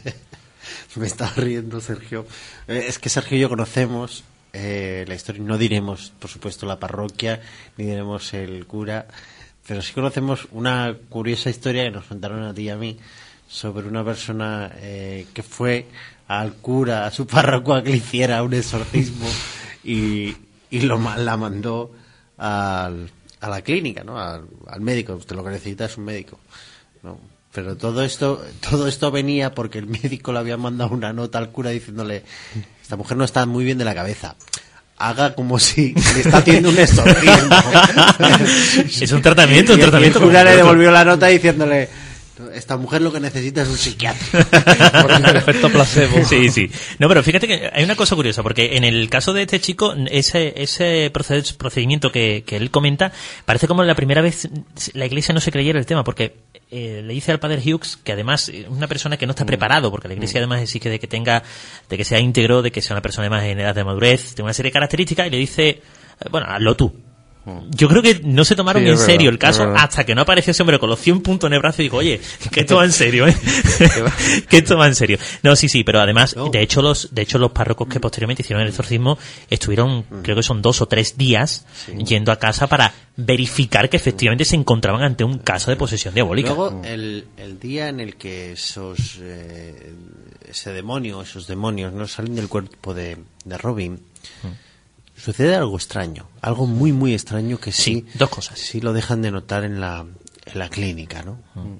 Me estaba riendo, Sergio. Eh, es que Sergio y yo conocemos eh, la historia, no diremos, por supuesto, la parroquia, ni diremos el cura, pero sí conocemos una curiosa historia que nos contaron a ti y a mí, sobre una persona eh, que fue al cura, a su párroco, a que le hiciera un exorcismo y, y lo la mandó al, a la clínica, ¿no? Al, al médico. Usted lo que necesita es un médico, ¿no? Pero todo esto todo esto venía porque el médico le había mandado una nota al cura diciéndole: esta mujer no está muy bien de la cabeza, haga como si le está haciendo un exorcismo. Es un tratamiento, un y, tratamiento. Y el cura le devolvió la nota diciéndole: esta mujer lo que necesita es un psiquiatra. Por el efecto placebo. Sí, sí. No, pero fíjate que hay una cosa curiosa, porque en el caso de este chico, ese ese procedimiento que, que él comenta, parece como la primera vez la Iglesia no se creyera el tema, porque eh, le dice al padre Hughes que además es una persona que no está preparado, porque la Iglesia además exige de que tenga, de que sea íntegro, de que sea una persona además en edad de madurez, de una serie de características, y le dice, bueno, hazlo tú. Yo creo que no se tomaron sí, en serio verdad, el caso hasta que no apareció ese hombre con los cien puntos en el brazo y dijo: oye, que esto va en serio, ¿eh? Que esto va en serio. No, sí, sí, pero además, no. de hecho los de hecho los párrocos que posteriormente hicieron el exorcismo estuvieron, mm. creo que son dos o tres días sí. yendo a casa para verificar que efectivamente se encontraban ante un caso de posesión diabólica. Luego, el, el día en el que esos eh, ese demonio, esos demonios no salen del cuerpo de, de Robin, mm. sucede algo extraño, algo muy muy extraño que sí, sí dos cosas. Sí lo dejan de notar en la en la clínica, ¿no? Mm.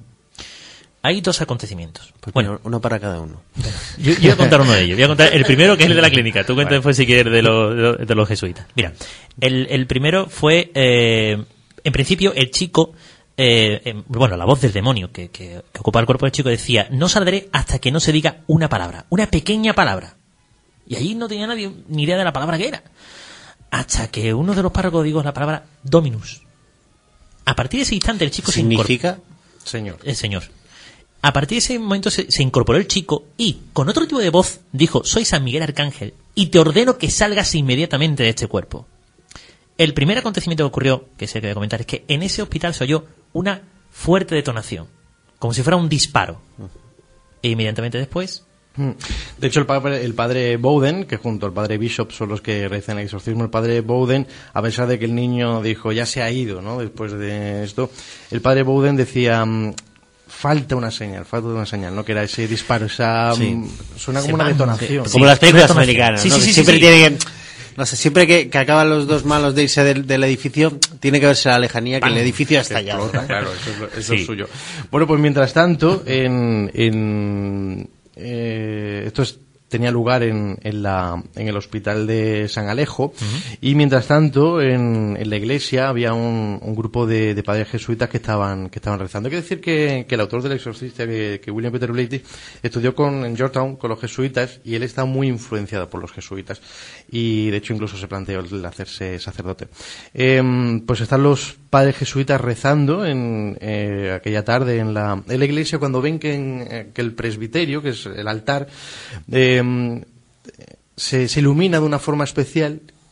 Hay dos acontecimientos. Pues bueno, uno para cada uno. Yo, yo voy a contar uno de ellos. Voy a contar el primero, que es el de la clínica. Tú cuenta después si quieres de los de, de los jesuitas. Mira, el el primero fue eh, en principio el chico eh, eh, bueno, la voz del demonio que, que, que ocupaba el cuerpo del chico decía: no saldré hasta que no se diga una palabra, una pequeña palabra. Y ahí no tenía nadie ni idea de la palabra que era. Hasta que uno de los párrocos dijo la palabra Dominus. A partir de ese instante el chico ¿Significa? se incorporó. Señor. El Señor. A partir de ese momento se, se incorporó el chico y, con otro tipo de voz, dijo: soy San Miguel Arcángel y te ordeno que salgas inmediatamente de este cuerpo. El primer acontecimiento que ocurrió, que se quería comentar, es que en ese hospital se oyó una fuerte detonación, como si fuera un disparo. E inmediatamente después... De hecho, el padre, el padre Bowden, que junto al padre Bishop son los que realizan el exorcismo, el padre Bowden, a pesar de que el niño dijo ya se ha ido, ¿no? Después de esto, el padre Bowden decía: falta una señal, falta una señal, ¿no? Que era ese disparo, esa sí. suena como se una detonación, sí, como las películas americanas, sí, ¿no? sí, sí, siempre sí, tiene que, no sé, siempre que, que acaban los dos malos de irse del, del edificio, tiene que verse la lejanía que ¡pam! El edificio ha estallado. Claro, eso es, lo, eso sí. es suyo. Bueno, pues mientras tanto, en, en Eh, esto es, tenía lugar en, en, la, en el hospital de San Alejo, uh-huh. y mientras tanto en, en la iglesia había un, un grupo de, de padres jesuitas que estaban que estaban rezando. Hay que decir que, que el autor del exorcista, que, que William Peter Blatty, estudió con, en Georgetown con los jesuitas, y él está muy influenciado por los jesuitas, y de hecho incluso se planteó el hacerse sacerdote. Eh, pues están los padres jesuitas rezando en eh, aquella tarde en la, en la iglesia, cuando ven que, en, que el presbiterio, que es el altar, eh, se, se ilumina de una forma especial,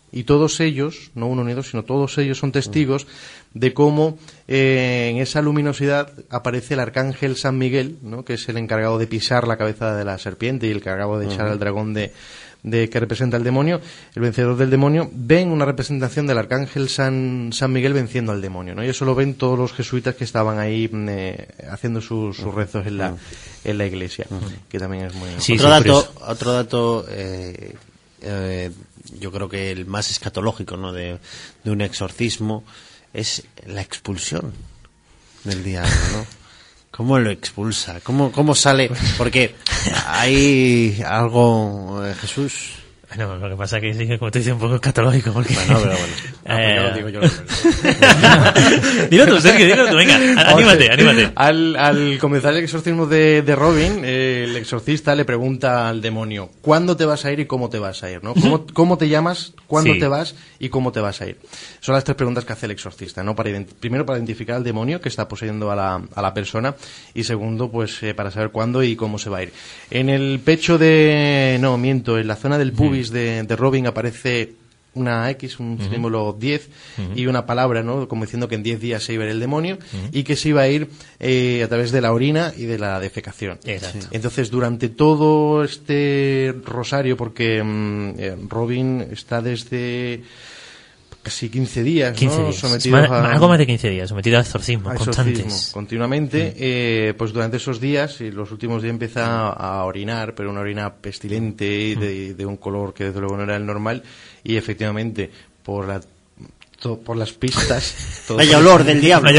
y todos ellos, no uno ni dos, sino todos ellos son testigos de cómo eh, en esa luminosidad aparece el arcángel San Miguel, ¿no?, que es el encargado de pisar la cabeza de la serpiente y el encargado de echar uh-huh. al dragón de, de que representa al demonio, el vencedor del demonio. Ven una representación del arcángel San, San Miguel venciendo al demonio, ¿no? Y eso lo ven todos los jesuitas que estaban ahí eh, haciendo sus, sus rezos en la, en la iglesia, uh-huh. que también es muy... Sí, otro, dato, otro dato, eh, eh, yo creo que el más escatológico, ¿no?, de, de un exorcismo es la expulsión del diablo, ¿no? ¿Cómo lo expulsa? ¿Cómo, cómo sale? Porque hay algo, eh, Jesús... Bueno, lo que pasa es que sí, como te dice, un poco escatológico, porque... Bueno, pero bueno. No, eh... yo lo digo yo. Lo dilo tú, Sergio, dilo tú, venga, anímate, anímate. Al, al comenzar el exorcismo de, de Robin, eh, el exorcista le pregunta al demonio, ¿cuándo te vas a ir y cómo te vas a ir? ¿No? ¿Cómo, cómo te llamas, cuándo sí. te vas y cómo te vas a ir? Son las tres preguntas que hace el exorcista, ¿no? Para ident- primero, para identificar al demonio que está poseyendo a la, a la persona, y segundo, pues eh, para saber cuándo y cómo se va a ir. En el pecho de... No, miento, en la zona del pubis De, de Robin aparece una X, un uh-huh. símbolo diez, uh-huh. y una palabra, ¿no?, como diciendo que en diez días se iba a ir el demonio uh-huh. y que se iba a ir eh, a través de la orina y de la defecación. Exacto. Entonces, durante todo este rosario, porque um, eh, Robin está desde casi quince días, quince ¿no?, días. sometido más, a... algo más de quince días, sometido a exorcismos constantes. Continuamente, mm. eh, pues durante esos días, y los últimos días empieza a, a orinar, pero una orina pestilente, mm. de, de un color que desde luego no era el normal, y efectivamente, por la to, por las pistas... Vaya olor del diablo.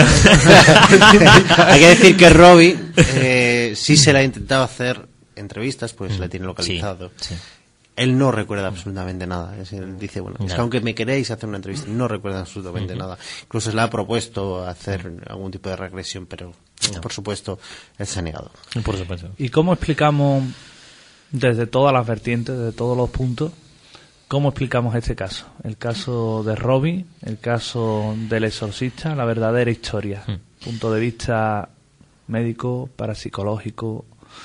Hay que decir que Robbie eh, sí se le ha intentado hacer entrevistas, pues mm. la tiene localizado. Sí, sí. Él no recuerda absolutamente nada. Es, él dice, bueno, no. es que aunque me queréis hacer una entrevista, no recuerda absolutamente uh-huh. nada. Incluso se le ha propuesto hacer algún tipo de regresión, pero no. por supuesto, él se ha negado. Por supuesto. ¿Y cómo explicamos, desde todas las vertientes, desde todos los puntos, cómo explicamos este caso? El caso de Robbie, el caso del exorcista, la verdadera historia. Uh-huh. Punto de vista médico, parapsicológico...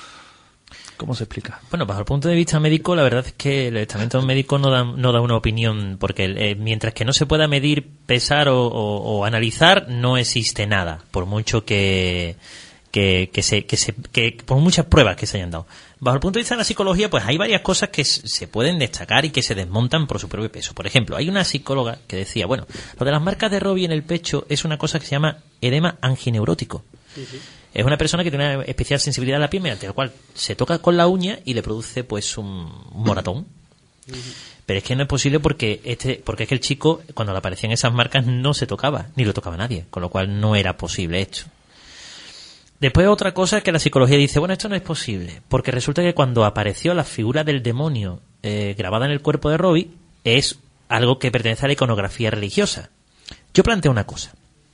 ¿Cómo se explica? Bueno, bajo el punto de vista médico, la verdad es que el estamento médico no da, no da una opinión, porque eh, mientras que no se pueda medir, pesar o, o, o analizar, no existe nada, por mucho que, que, que se, que se, que, por muchas pruebas que se hayan dado. Bajo el punto de vista de la psicología, pues hay varias cosas que se pueden destacar y que se desmontan por su propio peso. Por ejemplo, hay una psicóloga que decía, bueno, lo de las marcas de Robbie en el pecho es una cosa que se llama edema angineurótico. Sí, sí. Es una persona que tiene una especial sensibilidad a la piel, mediante la cual se toca con la uña y le produce pues un, un moratón. Uh-huh. Pero es que no es posible porque este porque es que el chico, cuando le aparecían esas marcas, no se tocaba, ni lo tocaba nadie, con lo cual no era posible esto. Después otra cosa que la psicología dice, bueno, esto no es posible, porque resulta que cuando apareció la figura del demonio eh, grabada en el cuerpo de Robbie, es algo que pertenece a la iconografía religiosa. Yo planteo una cosa.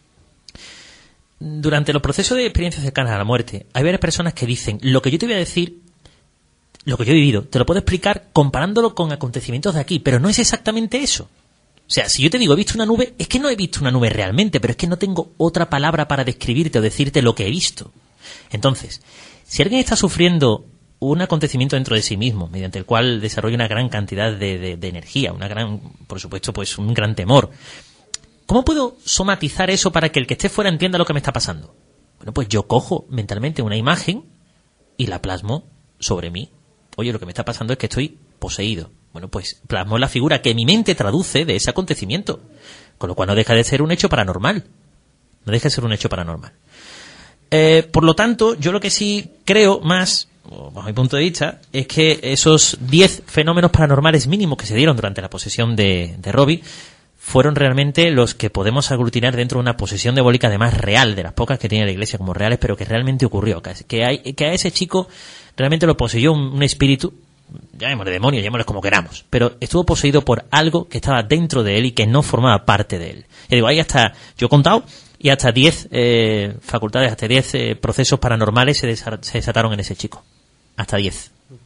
Durante los procesos de experiencias cercanas a la muerte, hay varias personas que dicen, lo que yo te voy a decir, lo que yo he vivido, te lo puedo explicar comparándolo con acontecimientos de aquí, pero no es exactamente eso. O sea, si yo te digo, he visto una nube, es que no he visto una nube realmente, pero es que no tengo otra palabra para describirte o decirte lo que he visto. Entonces, si alguien está sufriendo un acontecimiento dentro de sí mismo, mediante el cual desarrolla una gran cantidad de, de, de energía, una gran, por supuesto, pues un gran temor, ¿cómo puedo somatizar eso para que el que esté fuera entienda lo que me está pasando? Bueno, pues yo cojo mentalmente una imagen y la plasmo sobre mí. Oye, lo que me está pasando es que estoy poseído. Bueno, pues plasmo la figura que mi mente traduce de ese acontecimiento. Con lo cual no deja de ser un hecho paranormal. No deja de ser un hecho paranormal. Eh, por lo tanto, yo lo que sí creo más, bajo mi punto de vista, es que esos diez fenómenos paranormales mínimos que se dieron durante la posesión de, de Robbie fueron realmente los que podemos aglutinar dentro de una posesión diabólica además real, de las pocas que tiene la Iglesia como reales, pero que realmente ocurrió. Que, hay, que a ese chico realmente lo poseyó un, un espíritu, llamémosle demonio, llamémosle como queramos, pero estuvo poseído por algo que estaba dentro de él y que no formaba parte de él. Y digo, hay hasta, yo he contado, y hasta diez eh, facultades, hasta diez eh, procesos paranormales se, desa- se desataron en ese chico. Hasta diez.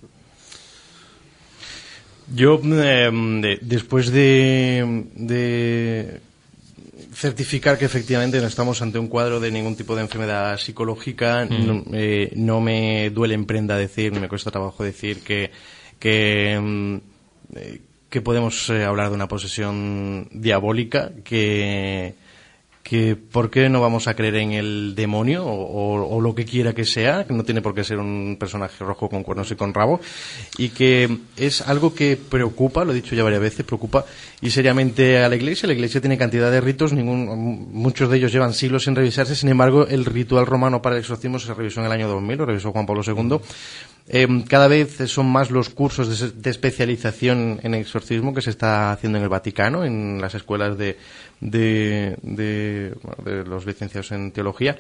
Yo, eh, de, después de, de certificar que efectivamente no estamos ante un cuadro de ningún tipo de enfermedad psicológica, mm. no, eh, no me duele en prenda decir, no me cuesta trabajo decir que, que, eh, que podemos eh, hablar de una posesión diabólica, que... que ¿por qué no vamos a creer en el demonio o, o, o lo que quiera que sea, que no tiene por qué ser un personaje rojo con cuernos y con rabo, y que es algo que preocupa, lo he dicho ya varias veces, preocupa y seriamente a la Iglesia? La Iglesia tiene cantidad de ritos, ningún, muchos de ellos llevan siglos sin revisarse. Sin embargo, el ritual romano para el exorcismo se revisó en el año dos mil, lo revisó Juan Pablo segundo. Eh, cada vez son más los cursos de, de especialización en exorcismo que se está haciendo en el Vaticano, en las escuelas de de, de, bueno, de los licenciados en teología,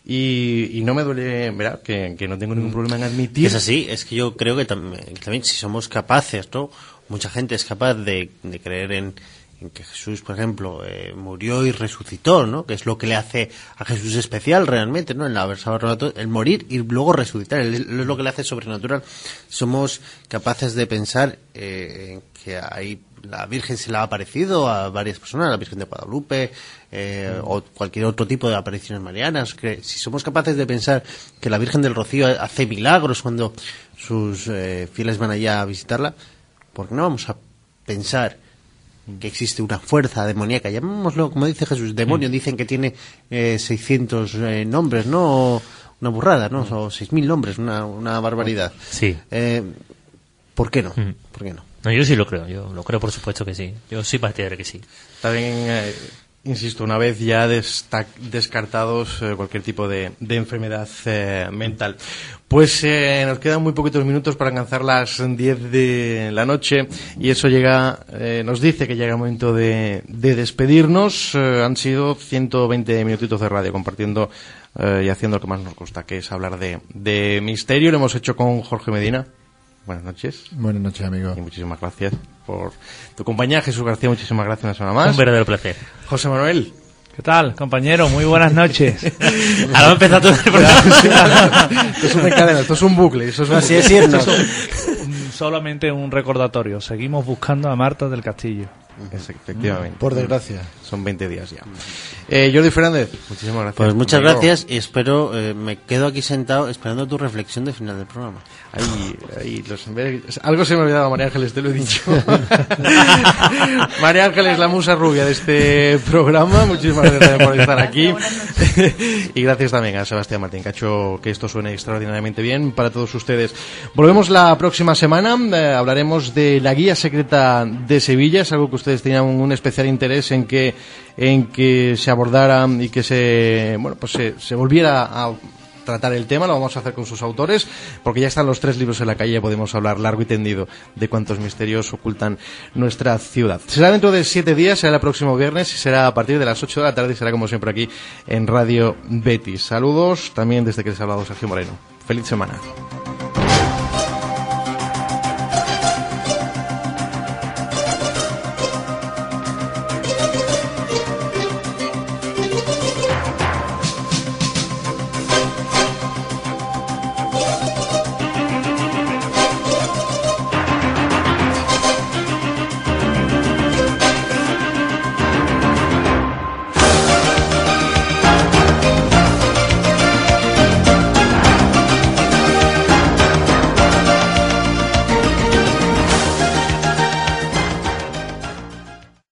y, y no me duele, ¿verdad?, que, que no tengo ningún problema en admitir. Es así, es que yo creo que también, también si somos capaces, ¿no? Mucha gente es capaz de, de creer en, en que Jesús, por ejemplo, eh, murió y resucitó, ¿no? Que es lo que le hace a Jesús especial realmente, ¿no? En la versión, el morir y luego resucitar, es lo que le hace sobrenatural. Somos capaces de pensar eh, que hay, la Virgen se le ha aparecido a varias personas, la Virgen de Guadalupe, eh, o cualquier otro tipo de apariciones marianas. Que si somos capaces de pensar que la Virgen del Rocío hace milagros cuando sus eh, fieles van allá a visitarla, ¿por qué no vamos a pensar que existe una fuerza demoníaca? Llamémoslo, como dice Jesús, demonio. Dicen que tiene eh, seiscientos eh, nombres, ¿no? Una burrada, ¿no? O seis mil nombres, una, una barbaridad. Sí. Eh, ¿Por qué no? ¿Por qué no? No, yo sí lo creo, yo lo creo por supuesto que sí. Yo soy partidario que sí. También, eh, insisto, una vez ya destac- descartados eh, cualquier tipo de, de enfermedad eh, mental. Pues eh, nos quedan muy poquitos minutos para alcanzar las diez de la noche y eso llega, eh, nos dice que llega el momento de, de despedirnos. Eh, han sido ciento veinte minutitos de radio compartiendo eh, y haciendo lo que más nos gusta, que es hablar de, de misterio. Lo hemos hecho con Jorge Medina. Buenas noches. Buenas noches, amigo. Y muchísimas gracias por tu compañía. Jesús García, muchísimas gracias una semana más. Un verdadero placer. José Manuel. ¿Qué tal, compañero? Muy buenas noches. Ahora empezó todo el programa. Esto es una cadena, esto es un bucle. Eso es un Así bucle. es cierto. Solamente un recordatorio. Seguimos buscando a Marta del Castillo. Efectivamente. Por desgracia. Son veinte días ya. Eh, Jordi Fernández, muchísimas gracias. Pues muchas amigo. gracias y espero, eh, me quedo aquí sentado esperando tu reflexión de final del programa. Ahí, ahí, los, algo se me ha olvidado, María Ángeles, te lo he dicho. María Ángeles, la musa rubia de este programa, muchísimas gracias por estar aquí. Y gracias también a Sebastián Martín, que ha hecho que esto suene extraordinariamente bien para todos ustedes. Volvemos la próxima semana, eh, hablaremos de la guía secreta de Sevilla, es algo que ustedes tenían un especial interés en que en que se abordara y que se bueno pues se, se volviera a tratar el tema. Lo vamos a hacer con sus autores, porque ya están los tres libros en la calle, podemos hablar largo y tendido de cuántos misterios ocultan nuestra ciudad. Será dentro de siete días, será el próximo viernes y será a partir de las ocho de la tarde y será como siempre aquí en Radio Betis. Saludos también desde que les ha hablado Sergio Moreno. Feliz semana.